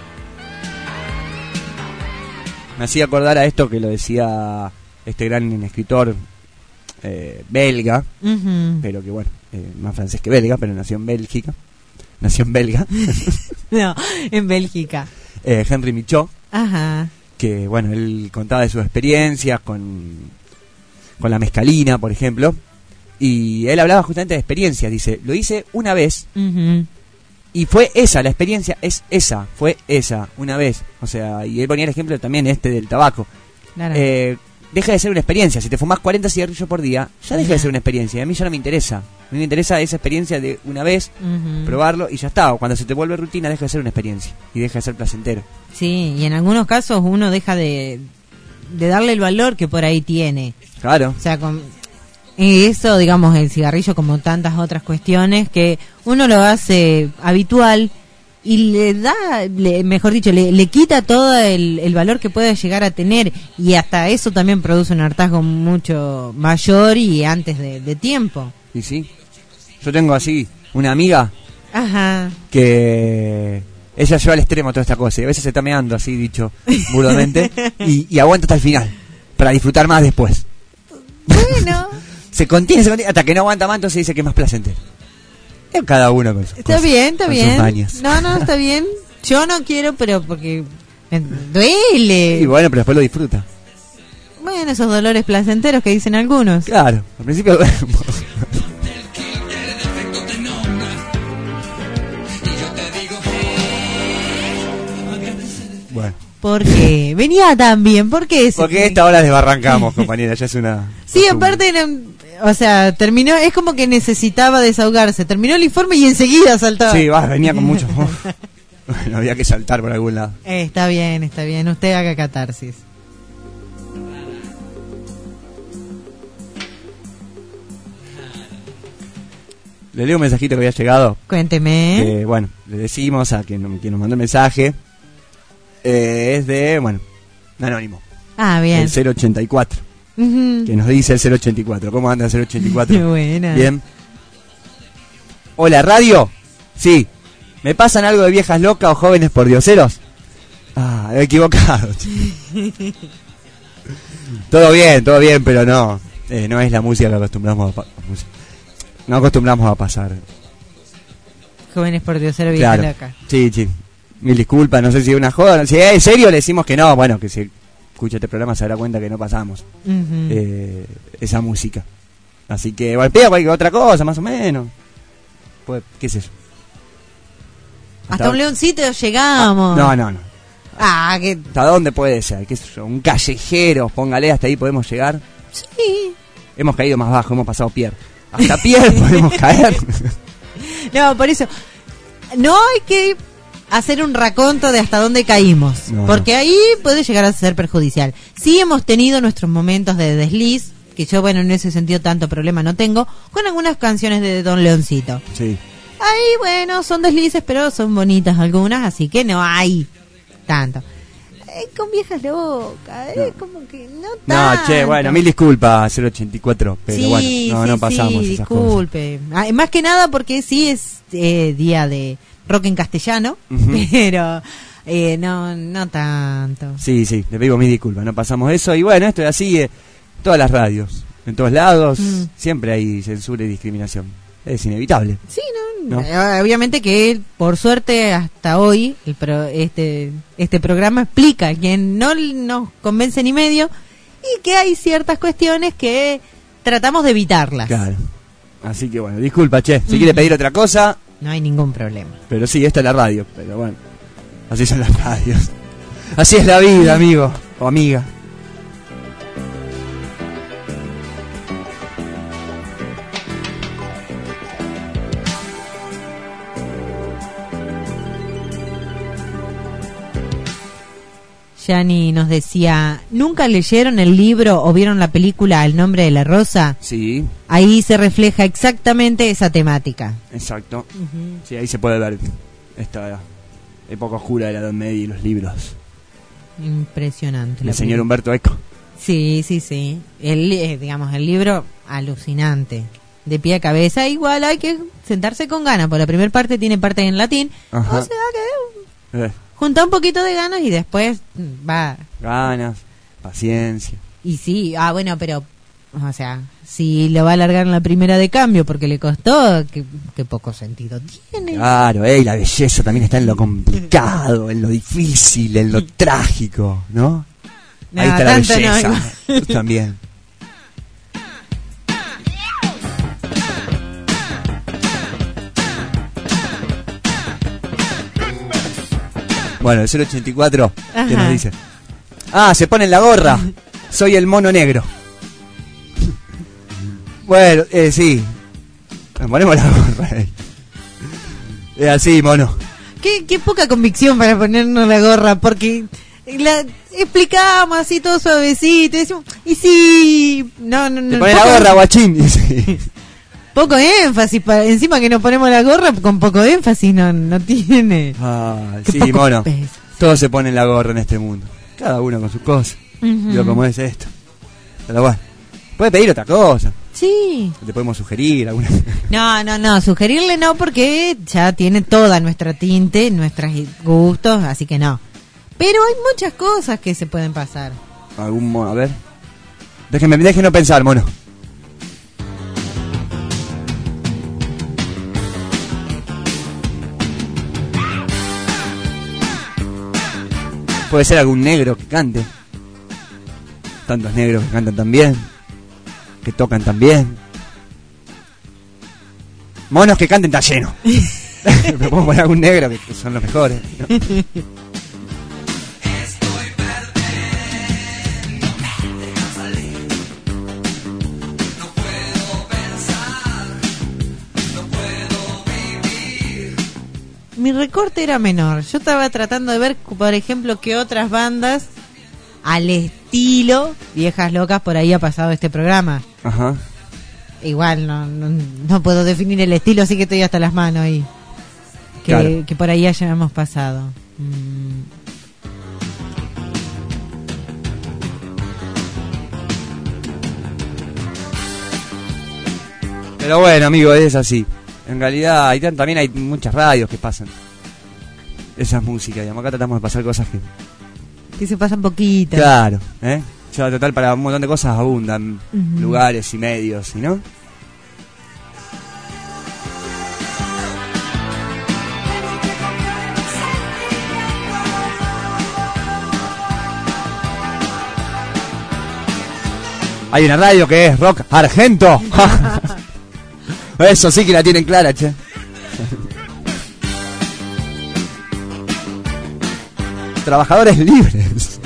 Me hacía acordar a esto que lo decía este gran escritor eh, belga, uh-huh. pero que bueno, eh, más francés que belga, pero nació en Bélgica. Nació en belga. No, en Bélgica. Eh, Henry Michaud. Ajá. Que bueno, él contaba de sus experiencias con, con la mezcalina, por ejemplo. Y él hablaba justamente de experiencias. Dice, lo hice una vez. Uh-huh. Y fue esa, la experiencia es esa, fue esa, una vez. O sea, y él ponía el ejemplo también este del tabaco. Claro. Eh, deja de ser una experiencia. Si te fumás cuarenta cigarrillos por día, ya deja de ser una experiencia. Y a mí ya no me interesa. A mí me interesa esa experiencia de una vez, uh-huh. probarlo y ya está. O cuando se te vuelve rutina, deja de ser una experiencia. Y deja de ser placentero. Sí, y en algunos casos uno deja de, de darle el valor que por ahí tiene. Claro. O sea, con eso, digamos, el cigarrillo como tantas otras cuestiones, que uno lo hace habitual y le da, le, mejor dicho, le, le quita todo el, el valor que puede llegar a tener, y hasta eso también produce un hartazgo mucho mayor y antes de, de tiempo. Y sí, yo tengo así una amiga Ajá. que ella lleva al extremo toda esta cosa y a veces se está meando así, dicho burdamente, y, y aguanta hasta el final para disfrutar más después. Bueno. se contiene, se contiene hasta que no aguanta más, entonces dice que es más placentero. Cada uno con sus Está cosas, bien, está con bien. sus mañas. No, no, está bien. Yo no quiero, pero porque me duele. Y bueno, pero después lo disfruta. Bueno, esos dolores placenteros que dicen algunos. Claro, al principio bueno. ¿Por qué? Venía tan bien, ¿por qué? Ese Porque esta hora desbarrancamos, compañera, ya es una... Sí, costumbre. Aparte, o sea, terminó, es como que necesitaba desahogarse. Terminó el informe y enseguida saltaba. Sí, va, venía con mucho... Bueno, había que saltar por algún lado. Eh, está bien, está bien, usted haga catarsis. Le leo un mensajito que había llegado. Cuénteme. Eh, bueno, le decimos a quien, quien nos mandó el mensaje. Eh, es de, bueno, anónimo. Ah, bien. El cero ochenta y cuatro. Uh-huh. Que nos dice el cero ochenta y cuatro. ¿Cómo anda el cero ochenta y cuatro? Qué buena. Bien. Hola, radio. Sí. ¿Me pasan algo de viejas locas o jóvenes por dioseros? Ah, he equivocado. Todo bien, todo bien, pero no. Eh, no es la música que acostumbramos a pa- No acostumbramos a pasar. Jóvenes por diosero, viejas claro. locas. Sí, sí. Mil disculpas, no sé si es una joda. Si es en serio, le decimos que no. Bueno, que si escucha este programa se dará cuenta que no pasamos uh-huh. eh, esa música. Así que, bueno, pida cualquier otra cosa, más o menos. Pues, ¿qué es eso? Hasta, Hasta un leoncito llegamos. Ah, no, no, no. Ah, que... ¿Hasta dónde puede ser? ¿Qué es eso? Un callejero, póngale, hasta ahí podemos llegar. Sí. Hemos caído más bajo, hemos pasado Pierre. Hasta Pierre podemos caer. No, por eso. No hay que hacer un raconto de hasta dónde caímos, no, porque no. ahí puede llegar a ser perjudicial. Sí hemos tenido nuestros momentos de desliz, que yo, bueno, en ese sentido tanto problema no tengo, con algunas canciones de Don Leoncito. Sí. Ahí, bueno, son deslices, pero son bonitas algunas, así que no hay tanto. Eh, con viejas locas, eh, no. como que no tanto. No, che, bueno, mil disculpas, cero ochenta y cuatro, pero sí, bueno, no, sí, no pasamos sí, esas disculpe. Ah, más que nada porque sí es eh, día de rock en castellano, uh-huh. pero eh, no no tanto. Sí, sí, le pido mis disculpas, no pasamos eso. Y bueno, esto es así, eh, todas las radios, en todos lados, mm. siempre hay censura y discriminación. Es inevitable. Sí, no, ¿no? Eh, obviamente que por suerte hasta hoy el pro, este este programa explica que no nos convence ni medio y que hay ciertas cuestiones que tratamos de evitarlas. Claro. Así que bueno, disculpa, che, si mm. quiere pedir otra cosa, no hay ningún problema. Pero sí, esta es la radio, pero bueno, así son las radios. Así es la vida, amigo o amiga. Yani nos decía, ¿nunca leyeron el libro o vieron la película El nombre de la rosa? Sí. Ahí se refleja exactamente esa temática. Exacto. Uh-huh. Sí, ahí se puede ver esta época oscura de la Edad Media y los libros. Impresionante. El señor Humberto Eco. Sí, sí, sí. El, eh, digamos, el libro alucinante. De pie a cabeza, igual hay que sentarse con ganas, porque la primera parte tiene parte en latín. Ajá. O sea que... Eh. Junta un poquito de ganas y después va. Ganas, paciencia. Y sí, ah, bueno, pero, o sea, si lo va a alargar en la primera de cambio porque le costó, que, que poco sentido tiene. Claro, eh, y la belleza también está en lo complicado, en lo difícil, en lo trágico, ¿no? no Ahí está la belleza. No, también. Bueno, el cero ochenta y cuatro, ¿qué nos dice? Ah, se pone la gorra. Soy el mono negro. Bueno, eh, sí. Nos ponemos la gorra ahí. Es así, mono. Qué, qué poca convicción para ponernos la gorra, porque la explicamos así todo suavecito y decimos, y sí, no, no, no. Te pones la gorra, guachín. Y sí. Poco énfasis, para, encima que nos ponemos la gorra con poco énfasis, no, no tiene. Ah, Qué sí, poco mono. peso. Todos se ponen la gorra en este mundo. Cada uno con sus cosas. Uh-huh. Yo como es esto. Pero bueno, puede pedir otra cosa. Sí. Te podemos sugerir alguna. No, no, no, sugerirle no, porque ya tiene toda nuestra tinte, nuestros gustos, así que no. Pero hay muchas cosas que se pueden pasar. Algún mono, a ver. Déjenme, déjenme pensar, mono. Puede ser algún negro que cante. Tantos negros que cantan tan bien, que tocan tan bien. Monos que canten tan lleno. Me puedo poner algún negro que, que son los mejores, ¿no? Mi recorte era menor. Yo estaba tratando de ver, por ejemplo, qué otras bandas al estilo Viejas Locas por ahí ha pasado este programa. Ajá. Igual no, no, no puedo definir el estilo, así que estoy hasta las manos ahí. Que, Claro. que por ahí hayamos pasado. Mm. Pero bueno, amigo, es así. En realidad hay, tan- también hay muchas radios que pasan esas músicas. Y acá tratamos de pasar cosas que... Que se pasan poquito. Claro, ¿eh? Ya total para un montón de cosas abundan Ujú. lugares y medios, ¿y no? Hay una radio que es Rock Argento. Eso sí que la tienen clara, che. Trabajadores libres.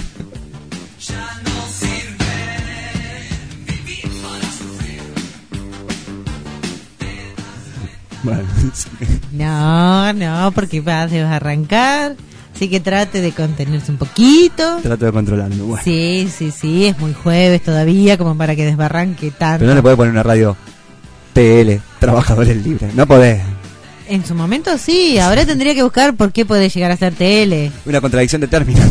Bueno, sí. No, no, porque vas a arrancar. Así que trate de contenerse un poquito. Trato de controlarlo. Bueno. Sí, sí, sí, es muy jueves todavía, como para que desbarranque tanto. Pero no le podés poner una radio T L, Trabajadores Libres. No podés. En su momento sí, ahora tendría que buscar por qué puede llegar a ser T L. Una contradicción de términos.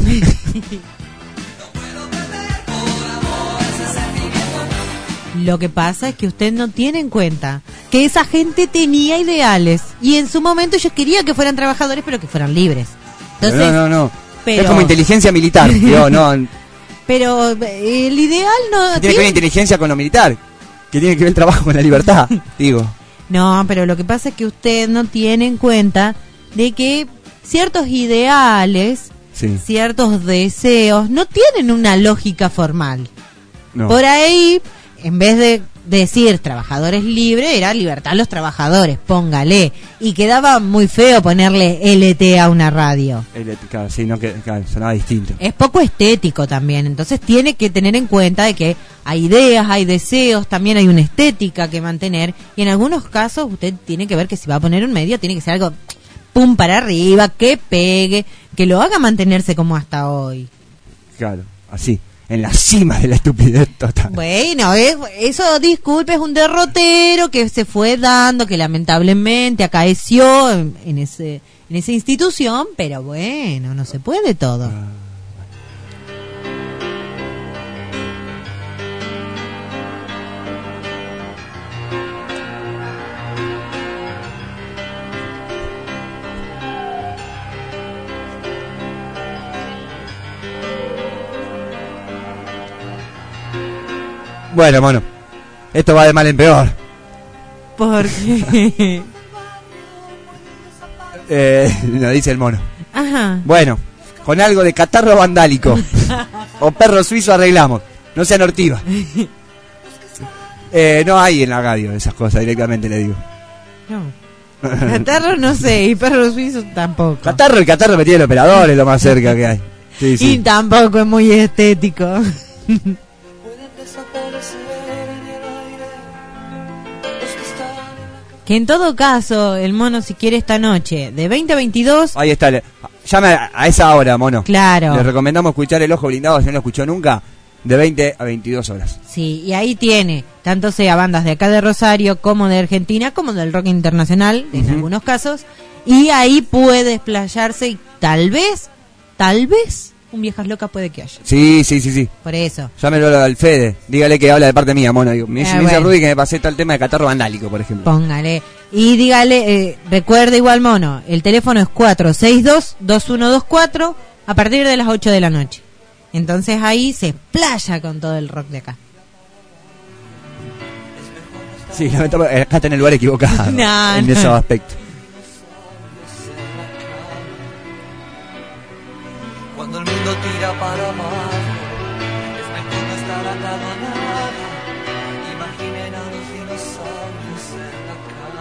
Lo que pasa es que usted no tiene en cuenta que esa gente tenía ideales y en su momento ellos querían que fueran trabajadores pero que fueran libres. Entonces, Pero no, no, no. pero- Es como inteligencia militar. Digo, no, pero eh, el ideal no tiene que ver inteligencia con lo militar. Que tiene que ver el trabajo con la libertad. Digo. No, pero lo que pasa es que usted no tiene en cuenta de que ciertos ideales, Sí. ciertos deseos no tienen una lógica formal. No. Por ahí, en vez de decir trabajadores libres, era libertad a los trabajadores, póngale. Y quedaba muy feo ponerle L T a una radio. El- claro, sí, no, que, claro, sonaba distinto. Es poco estético también, entonces tiene que tener en cuenta de que hay ideas, hay deseos, también hay una estética que mantener. Y en algunos casos usted tiene que ver que si va a poner un medio, tiene que ser algo pum para arriba, que pegue, que lo haga mantenerse como hasta hoy. Claro, así. En la cima de la estupidez total. Bueno, es- eso, disculpe, es un derrotero que se fue dando, que lamentablemente acaeció en, en ese en esa institución, pero bueno, no se puede todo. Bueno, mono. Esto va de mal en peor. Porque... Eh, nos dice el mono. Ajá. Bueno, con algo de catarro vandálico o perro suizo arreglamos. No sean ortivas. Eh, no hay en la radio esas cosas, directamente le digo. No. Catarro no sé, y perro suizo tampoco. Catarro, el catarro metido el operador es lo más cerca que hay. Sí, Y sí. tampoco es muy estético. Que en todo caso, el mono, si quiere esta noche, de veinte a veintidós... Ahí está, le- llame a, a esa hora, mono. Claro. Le recomendamos escuchar El Ojo Blindado, si no lo escuchó nunca, de veinte a veintidós horas. Sí, y ahí tiene, tanto sea bandas de acá de Rosario, como de Argentina, como del rock internacional, en Ujú. algunos casos, y ahí puede explayarse y tal vez, tal vez, un Viejas Locas puede que haya. Sí, sí, sí, sí. Por eso. Llámelo al Fede, dígale que habla de parte mía, mono. Digo, me dice, Ah, me dice bueno. Rudy que me pasé todo el tema de catarro vandálico, por ejemplo. Póngale. Y dígale, eh, recuerde igual, mono, el teléfono es cuatro seis dos, dos uno dos cuatro a partir de las ocho de la noche. Entonces ahí se explaya con todo el rock de acá. Sí, lamentablemente, acá está en el lugar equivocado. No, en no. esos aspectos. Cuando el mundo tira para abajo, es mejor no estar atado a nada. Imaginen a los dinosaurios en la cama.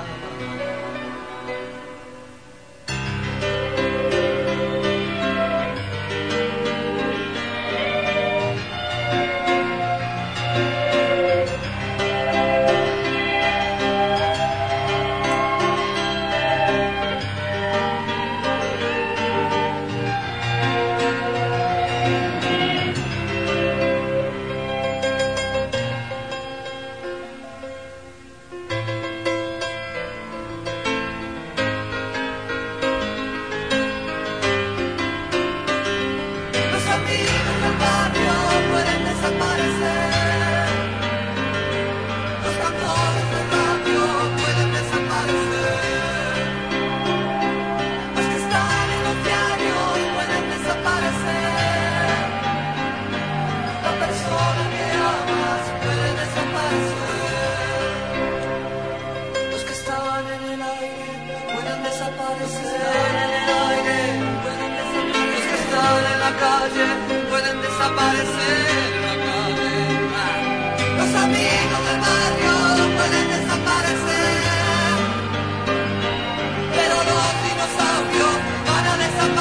Los amigos del barrio pueden desaparecer. Los cantores de radio pueden desaparecer. Los que están en los diarios pueden desaparecer. La persona que amas puede desaparecer. Los que estaban en el aire pueden desaparecer. En el aire pueden desaparecer. Los que están en la calle pueden desaparecer en la calle. Ah. Los amigos del barrio pueden desaparecer. Pero los dinosaurios van a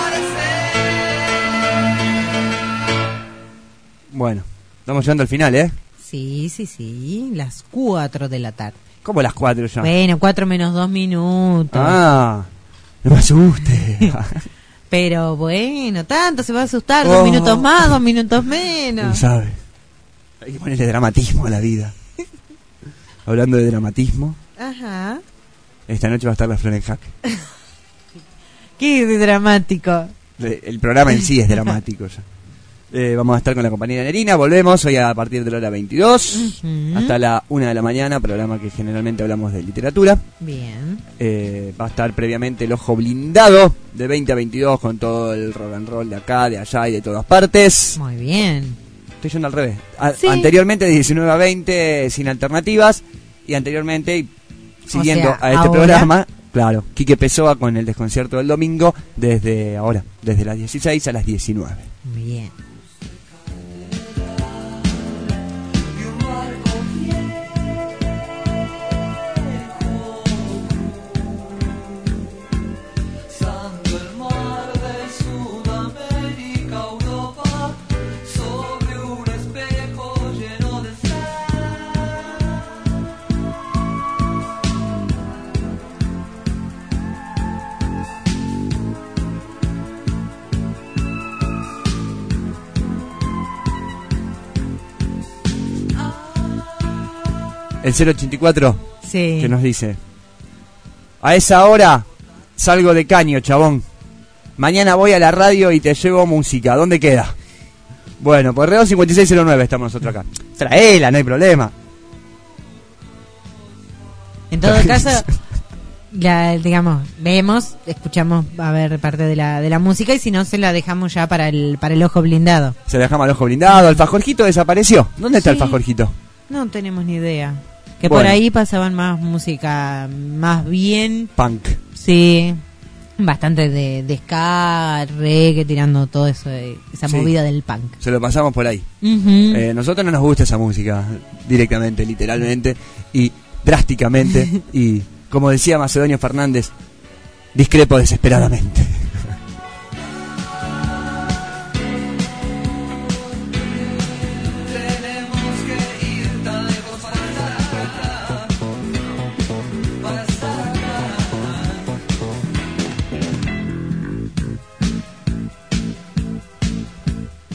desaparecer. Bueno, estamos llegando al final, ¿eh? Sí, sí, sí, las cuatro de la tarde. ¿Cómo las cuatro ya? Bueno, cuatro menos dos minutos. Ah, no me asuste. Pero bueno, tanto se va a asustar, Oh. dos minutos más, dos minutos No menos. sabe. Hay que ponerle dramatismo a la vida. Hablando de dramatismo, Ajá. esta noche va a estar la Flor en Jaque. Qué dramático. Eh, El programa en sí es dramático ya. Eh, vamos a estar con la compañera Nerina, volvemos hoy a partir de la hora veintidós Ujú. hasta la una de la mañana, programa que generalmente hablamos de literatura. Bien. Eh, va a estar previamente El Ojo Blindado de veinte a veintidós con todo el rock and roll de acá, de allá y de todas partes. Muy bien. Estoy yendo al revés. A- Sí. Anteriormente de diecinueve a veinte sin alternativas y anteriormente y siguiendo sea, a este ahora. programa, claro, Quique Pessoa con el desconcierto del domingo desde ahora, desde las dieciséis a las diecinueve. Bien. Cruzando el mar de Sudamérica a Europa, sobre un espejo lleno de El cero ochenta y cuatro Sí. que nos dice: a esa hora salgo de caño, chabón. Mañana voy a la radio y te llevo música. ¿Dónde queda? Bueno, por Reo cincuenta y seis cero nueve estamos nosotros acá. Traela, no hay problema. En todo caso, la, digamos, vemos, escuchamos a ver parte de la, de la música y si no se la dejamos ya para el, para el ojo blindado. Se le dejamos al ojo blindado. El Fajorjito desapareció. ¿Dónde está Sí. el Fajorjito? No tenemos ni idea. Que Bueno. por ahí pasaban más música, más bien, Punk. sí, bastante de, de ska, reggae, tirando todo eso, de- esa Sí. movida del punk. Se lo pasamos por ahí. Ujú. Eh, nosotros no nos gusta esa música directamente, literalmente y drásticamente. Y como decía Macedonio Fernández, discrepo desesperadamente. Tenemos que ir tan lejos para estar, para estar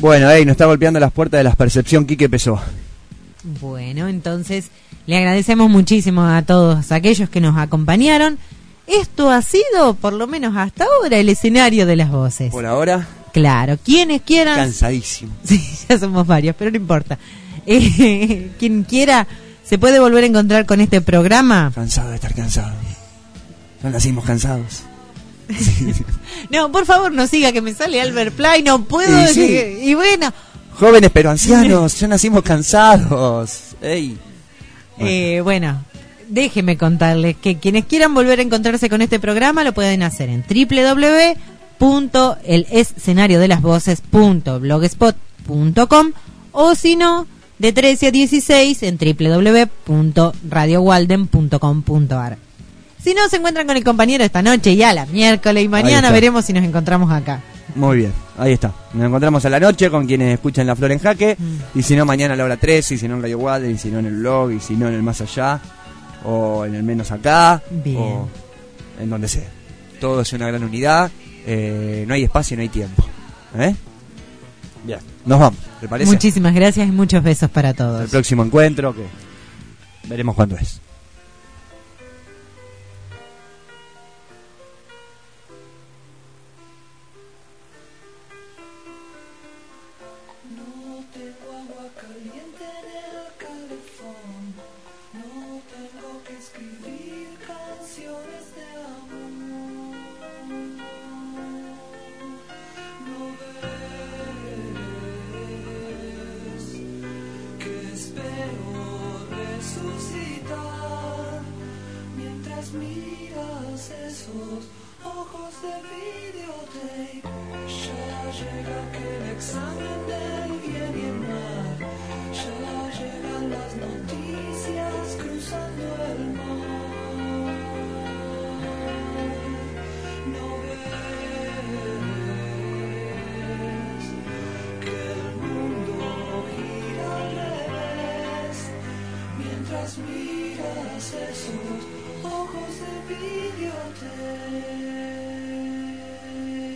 Bueno, hey, nos está golpeando las puertas de la percepción Quique Pessoa. Bueno, entonces le agradecemos muchísimo a todos aquellos que nos acompañaron. Esto ha sido, por lo menos hasta ahora, el escenario de las voces. Por ahora. Claro, quienes quieran. Cansadísimo. Sí, ya somos varios, pero no importa. Eh, quien quiera se puede volver a encontrar con este programa. Cansado de estar cansado. Ya nacimos cansados. No, por favor, no siga que me sale Albert Play, no puedo. Y, sí. y, y bueno. Jóvenes pero ancianos, ya nacimos cansados. Ey. Bueno. Eh, bueno, déjeme contarles que quienes quieran volver a encontrarse con este programa lo pueden hacer en doble u doble u doble u punto el escenario de las voces punto blogspot punto com o si no, de trece a dieciséis en doble u doble u doble u punto radio walden punto com punto a r. Si no, se encuentran con el compañero esta noche y a la miércoles y mañana veremos si nos encontramos acá. Muy bien, ahí está. Nos encontramos a la noche con quienes escuchan La Flor en Jaque. Mm. Y si no, mañana a la hora tres, y si no en Radio Walden, y si no en el blog, y si no en el Más Allá, o en el Menos Acá, bien. O en donde sea. Todo es una gran unidad, eh, no hay espacio y no hay tiempo. ¿Eh? Bien, nos vamos, ¿te parece? Muchísimas gracias y muchos besos para todos. El próximo encuentro, que veremos cuándo es. Esos ojos de videotape.